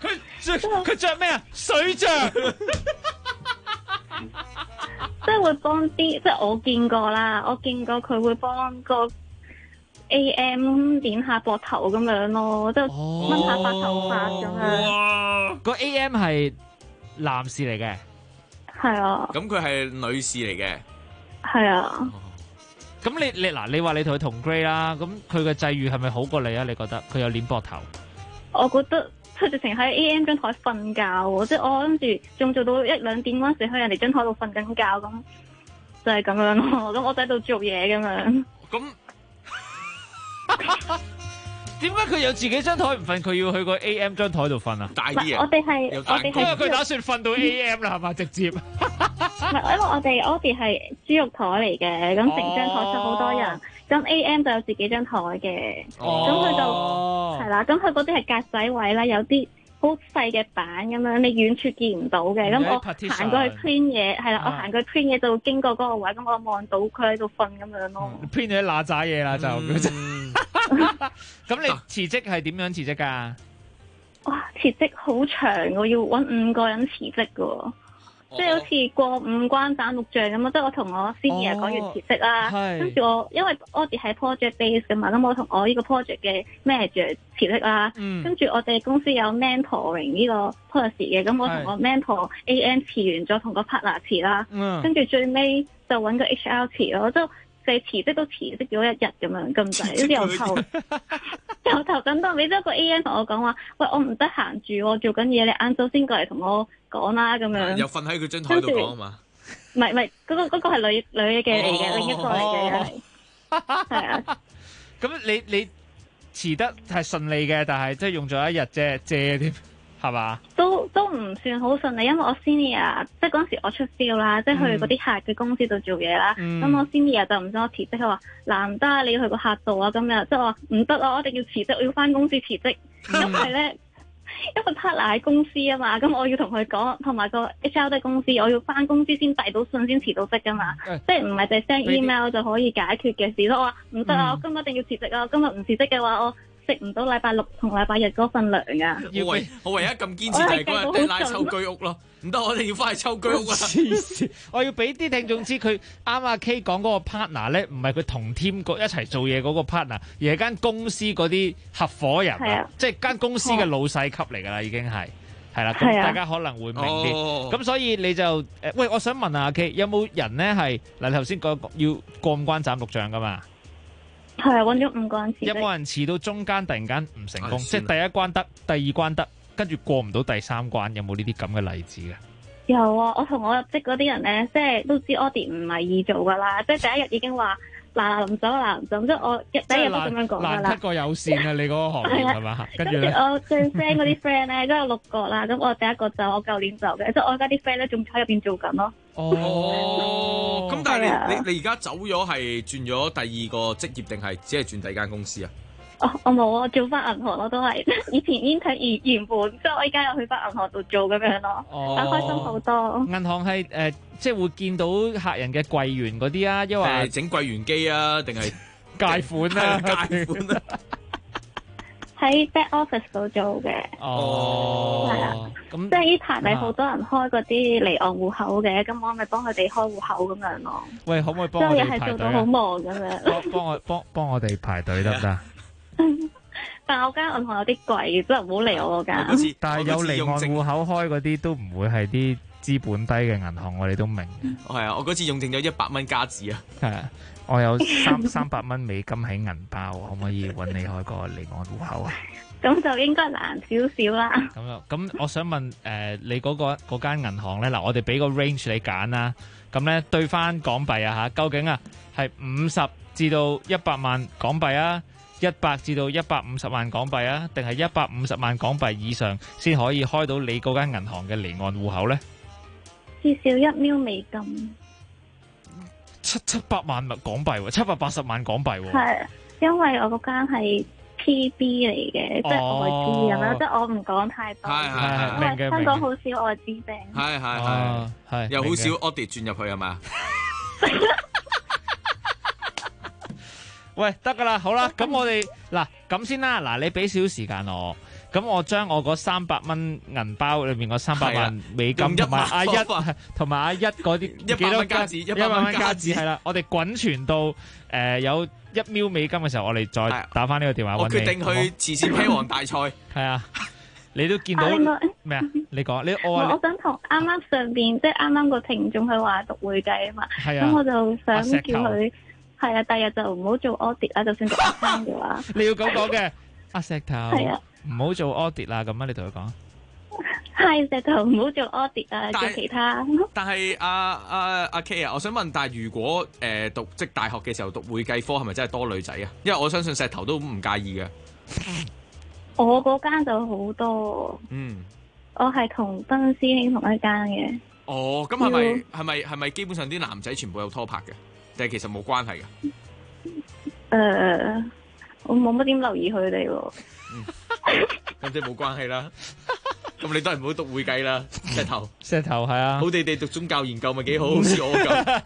Speaker 10: 佢着咩啊？水象。
Speaker 11: 即係會幫啲，即係我見過啦，我見過佢會幫個 AM 點下膊頭咁樣咯，即係掹下髮頭髮咁樣。
Speaker 10: 哇！個 AM 係男士嚟嘅，
Speaker 11: 係啊。
Speaker 9: 咁佢係女士嚟嘅，
Speaker 11: 係啊。
Speaker 10: 咁你嗱，你話你同佢同 grade 啦，咁佢嘅際遇係咪好過你啊？你覺得佢有捏膊頭？
Speaker 11: 我覺得佢直情喺 AM 張台瞓覺喎，即係我諗住仲做到1-2點嗰陣時，喺人哋張台度瞓緊覺，咁就係咁樣咯。咁我就喺度做嘢咁樣。
Speaker 9: 咁
Speaker 10: 點解佢有自己張台唔瞓，佢要去個 AM 張台度瞓啊？
Speaker 9: 大啲
Speaker 11: 我哋係
Speaker 10: 因為佢打算瞓到 AM 啦，係嘛？直接。
Speaker 11: 唔係，因為我哋 Audi 係豬肉台嚟嘅，咁成張台坐好多人，咁 AM 就有自己張台嘅，咁佢就係啦，咁佢嗰啲係格仔位啦，有啲好細嘅板咁樣，你遠處見唔到嘅，咁我行過去 print 嘢，係啦，我行過去 print 嘢就經過嗰個位，咁我望到佢喺度瞓咁樣咯。
Speaker 10: print 咗啲嗱喳嘢啦就。咁你辭職係點樣辭職㗎？
Speaker 11: 哇，辭職好長，我要揾5個人辭職㗎。即係好似過5關斬6將咁啊！即係我同我 senior 講完辭職啦，跟住我因為 Audi 係 project base 噶嘛，咁我同我呢個 project 嘅 manager 辭職啦。跟住我哋公司有 mentoring 呢個 policy 嘅，咁我同我 mentor AM 辭完，再同個 partner 辭啦。跟住最尾就揾個 HR 辭咯，即係辭職都辭職咗1日咁樣咁滯，好似由頭等到尾。即係個 AM 同我講話，喂，我唔得閒住，我做緊嘢，你晏晝先過嚟同我講啦，咁樣。
Speaker 9: 又瞓喺佢張台度講啊嘛？
Speaker 11: 唔係，嗰個係女嘅嚟嘅，另一個嚟嘅係啊。
Speaker 10: 咁你辭得係順利嘅，但係即係用咗1日啫，借添係嘛？
Speaker 11: 都唔算好順利，因為我 senior 即係嗰陣時我出 field 啦，即係去嗰啲客嘅公司度做嘢啦。咁我 senior 就唔想我辭職，佢話嗱唔得啊，你要去個客度啊，咁樣即係話唔得啊，我一定要辭職，我要翻公司辭職，因為咧。因為 partner 喺公司啊嘛，咁我要同佢講，同埋個 HR 都係公司，我要翻公司先遞到信先辭到職噶嘛，即係唔係就 send email 就可以解決嘅事咯。我話唔得啊，我今日一定要辭職啊，今日唔辭職嘅話，我食唔到禮拜6同禮拜日嗰份糧噶。
Speaker 9: 我唯一咁堅持就係嗰日拉抽居屋咯，唔得，我哋要翻去抽居屋啊！
Speaker 10: 黐線，我要俾啲聽眾知，佢啱阿 K 講嗰個 partner 咧，唔係佢同 team 一齊做嘢嗰個 partner，而係間公司嗰啲合夥人啊，即係間公司嘅老細級嚟㗎啦，已經係啦。咁大家可能會明啲。咁所以你就喂，我想問下阿 K， 有冇人咧係嗱？你頭先講要過5關斬6將㗎嘛？
Speaker 11: 係啊，揾咗5個人辭職。
Speaker 10: 有冇人辭到中間突然間唔成功？即係第一關得，第2關得，跟住過唔到第3關，有冇呢啲咁嘅例子嘅？
Speaker 11: 有啊，我同我入職嗰啲人咧，即係都知 Audi 唔係易做噶啦，即係第一日已經話嗱臨走，即係我第一日都咁樣講噶啦。
Speaker 10: 難得個友善啊！你嗰個行業係嘛？跟住咧，
Speaker 11: 我最 friend 嗰啲 friend 咧都有6個啦，咁我第一個走，我舊年走嘅，即係我而家啲 friend 咧仲喺入邊做緊咯。
Speaker 9: 咁但係你而家走咗係轉咗第2個職業定係只係轉第2間公司啊？
Speaker 11: 我冇啊，做翻銀行我都係以前intern原本，即係我而家又去翻銀行度做咁樣咯，但開心好多。銀
Speaker 10: 行係即係會見到客人嘅櫃員嗰啲啊，因為
Speaker 9: 整櫃員機啊，定係
Speaker 10: 借款啊？
Speaker 9: 借款啊？
Speaker 11: 喺 back office 度做嘅。係啊，咁即係呢排咪好多人開嗰啲離岸戶口嘅，咁我咪幫佢哋開戶口咁樣咯。
Speaker 10: 喂，可唔可以幫我哋排隊啊？
Speaker 11: 周日係做到好忙咁樣。
Speaker 10: 幫我哋排隊得唔得？
Speaker 11: 但係我間銀行有啲貴，真係唔好嚟我嗰間。
Speaker 10: 但係有離岸戶口開嗰啲都唔會係啲資本低嘅銀行，我哋都明。
Speaker 9: 係啊，我嗰次用剩咗100蚊加紙啊。
Speaker 10: 係啊，我有300蚊美金喺銀包，可唔可以揾你開個離岸戶口啊？
Speaker 11: 咁就應該難少少啦。
Speaker 10: 咁我想問你嗰間銀行咧，嗱，我哋俾個 range 你揀啦。咁咧對翻港幣啊嚇，究竟啊係50至到100萬港幣啊，100至到150萬港幣啊，定係150萬港幣以上先可以開到你嗰間銀行嘅離岸戶口咧？
Speaker 11: 至少1 million 美金
Speaker 10: ，700萬港幣喎，780萬港幣喎。
Speaker 11: 係，因為我嗰間係 PB 嚟嘅，即係外資咁樣，即係我唔講太多。
Speaker 9: 係，
Speaker 11: 因為香港好少外資病。
Speaker 9: 係，又好少 audit 轉入去係嘛？
Speaker 10: 喂，得噶啦，好啦，咁我哋嗱咁先啦，嗱你俾少時間我， 咁我將我嗰300蚊銀包裏面嗰300萬美金同埋阿一嗰啲幾多蚊加紙，100蚊加紙係啦，我哋滾存到有1秒美金嘅時候，我哋再打翻呢個電話揾你。
Speaker 9: 我決定去慈善啤王大賽。
Speaker 10: 係啊，你都見到咩啊？你講，
Speaker 11: 我想同啱啱上邊即係啱啱個聽眾佢話讀會計啊嘛，咁我就想叫佢係啊，第日就唔好做 audit 啦，就算讀 account 嘅話。
Speaker 10: 你要咁講嘅，阿石頭，
Speaker 11: 係啊，
Speaker 10: 唔好做 audit 啦，咁啊，你同佢講。
Speaker 11: 係石頭，唔好做 audit 啊，做其他。
Speaker 9: 但係阿 K 啊，我想問，但係如果讀即大學嘅時候讀會計科，係咪真係多女仔啊？因為我相信石頭都唔介意嘅。
Speaker 11: 我嗰間就好多。我係同斌師兄同一間嘅。
Speaker 9: 哦，咁係咪基本上啲男仔全部有拖拍嘅？定係其實冇關係嘅？
Speaker 11: 我冇乜點留意佢哋喎。
Speaker 9: 咁即係冇關係啦。咁你都係唔好讀會計啦，石頭
Speaker 10: 係啊，
Speaker 9: 好地地讀宗教研究咪幾好，好似我咁。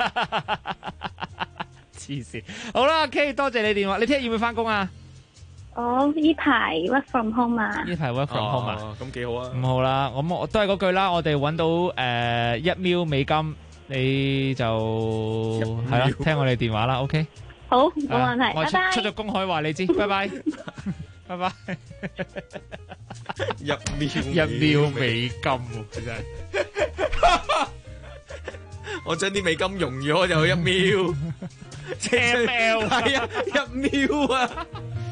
Speaker 10: 黐線，好啦 ，K， 多謝你電話。你聽日要唔要翻工啊？
Speaker 11: 我呢排 work from home 啊。
Speaker 10: 呢排 work from home 啊，
Speaker 9: 咁幾好啊。
Speaker 10: 咁好啦，我都係嗰句啦，我哋揾到1秒美金，你就係啦，聽我哋電話啦 ，OK。
Speaker 11: 好，冇問題。
Speaker 10: 我
Speaker 11: 拜拜。
Speaker 10: 出咗公海話你知，拜拜。拜拜。1秒美金喎，真係。
Speaker 9: 我將啲美金融咗就1秒
Speaker 10: ，ML
Speaker 9: 係啊，1秒啊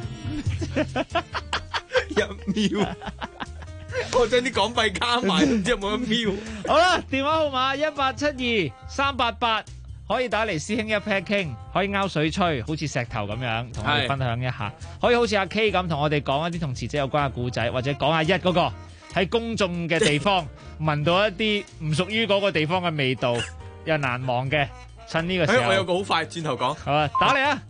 Speaker 9: ，1秒。我將啲港幣加埋，唔知有冇1秒。
Speaker 10: 好啦，電話號碼1872-388。可以打嚟師兄一 pair 傾，可以勾水吹，好似石頭咁樣同我哋分享一下。可以好似阿 K 咁同我哋講一啲同辭職有關嘅故仔，或者講阿一嗰個喺公眾嘅地方聞到一啲唔屬於嗰個地方嘅味道，又難忘嘅。趁呢個時候，
Speaker 9: 我有個好快轉頭講，
Speaker 10: 好啊，打嚟啊！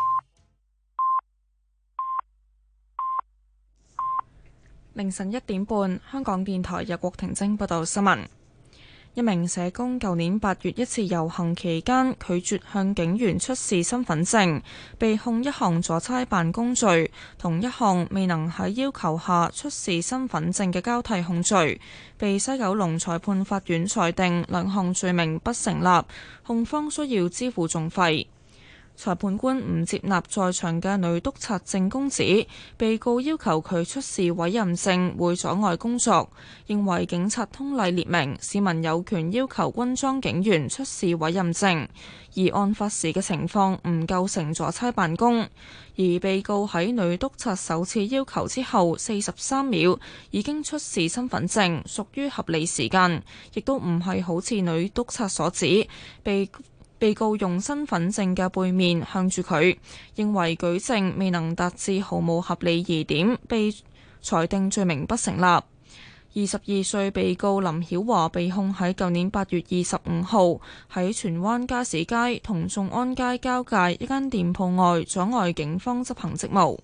Speaker 1: 凌晨1點半，香港電台由郭婷晶報道新聞。一名社工舊年8月一次遊行期間拒絕向警員出示身份證，被控一項阻差辦公罪，同一項未能喺要求下出示身份證嘅交替控罪，被西九龍裁判法院裁定兩項罪名不成立，控方需要支付訟費。裁判官唔接納在場嘅女督察證供指，被告要求佢出示委任證會阻礙工作，認為警察通例列明市民有權要求軍裝警員出示委任證，而案發時嘅情況唔構成阻差辦公，而被告喺女督察首次要求之後43秒已經出示身份證，屬於合理時間，亦都唔係好似女督察所指，被告用身份證嘅背面向住佢，認為舉證未能達至毫無合理疑點，被裁定罪名不成立。22歲被告林曉華被控喺舊年8月25號喺荃灣加士街同眾安街交界一間店鋪外阻礙警方執行職務。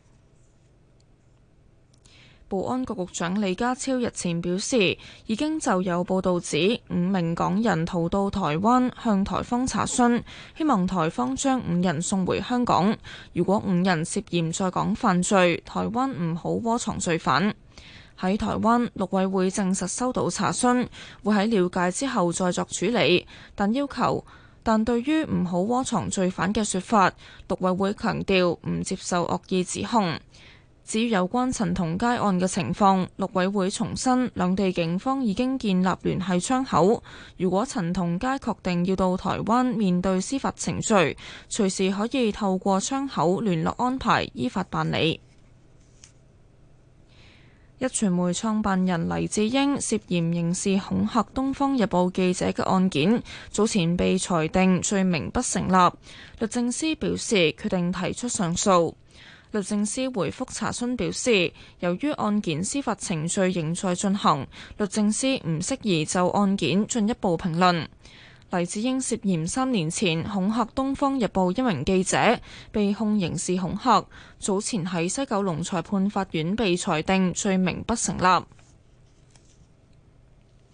Speaker 1: 保安局局長李家超日前表示，已經就有報道指5名港人逃到台灣向台方查詢，希望台方將5人送回香港。如果5人涉嫌在港犯罪，台灣唔好窩藏罪犯。喺台灣，陸委會證實收到查詢，會喺了解之後再作處理，但對於唔好窩藏罪犯嘅說法，陸委會強調唔接受惡意指控。至於有關陳同佳案嘅情況，陸委會重申兩地警方已經建立聯繫窗口，如果陳同佳確定要到台灣面對司法程序，隨時可以透過窗口聯絡安排，依法辦理。壹傳媒創辦人黎智英涉嫌刑事恐嚇《東方日報》記者嘅案件，早前被裁定罪名不成立，律政司表示決定提出上訴。律政司回覆查詢表示，由於案件司法程序仍在進行，律政司唔適宜就案件進一步評論。黎智英涉嫌3年前恐嚇《東方日報》一名記者，被控刑事恐嚇，早前喺西九龍裁判法院被裁定罪名不成立。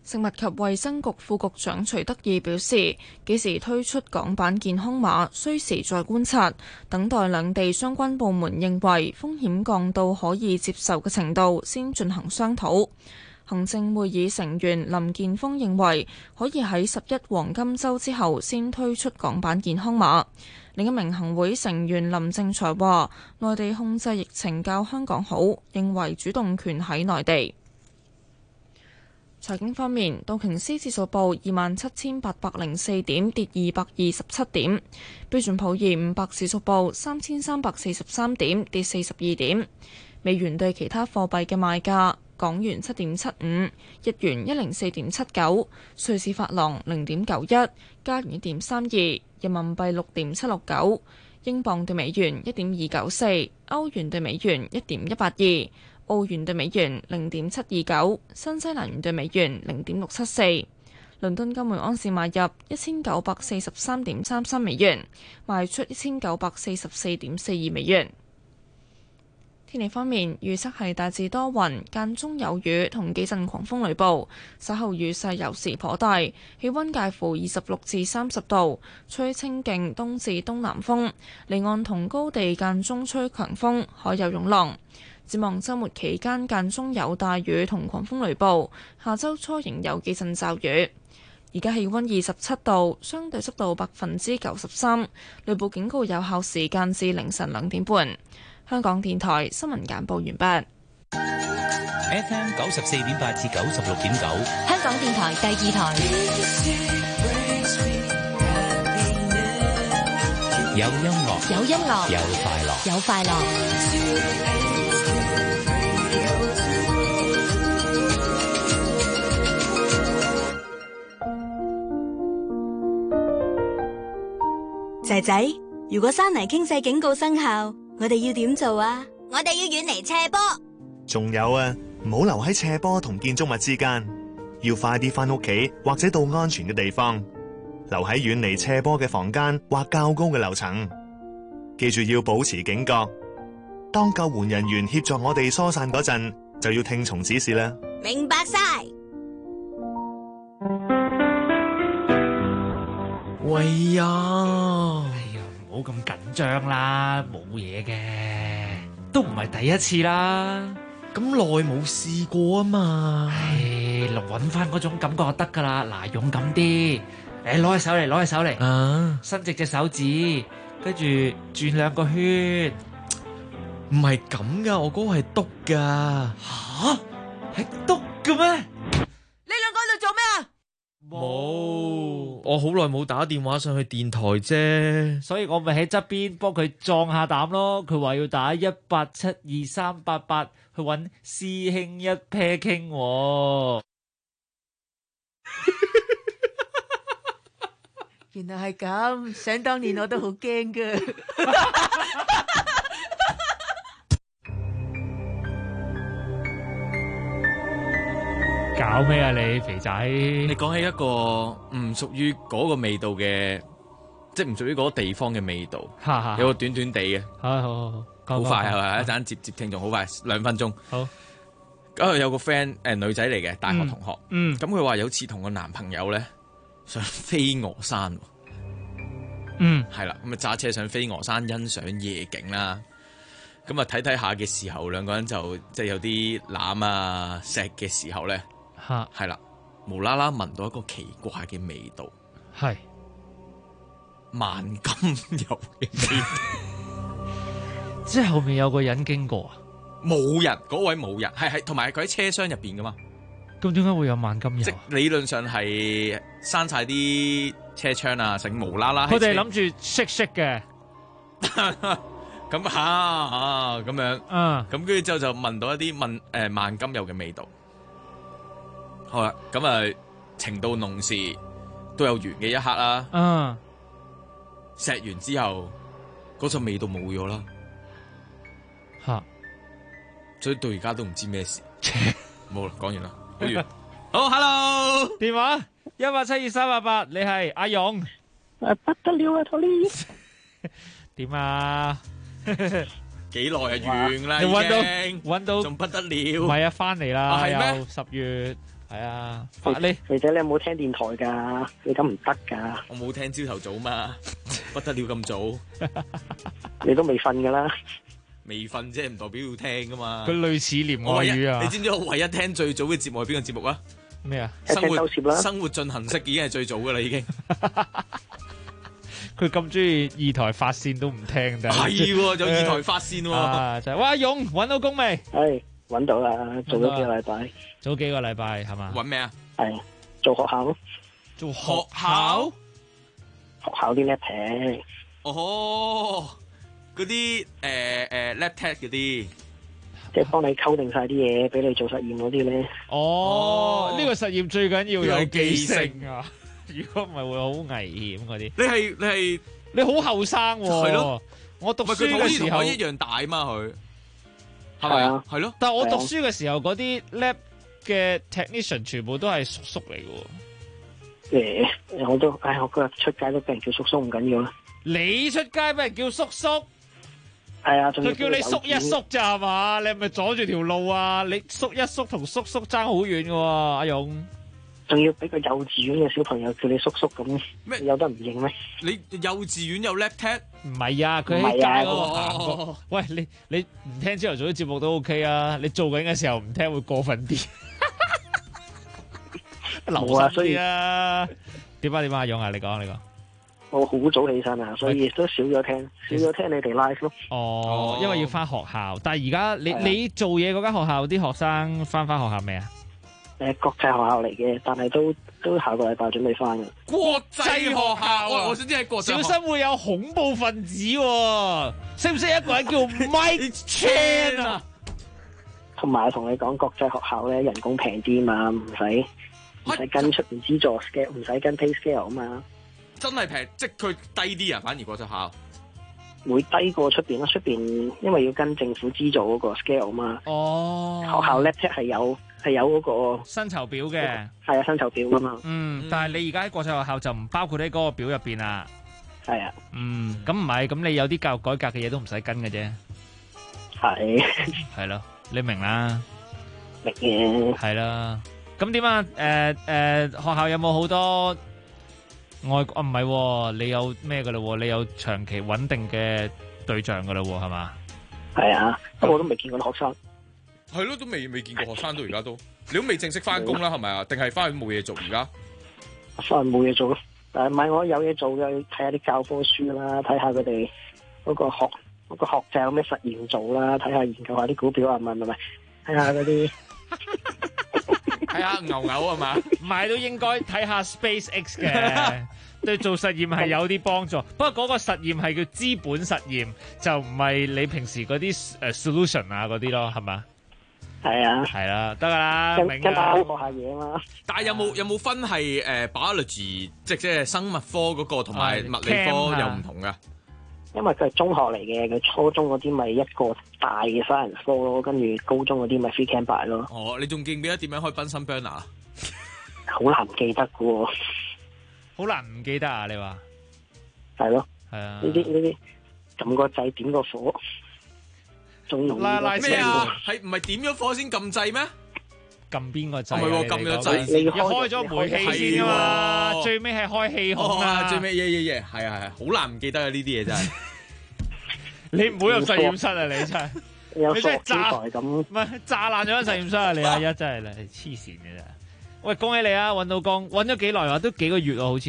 Speaker 1: 食物及衛生局副局長徐德義表示，幾時推出港版健康碼，需時再觀察，等待兩地相關部門認為風險降到可以接受嘅程度，先進行商討。行政會議成員林健鋒認為，可以喺11黃金週之後先推出港版健康碼。另一名行會成員林正財話，內地控制疫情較香港好，認為主動權喺內地。財經方面，道瓊斯指數報27,804點，跌227點；標準普爾500指數報3,343點，跌42點。美元對其他貨幣嘅賣價：港元7.75，日元104.79，瑞士法郎0.91，加元1.32，人民幣6.769，英鎊對美元1.294，歐元對美元1.182。澳元對美元0.729，新西蘭元對美元0.674。倫敦金每盎司買入1943.33美元，賣出1944.42美元。天氣方面，預測係大致多雲，間中有雨同幾陣狂風雷暴，稍後雨勢有時頗大，氣温介乎26至30度，吹清勁東至東南風，離岸同高地間中吹強風，海有湧浪。展望週末期間間中有大雨同狂風雷暴，下週初仍有幾陣驟雨。而家氣温27度，相對濕度93%，雷暴警告有效時間至凌晨2點半。香港電台新聞簡報完畢。
Speaker 14: FM 94.8至96.9，
Speaker 3: 香港電台第2台。
Speaker 14: 有音樂，
Speaker 3: 有音樂，
Speaker 14: 有快樂，
Speaker 3: 有快樂。
Speaker 22: 仔仔，如果山泥傾瀉警告生效，我哋要點做啊？
Speaker 17: 我哋要遠離斜坡。
Speaker 23: 仲有啊，唔好留喺斜坡同建築物之間，要快啲返屋企或者到安全嘅地方。留喺遠離斜坡嘅房間或較高嘅樓層。記住要保持警覺。當救援人員協助我哋疏散嗰陣，就要聽從指示啦。
Speaker 17: 明白晒。
Speaker 10: 喂呀！唔好咁緊張啦，冇嘢嘅，都唔係第一次啦。
Speaker 9: 咁耐冇試過啊嘛。
Speaker 10: 揾翻嗰種感覺就得噶啦。嗱，勇敢啲，攞起手嚟，攞起手嚟，伸直隻手指，跟住轉2個圈。
Speaker 9: 唔係咁噶，我嗰個係篤噶。
Speaker 10: 吓？係篤嘅咩？
Speaker 8: 你兩個喺度做咩啊？
Speaker 9: 冇，我好耐冇打電話上去電台啫，
Speaker 10: 所以我咪喺側邊幫佢壯下膽咯。佢話要打1872388去揾師兄一 pair 傾。
Speaker 8: 原來係咁，想當年我都好驚噶。
Speaker 10: 搞咩啊你肥仔？
Speaker 9: 你講起一個唔屬於嗰個味道嘅，即係唔屬於嗰個地方嘅味道，有個短短地嘅，好快係咪？一陣接聽眾好快2分鐘。
Speaker 10: 好，
Speaker 9: 咁有個 friend 女仔嚟嘅大學同學，咁佢話有次同個男朋友咧上飛鵝山，係啦，咁啊揸車上飛鵝山欣賞夜景啦。咁啊睇睇下嘅時候，兩個人就即係有啲攬啊錫嘅時候咧。係啦，無啦啦聞到一個奇怪嘅味道，
Speaker 10: 係
Speaker 9: 萬金油嘅味道。
Speaker 10: 即係後面有個人經過啊？
Speaker 9: 冇人，嗰位冇人，係同埋佢喺車廂入邊噶嘛。
Speaker 10: 咁點解會有萬金油？
Speaker 9: 即理論上係閂晒啲車窗啊，成無啦啦。
Speaker 10: 佢哋諗住識嘅。
Speaker 9: 咁咁樣，咁跟住之後就聞到一啲萬金油嘅味道。好啦，咁啊，情到濃時都有完嘅一刻啦。錫完之後，嗰陣味道冇咗啦。所以到而家都唔知咩事。冇啦，講完啦，好完。好 ，hello，
Speaker 10: 電話1872388，你係阿勇。
Speaker 24: 不得了啊 ，Tony。
Speaker 10: 點啊？
Speaker 9: 幾耐啊？完啦，
Speaker 10: 已經揾到，
Speaker 9: 仲不得了。
Speaker 10: 唔係啊，翻嚟啦，
Speaker 9: 係咩
Speaker 10: ？10月。 係啊，
Speaker 24: 肥仔你有冇聽電台㗎？你咁唔得㗎。
Speaker 9: 我冇聽朝頭早嘛，不得了咁早。
Speaker 24: 你都未瞓㗎啦。
Speaker 9: 未瞓啫，唔代表要聽㗎嘛。
Speaker 10: 佢類似念愛語啊！
Speaker 9: 你知唔知我唯一聽最早嘅節目係邊個節目啊？
Speaker 10: 咩啊？
Speaker 9: 生活進行式已經係最早㗎啦，已經。
Speaker 10: 佢咁中意二台發線都唔聽，但
Speaker 9: 係喎，有二台發線喎。
Speaker 10: 就係哇，勇揾到工未？
Speaker 24: 係揾到啦，做咗幾個禮拜。
Speaker 10: 做幾個禮拜係嘛？
Speaker 9: 揾咩啊？
Speaker 24: 係做學校咯。
Speaker 9: 做學校？
Speaker 24: 學校啲 laptop。
Speaker 9: 哦，嗰啲laptop 嗰啲，
Speaker 24: 即係幫你溝定晒啲嘢，俾你做實驗嗰啲咧。
Speaker 10: 哦，呢個實驗最緊要有記性啊！如果唔係會好危險嗰啲。你好後生喎。係咯。我讀書嘅時候
Speaker 9: 一樣大嘛佢。
Speaker 24: 係咪啊？
Speaker 9: 係咯。
Speaker 10: 但係我讀書嘅時候嗰啲 lab 嘅 technician 全部都係叔叔嚟嘅喎。
Speaker 24: 我嗰日出街都俾人叫叔叔，唔緊要啦。
Speaker 10: 你出街俾人叫叔叔？
Speaker 24: 係啊，
Speaker 10: 佢叫你縮一縮咋係嘛？你係咪阻住條路啊？你縮一縮同叔叔爭好遠嘅喎，阿勇。
Speaker 24: 仲要俾個幼稚園嘅小朋友叫你叔叔咁，咩有得唔認咩？
Speaker 9: 你幼稚園有 laptop？
Speaker 10: 唔係啊，佢喺街嗰度行過。喂，你唔聽朝頭早啲節目都 OK 啊，你做緊嘅時候唔聽會過分啲。留心啲啊！點啊，阿勇啊，你講。
Speaker 24: 我好早起身啊，所以都少咗聽你哋 live 咯。
Speaker 10: 哦，因為要翻學校，但係而家你做嘢嗰間學校啲學生翻學校未啊？
Speaker 24: 國際學校嚟嘅，但係都下個禮拜準備翻嘅。
Speaker 9: 國際學校我想知係國際。
Speaker 10: 小心會有恐怖分子喎，識唔識一個人叫 Mike Chan 啊？
Speaker 24: 同埋我同你講，國際學校咧人工平啲嘛，唔使跟出面資助 scale， 唔使跟 pay scale 啊嘛。
Speaker 9: 真係平，即係佢低啲啊！反而國際學校
Speaker 24: 會低過出邊咯，出邊因為要跟政府資助嗰個 scale 啊嘛。
Speaker 10: 哦，
Speaker 24: 學校 laptop 係有嗰個
Speaker 10: 薪酬表嘅，
Speaker 24: 係啊，薪酬表噶嘛。
Speaker 10: 但係你而家喺國際學校就唔包括喺嗰個表入邊啦。
Speaker 24: 係啊。
Speaker 10: 咁唔係，咁你有啲教育改革嘅嘢都唔使跟嘅啫。
Speaker 24: 係。係
Speaker 10: 咯，你明啦。
Speaker 24: 明嘅。
Speaker 10: 係啦。咁點啊？學校有冇好多？唔係，你有咩噶啦？你有長期穩定嘅對象噶啦，係嘛？
Speaker 24: 係啊，不過我都未見過學生。
Speaker 9: 係咯，都未見過學生到而家都，你都未正式翻工啦，係咪啊？定係翻去冇嘢做而家？
Speaker 24: 翻去冇嘢做咯，但係唔係我有嘢做嘅，睇下啲教科書啦，睇下佢哋嗰個學制有咩實驗做啦，睇下研究下啲股票啊，唔係，睇下嗰啲。
Speaker 9: 睇下牛係嘛？
Speaker 10: 唔係都應該睇下 SpaceX 嘅，對做實驗係有啲幫助。不過嗰個實驗係叫資本實驗，就唔係你平時嗰啲solution 啊嗰啲咯，係嘛？
Speaker 24: 係啊，
Speaker 10: 係啦，得噶啦，明
Speaker 24: 㗎。學下嘢嘛。
Speaker 9: 但係有冇分係biology，即係生物科嗰個同埋物理科有唔同㗎？
Speaker 24: 因為佢係中學嚟嘅，佢初中嗰啲咪一個大嘅 science 科咯，跟住高中嗰啲咪 free camp by 咯。
Speaker 9: 哦，你仲記唔記得點樣開奔心 burner？
Speaker 24: 好難記得嘅喎。
Speaker 10: 好難唔記得啊！你話
Speaker 24: 係咯？
Speaker 10: 係啊。
Speaker 24: 呢啲撳個掣點個火，仲容易
Speaker 9: 咩啊？係唔係點咗火先撳掣咩？
Speaker 10: 撳邊個掣？
Speaker 9: 唔係喎，撳咗掣，
Speaker 10: 你開咗煤氣先啊嘛，最尾係開氣孔啊，
Speaker 9: 最尾嘢，係啊，好難唔記得啊！呢啲嘢真係，
Speaker 10: 你唔好入實驗室啊！你真係，你真係炸咁，唔係炸爛咗間實驗室啊！你阿一真係你黐線嘅啫。喂，恭喜你啊！揾到工，揾咗幾耐啊？都幾個月啊，好似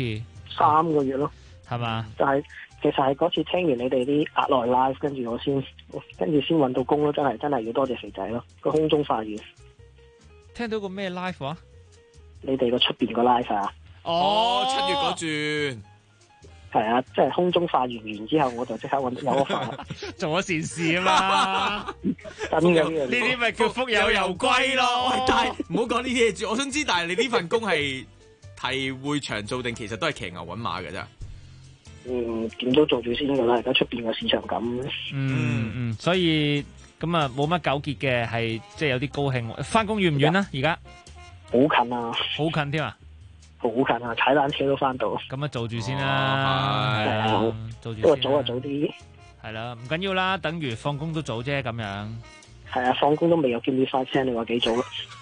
Speaker 24: 3個月咯，
Speaker 10: 係嘛？
Speaker 24: 就係其實係嗰次聽完你哋啲額內 live，跟住先揾到工咯，真係要多謝肥仔咯，個空中花園。
Speaker 10: 聽到個咩 live 話？
Speaker 24: 你哋個出邊個 live 啊？
Speaker 9: 哦，7月嗰轉
Speaker 24: 係啊，即係空中化完之後，我就即刻揾有個化
Speaker 10: 做咗善事啊嘛！
Speaker 24: 真嘅
Speaker 10: 呢啲咪叫福有攸歸咯。
Speaker 9: 喂，但係唔好講呢啲嘢住，我想知，但係你呢份工係會長做定其實都係騎牛揾馬嘅啫？
Speaker 24: 點都做住先噶啦，而家出邊個市場咁。
Speaker 10: 所以。咁啊，冇乜糾結嘅，係即係有啲高興。翻工遠唔遠啊？而家
Speaker 24: 好近啊，
Speaker 10: 好近添啊，
Speaker 24: 好近啊，踩單車都翻到。
Speaker 10: 咁啊，做住先啦，係啊，做住。
Speaker 24: 不過早就早啲。
Speaker 10: 係啦，唔緊要啦，等於放工都早啫，咁樣。
Speaker 24: 係啊，放工都未有見到快聲，你話幾早咯？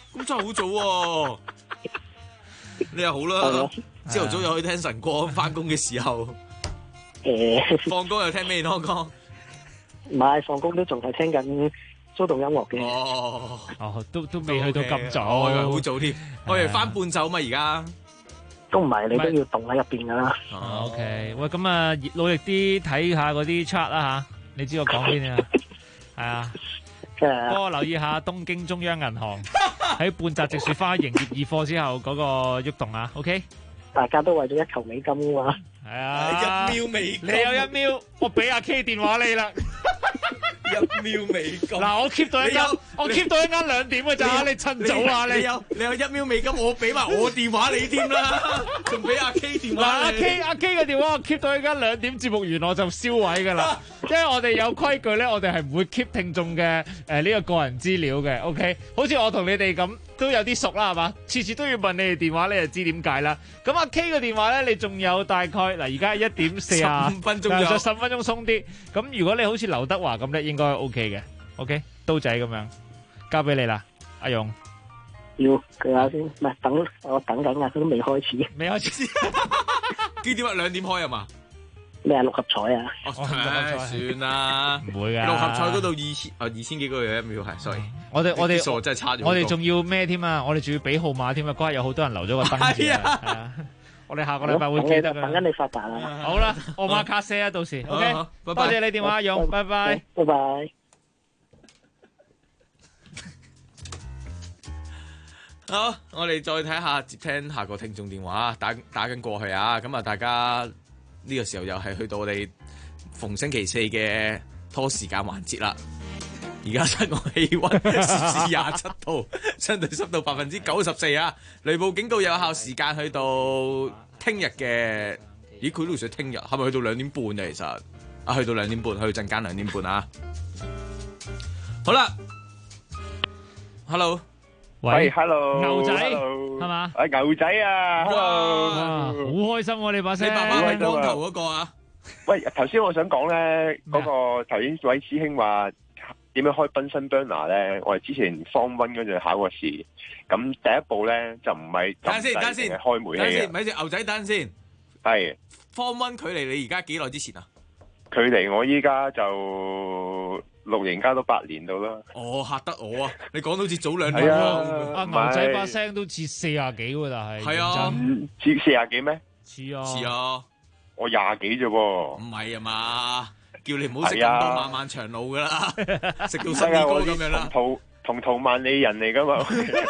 Speaker 9: 咁真係好早喎。你又好啦，朝頭早又可以聽晨歌，翻工嘅時候。放工又聽咩歌？
Speaker 24: 唔係放工都仲係聽緊騷動音樂嘅。
Speaker 10: 哦，都未去到咁早，
Speaker 9: 我以為好早添。我以為翻半晝嘛，而家
Speaker 24: 都唔係，你都要凍喺入邊噶啦。
Speaker 10: OK， 喂，咁啊，努力啲睇下嗰啲 chart 啦吓，你知我講邊啊？係啊。幫我留意下東京中央銀行喺半澤直樹花營業二課之後嗰個喐動啊 ，OK？
Speaker 24: 大家都為咗1球美金啊嘛。
Speaker 10: 係啊，1秒美金，你有1秒，我俾阿 K 電話你啦。
Speaker 9: 1秒美金。
Speaker 10: 嗱，我 keep 到一間2點嘅咋，你趁早啊你。
Speaker 9: 你有1秒美金，我俾埋我電話你添啦，仲俾阿 K 電話你。
Speaker 10: 阿 K 嘅電話我 keep 到一間2點節目完我就銷毀噶啦，因為我哋有規矩咧，我哋係唔會 keep 聽眾嘅呢個個人資料嘅 ，OK？ 好似我同你哋咁都有啲熟啦，係嘛？次次都要問你哋電話，你就知點解啦。咁阿 K 嘅電話咧，你仲有大概嗱，而家1點45分鐘，就10分鐘鬆啲。咁如果你好似劉德華咁咧，應該 OK 嘅 ，OK？ 刀仔咁樣，交俾你啦，阿勇。
Speaker 24: 要佢下先，唔係我等緊啊，佢都未開始。
Speaker 10: 未開始。
Speaker 9: 幾點啊？2點開啊嘛？
Speaker 24: 咩啊？6合彩啊？
Speaker 9: 算啦，
Speaker 10: 唔會噶。
Speaker 9: 6合彩嗰度2000幾個嘢1秒係，所以
Speaker 10: 我哋
Speaker 9: 數真係差咗。
Speaker 10: 我哋仲要咩添啊？我哋仲要俾號碼添啊！嗰日有好多人留咗個燈字啊！我哋下個禮拜會記得㗎。
Speaker 24: 等緊你發達啦！
Speaker 10: 好啦，我馬卡西啊，到時 OK。多謝你電話，勇，拜拜。
Speaker 24: 拜拜。
Speaker 9: 好，我哋再睇下接聽下個聽眾電話，打緊過去啊！咁啊，大家呢個時候又係去到我哋逢星期四嘅拖時間環節啦。而家室外氣溫攝氏27度，相對濕度94%啊！雷暴警告有效時間去到聽日嘅，咦？佢都算聽日，係咪去到2點半啊？其實啊，去到2點半，去到陣間2點半啊！好啦 ，Hello。
Speaker 12: 喂 ，hello，
Speaker 10: 牛仔係嘛？
Speaker 12: 牛仔啊 ，hello，
Speaker 10: 好開心喎！你把聲，
Speaker 9: 你爸爸係光頭嗰個啊？
Speaker 12: 喂，頭先我想講咧，嗰個頭先位師兄話點樣開賓身 burner 咧？我哋之前 Form 1嗰陣考過試，咁第一步咧就唔係
Speaker 9: 等先，
Speaker 12: 係開煤氣嘅。
Speaker 9: 咪住牛仔等先。
Speaker 12: 係
Speaker 9: Form 1距離你而家幾耐之前啊？
Speaker 12: 距離我依家就6年加到8年到啦。
Speaker 9: 哦，嚇得我啊！你講到好似早2年
Speaker 12: 喎。
Speaker 10: 阿牛仔把聲都似40幾喎，但係
Speaker 9: 係啊，
Speaker 12: 似40幾咩？
Speaker 10: 似
Speaker 12: 啊，我20幾啫喎。
Speaker 9: 唔係啊嘛，叫你唔好食咁多漫漫長路噶啦，食到新年糕咁樣啦。
Speaker 12: 同途萬里人嚟噶嘛？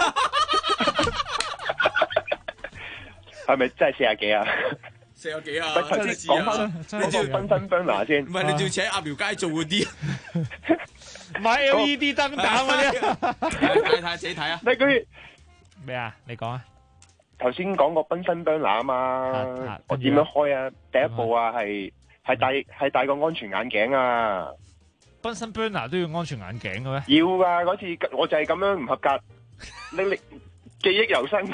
Speaker 12: 係咪真係40幾啊
Speaker 9: ？40幾啊？
Speaker 12: 頭先講翻，你照分身 burner 先。
Speaker 9: 唔係，你照請鴨寮街做嗰啲，
Speaker 10: 買 LED 燈膽嗰啲。
Speaker 9: 睇自己睇啊！
Speaker 12: 你佢
Speaker 10: 咩啊？你講啊！
Speaker 12: 頭先講個分身 burner 啊嘛，我點樣開啊？第一步啊，係戴個安全眼鏡啊！
Speaker 10: 分身 burner 都要安全眼鏡嘅咩？
Speaker 12: 要㗎，嗰次我就係咁樣唔合格，歷記憶猶新。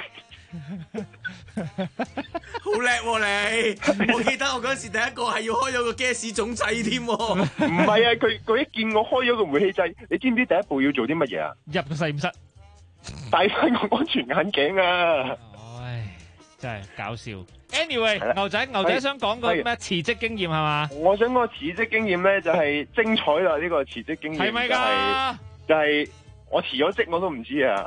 Speaker 9: 好叻喎你！我記得我嗰時第一個係要開咗個 gas 總掣添。唔
Speaker 12: 係啊，佢一見我開咗個煤氣掣，你知唔知第一步要做啲乜嘢啊？
Speaker 10: 入個實驗室，
Speaker 12: 戴翻個安全眼鏡啊！
Speaker 10: 唉，真係搞笑。Anyway， 牛仔想講個咩辭職經驗係嘛？
Speaker 12: 我想個辭職經驗咧就係精彩啦！呢個辭職經驗係咪㗎？就係我辭咗職我都唔知啊！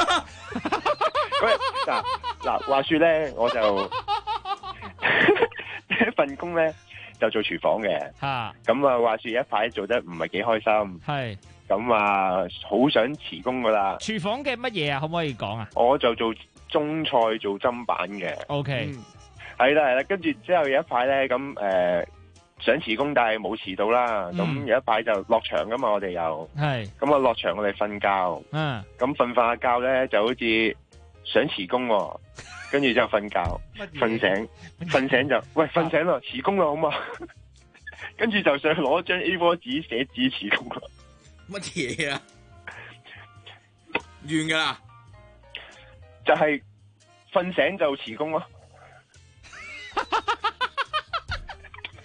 Speaker 12: 嗱，話說咧，我就一份工咧就做廚房嘅，咁啊話說一排做得唔係幾開心，係咁啊好想辭工噶啦。
Speaker 10: 廚房嘅乜嘢啊？可唔可以講啊？
Speaker 12: 我就做中菜做砧板嘅。
Speaker 10: OK，
Speaker 12: 係啦，跟住之後有一排咧咁想辭工，但係冇辭到啦。咁有一排就落場噶嘛，我哋又係咁啊落場我哋瞓覺，咁瞓下覺咧就好似想辭工，跟住之後瞓覺，瞓醒就喂瞓醒啦，辭工啦好嘛？跟住就想攞張 A4 紙寫紙辭工啦。
Speaker 9: 乜嘢啊？完噶啦，
Speaker 12: 就係瞓醒就辭工咯。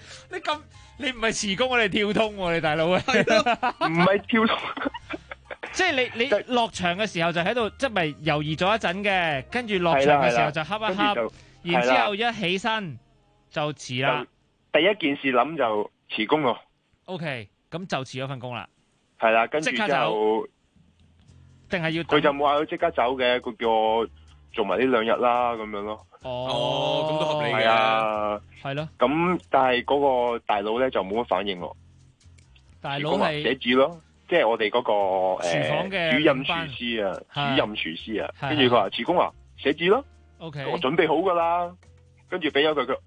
Speaker 10: 你唔係辭工，我哋跳通喎，你大佬啊！
Speaker 12: 唔係跳通，
Speaker 10: 即係你落場嘅時候就喺度，即係咪猶豫咗一陣嘅，跟住落場嘅時候就恰一恰，然之後一起身就辭啦。
Speaker 12: 第一件事諗就辭工咯。
Speaker 10: OK， 咁就辭咗份工啦。
Speaker 12: 係啦，跟住就
Speaker 10: 定係要
Speaker 12: 佢就冇話要即刻走嘅，佢叫我做埋呢2日啦，咁樣咯。
Speaker 9: 哦，咁都合理嘅。
Speaker 12: 係啊，
Speaker 10: 係咯。
Speaker 12: 咁但係嗰個大佬咧就冇乜反應咯。
Speaker 10: 大佬係
Speaker 12: 寫字咯，即係我哋嗰個
Speaker 10: 廚房嘅
Speaker 12: 主任廚師啊，主任廚師啊，跟住佢話辭工啊，寫字咯。
Speaker 10: OK，
Speaker 12: 我準備好噶啦，跟住俾咗佢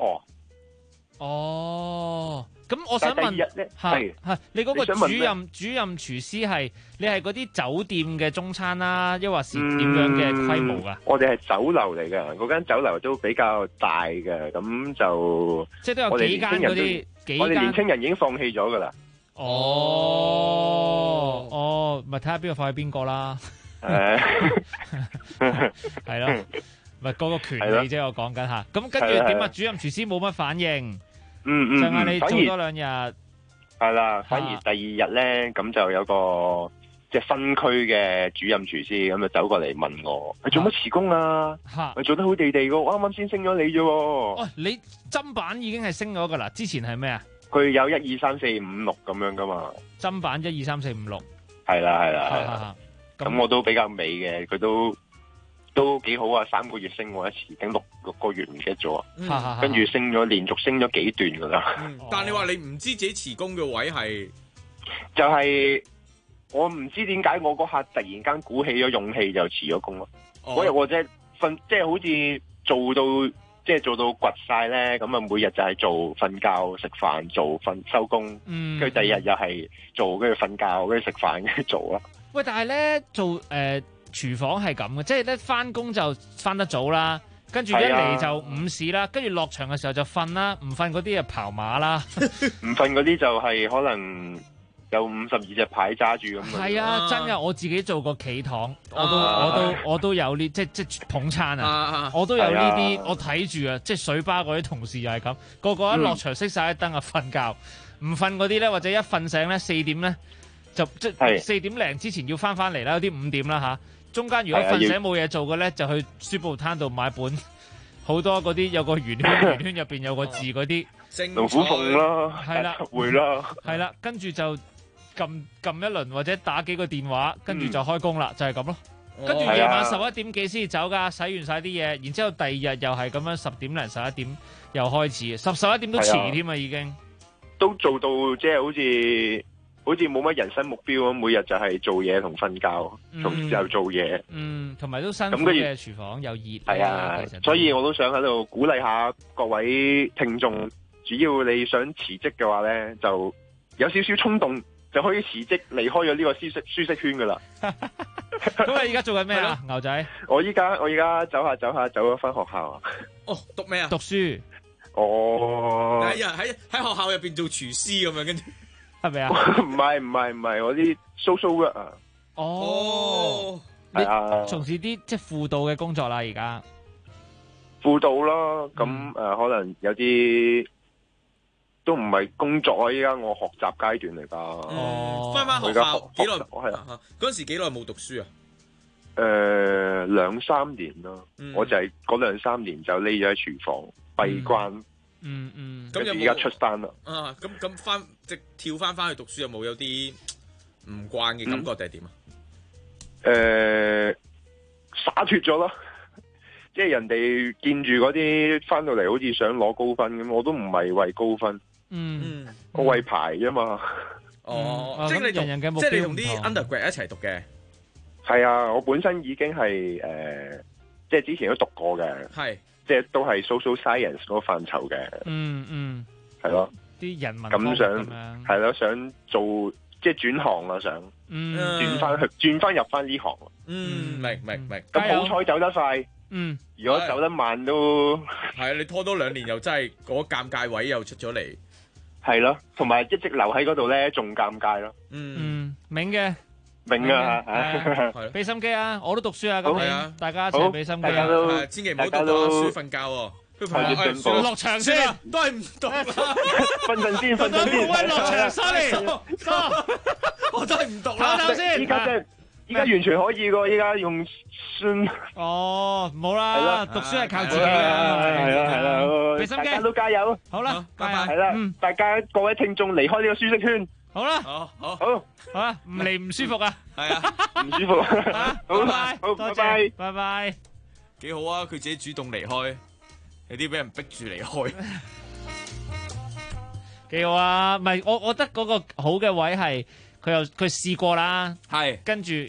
Speaker 10: 哦，咁我想問係你嗰個主任廚師係你係嗰啲酒店嘅中餐啦，抑或是點樣嘅規模噶？
Speaker 12: 我哋係酒樓嚟嘅，嗰間酒樓都比較大嘅，咁就
Speaker 10: 即係都有幾間嗰啲，
Speaker 12: 我哋年輕人已經放棄咗噶啦。
Speaker 10: 咪睇下邊個放喺邊個啦。係咯，咪嗰個權利啫，我講緊吓。咁跟住點啊？主任廚師冇乜反應。就嗌你做多2日，
Speaker 12: 係啦。反而第2日咧，咁就有個即係分區嘅主任廚師咁就走過嚟問我：你做乜辭工啊？你做得好地地噶，我啱啱先升咗你啫。
Speaker 10: 哦，你砧板已經係升咗噶啦，之前係咩啊？
Speaker 12: 佢有1、2、3、4、5、6咁樣噶嘛？
Speaker 10: 砧板1、2、3、4、5、6。係
Speaker 12: 啦。咁我都比較美嘅，佢都幾好啊！3個月升過一次，頂6個月唔記得咗，跟住連續升咗幾段噶啦。
Speaker 9: 但係你話你唔知自己辭工嘅位係，
Speaker 12: 就係我唔知點解我嗰下突然間鼓起咗勇氣就辭咗工咯。嗰日我即係好似做到掘晒咧，咁啊每日就係做瞓覺食飯做收工，跟住第2日又係做，跟住瞓覺跟住食飯跟住做啦。
Speaker 10: 喂，但係咧做廚房係咁嘅，即係咧翻工就翻得早啦，跟住一嚟就午市啦，跟住落場嘅時候就瞓啦，唔瞓嗰啲就跑馬啦，
Speaker 12: 唔瞓嗰啲就係可能有52隻牌揸住咁。
Speaker 10: 係啊，真嘅，我自己做過企堂，我都有呢，即係捧餐啊，我都有呢啲，我睇住啊，即係水吧嗰啲同事又係咁，個個一落場熄晒啲燈啊瞓覺，唔瞓嗰啲咧或者一瞓醒咧4點咧就即係4點零之前要翻嚟啦，有啲5點啦吓。中間如果瞓醒冇嘢做嘅咧，就去書報攤度買本好多嗰啲有個圓圈，圓圈入邊有個字嗰啲
Speaker 12: 龍虎鳳啦，
Speaker 10: 係啦，
Speaker 12: 會啦，
Speaker 10: 係啦，跟住就撳一輪或者打幾個電話，跟住就開工啦，就係咁咯。跟住夜晚11點幾先走噶，洗完晒啲嘢，然之後第2日又係咁樣10點零11點又開始，11點都遲添啊，已經
Speaker 12: 都做到即係好似冇乜人生目標咁，每日就係做嘢同瞓覺，同又做嘢。
Speaker 10: 同埋都辛苦嘅廚房又熱。
Speaker 12: 係啊，所以我都想喺度鼓勵下各位聽眾，只要你想辭職嘅話咧，就有少少衝動就可以辭職離開咗呢個舒適圈噶啦。
Speaker 10: 咁你而家做緊咩啊，牛仔？
Speaker 12: 我依家走咗返學校啊。
Speaker 9: 哦，讀咩啊？
Speaker 10: 讀書。
Speaker 12: 哦。
Speaker 9: 喺學校入邊做廚師咁樣，跟住。
Speaker 10: 係咪啊？
Speaker 12: 唔係，我啲 social work 啊。
Speaker 10: 哦，
Speaker 12: 係啊，
Speaker 10: 從事啲即係輔導嘅工作啦，而家
Speaker 12: 輔導咯。咁可能有啲都唔係工作啊，依家我學習階段嚟噶。
Speaker 9: 翻學校幾耐？係啊，嗰陣時幾耐冇讀書啊
Speaker 12: ？2-3年咯。我就係嗰2-3年就匿咗喺廚房閉關。
Speaker 9: 咁有冇
Speaker 12: 而家出山啦？
Speaker 9: 咁翻即係跳翻去讀書，有啲唔慣嘅感覺定係點啊？
Speaker 12: 灑脫咗咯，即係人哋見住嗰啲翻到嚟好似想攞高分咁，我都唔係為高分，我為牌啫嘛。
Speaker 9: 即係你同啲 undergrad 一齊讀嘅？
Speaker 12: 係啊，我本身已經係即係之前都讀過嘅。係。即係都係 social science 嗰個範疇嘅，係咯，
Speaker 10: 啲人文
Speaker 12: 咁想係咯，想做即係轉行啊，想轉翻入翻呢行。
Speaker 9: 明。
Speaker 12: 咁好彩走得快，如果走得慢都
Speaker 9: 係啊，你拖多2年又真係嗰個尷尬位又出咗嚟，
Speaker 12: 係咯，同埋一直留喺嗰度咧，仲尷尬咯。
Speaker 10: 明嘅。
Speaker 12: 明啊，
Speaker 10: 俾心機啊！我都讀書啊，咁大家一齊俾心機啊！
Speaker 9: 千祈唔好讀書瞓覺喎，
Speaker 10: 落場先啊，
Speaker 9: 都係唔讀啦，
Speaker 12: 瞓先。
Speaker 10: 喂，落場，sorry，
Speaker 9: 我都係唔讀啦。
Speaker 12: 依家依家完全可以噶，依家用算。
Speaker 10: 哦，冇啦，讀書係靠自己嘅。係啦，
Speaker 12: 大家都加油。
Speaker 10: 好啦，拜拜。
Speaker 12: 係啦，大家各位聽眾離開呢個舒適圈。
Speaker 10: 好啦，
Speaker 12: 好
Speaker 10: 啊，唔嚟唔舒服啊。
Speaker 9: 係啊，
Speaker 12: 唔舒服。
Speaker 10: 好，
Speaker 12: 好，拜拜，
Speaker 10: 拜拜。
Speaker 9: 幾好啊！佢自己主動離開，有啲俾人逼住離開。
Speaker 10: 幾好啊！唔係我覺得嗰個好嘅位係佢試過啦，
Speaker 9: 係跟
Speaker 10: 住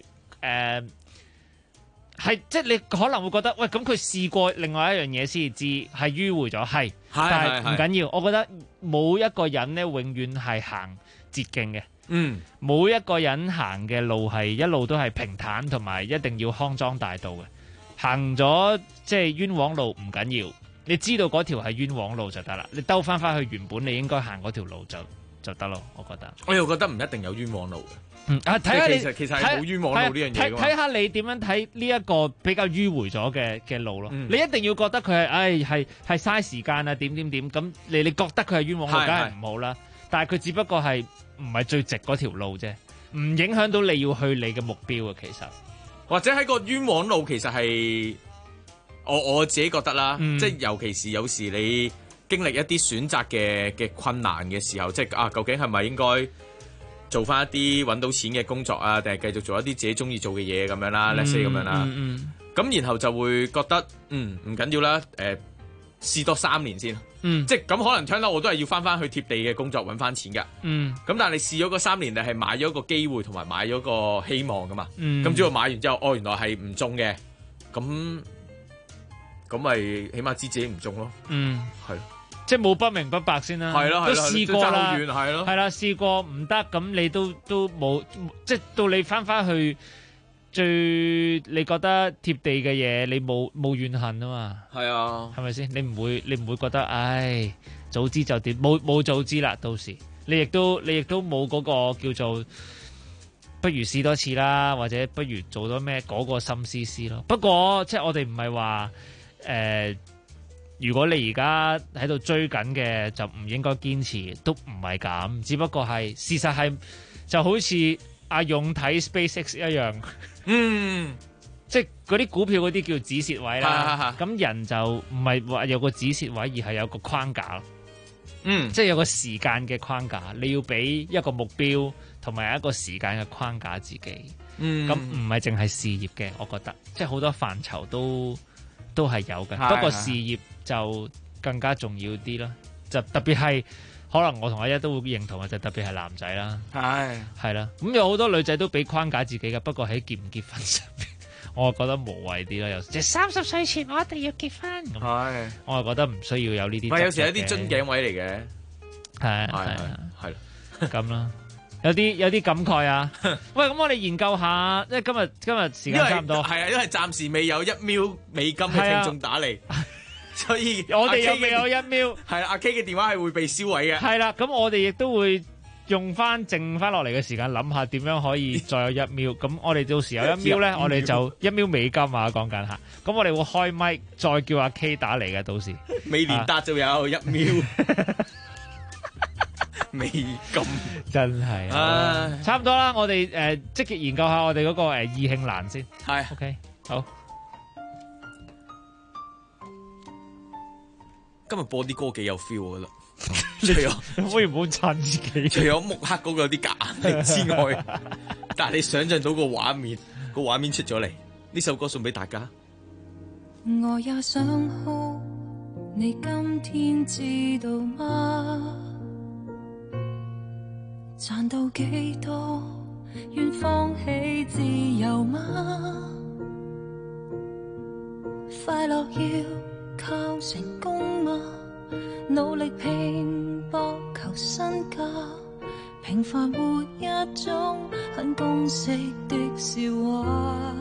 Speaker 10: 係即係你可能會覺得喂，咁佢試過另外一樣嘢先知係迂迴咗，係但係唔緊要。我覺得冇一個人咧永遠係行捷徑嘅，冇一個人行嘅路係一路都係平坦同埋一定要康莊大道嘅。行咗即係冤枉路唔緊要，你知道嗰條係冤枉路就得啦。你兜翻去原本你應該行嗰條路就得咯。我覺得，
Speaker 9: 我又覺得唔一定有冤枉路嘅。
Speaker 10: 睇下你
Speaker 9: 其實係冇冤枉路呢樣嘢。
Speaker 10: 睇下你點樣睇呢一個比較迂迴咗嘅路咯。你一定要覺得佢係嘥時間啊點咁，你覺得佢係冤枉路，梗係唔好啦。但係佢只不過係唔係最直嗰條路啫，唔影響到你要去你嘅目標啊。其實。
Speaker 9: 或者喺個冤枉路，其實係我自己覺得啦，即係尤其是有時你經歷一啲選擇嘅困難嘅時候，即係究竟係咪應該做翻一啲揾到錢嘅工作啊，定係繼續做一啲自己中意做嘅嘢咁樣啦，let's say 咁樣啦，咁然後就會覺得唔緊要啦，試多3年先，即係咁可能聽到我都係要翻去貼地嘅工作揾翻錢㗎，咁但係你試咗嗰3年，你係買咗個機會同埋買咗個希望噶嘛，咁只要買完之後，原來係唔中嘅，咁咪起碼知自己唔中咯，係，
Speaker 10: 即係冇不明不白先啦，
Speaker 9: 係咯，
Speaker 10: 都試過啦，
Speaker 9: 係
Speaker 10: 啦，試過唔得，咁你都冇，即係到你翻去。最你覺得貼地嘅嘢，你冇怨恨啊嘛？係啊，係咪先？你唔會覺得，唉，早知就點？冇早知啦，到時你亦都冇嗰個叫做，不如試多次啦，或者不如做多咩嗰個心思思咯。不過即係我哋唔係話如果你而家喺度追緊嘅，就唔應該堅持，都唔係咁。只不過係事實係就好似阿勇睇 SpaceX 一樣。即係嗰啲股票嗰啲叫止蝕位啦，咁人就唔係話有個止蝕位，而係有個框架咯。即係有個時間嘅框架，你要俾一個目標同埋一個時間嘅框架自己。咁唔係淨係事業嘅，我覺得即係好多範疇都係有嘅。不過事業就更加重要啲啦，就特別係。可能我同阿一都會認同嘅，就特別係男仔啦，係啦，咁有好多女仔都俾框架自己嘅，不過喺結唔結婚上面，我覺得無謂啲啦。有時即係30歲前我一定要結婚，咁我係覺得唔需要有呢啲。唔係有時有啲樽頸位嚟嘅，係咁啦，有啲感慨啊。喂，咁我哋研究下，因為今日時間差唔多，
Speaker 9: 係啊，因為暫時未有1秒美金嘅聽眾打嚟。所以
Speaker 10: 我哋又未有1秒，
Speaker 9: 係啦，阿 K 嘅電話係會被燒毀嘅。
Speaker 10: 係啦，咁我哋亦都會用翻剩翻落嚟嘅時間諗下點樣可以再有1秒。咁我哋到時有1秒咧，我哋就1秒美金啊，講緊嚇。咁我哋會開麥再叫阿 K 打嚟嘅，到時
Speaker 9: 未連達就有1秒美金，
Speaker 10: 真係差唔多啦。我哋積極研究下我哋嗰個意興欄先。
Speaker 9: 係
Speaker 10: OK 好。
Speaker 9: 今日播啲歌幾有 feel 噶啦，除咗
Speaker 10: 可以唔好撐自己，
Speaker 9: 除咗木刻嗰個有啲假力之外，但係你想象到個畫面出咗嚟，呢首歌送俾大家。
Speaker 15: 我也想哭，你今天知道嗎？賺到幾多，願放棄自由嗎？快樂要靠成功嗎？努力拼搏求身價，平凡活一種很公式的笑話。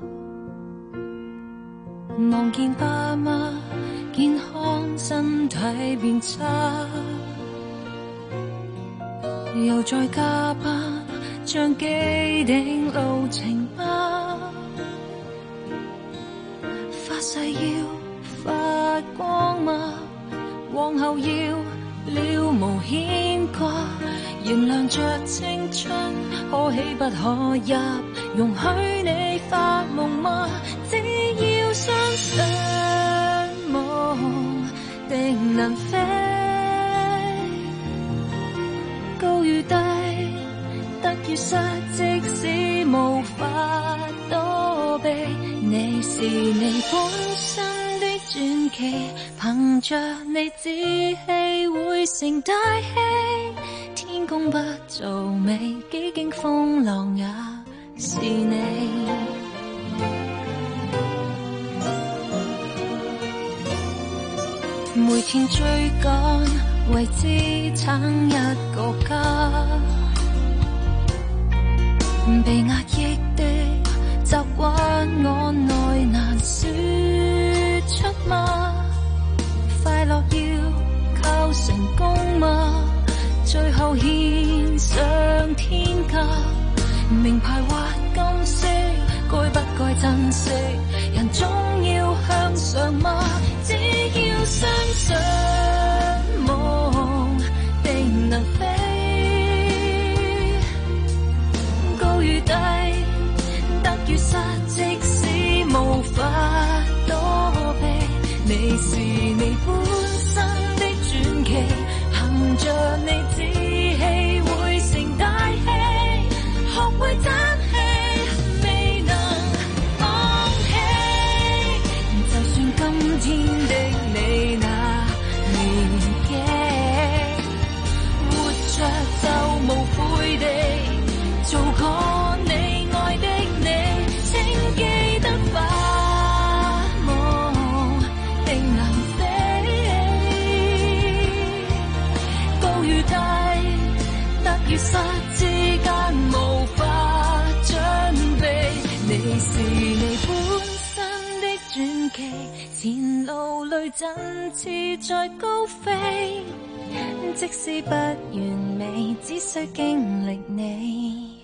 Speaker 15: 望見爸媽健康身體變差，又再加班將既定路程嗎？發誓要發光嗎？往後要了無牽掛，燃亮着青春， 可起不可入，容許你發夢嗎？只要相信夢定能飛，高與低，得與失，即使無法躲避，你是你本身的傳奇，憑着你志氣會成大器，天公不造美，幾經風浪也是你。每天追趕，為支撐一個家，被壓抑的習慣，我內難說出嗎？快樂要靠成功嗎？最後獻上天價，名牌或金色，該不該珍惜？人總要向上嗎？只要相信夢定能飛，高與低，得與失，即使無法躲避，你是你本身的傳奇，憑着你志氣會成大器，學會爭氣，未能放棄。就算今天的你那年紀，活着就無悔地做過你愛的你，請記得吧，夢定能高與低，得與失之間無法準備，你是你本身的傳奇，前路裏振翅在高飛，即使不完美，只需經歷你。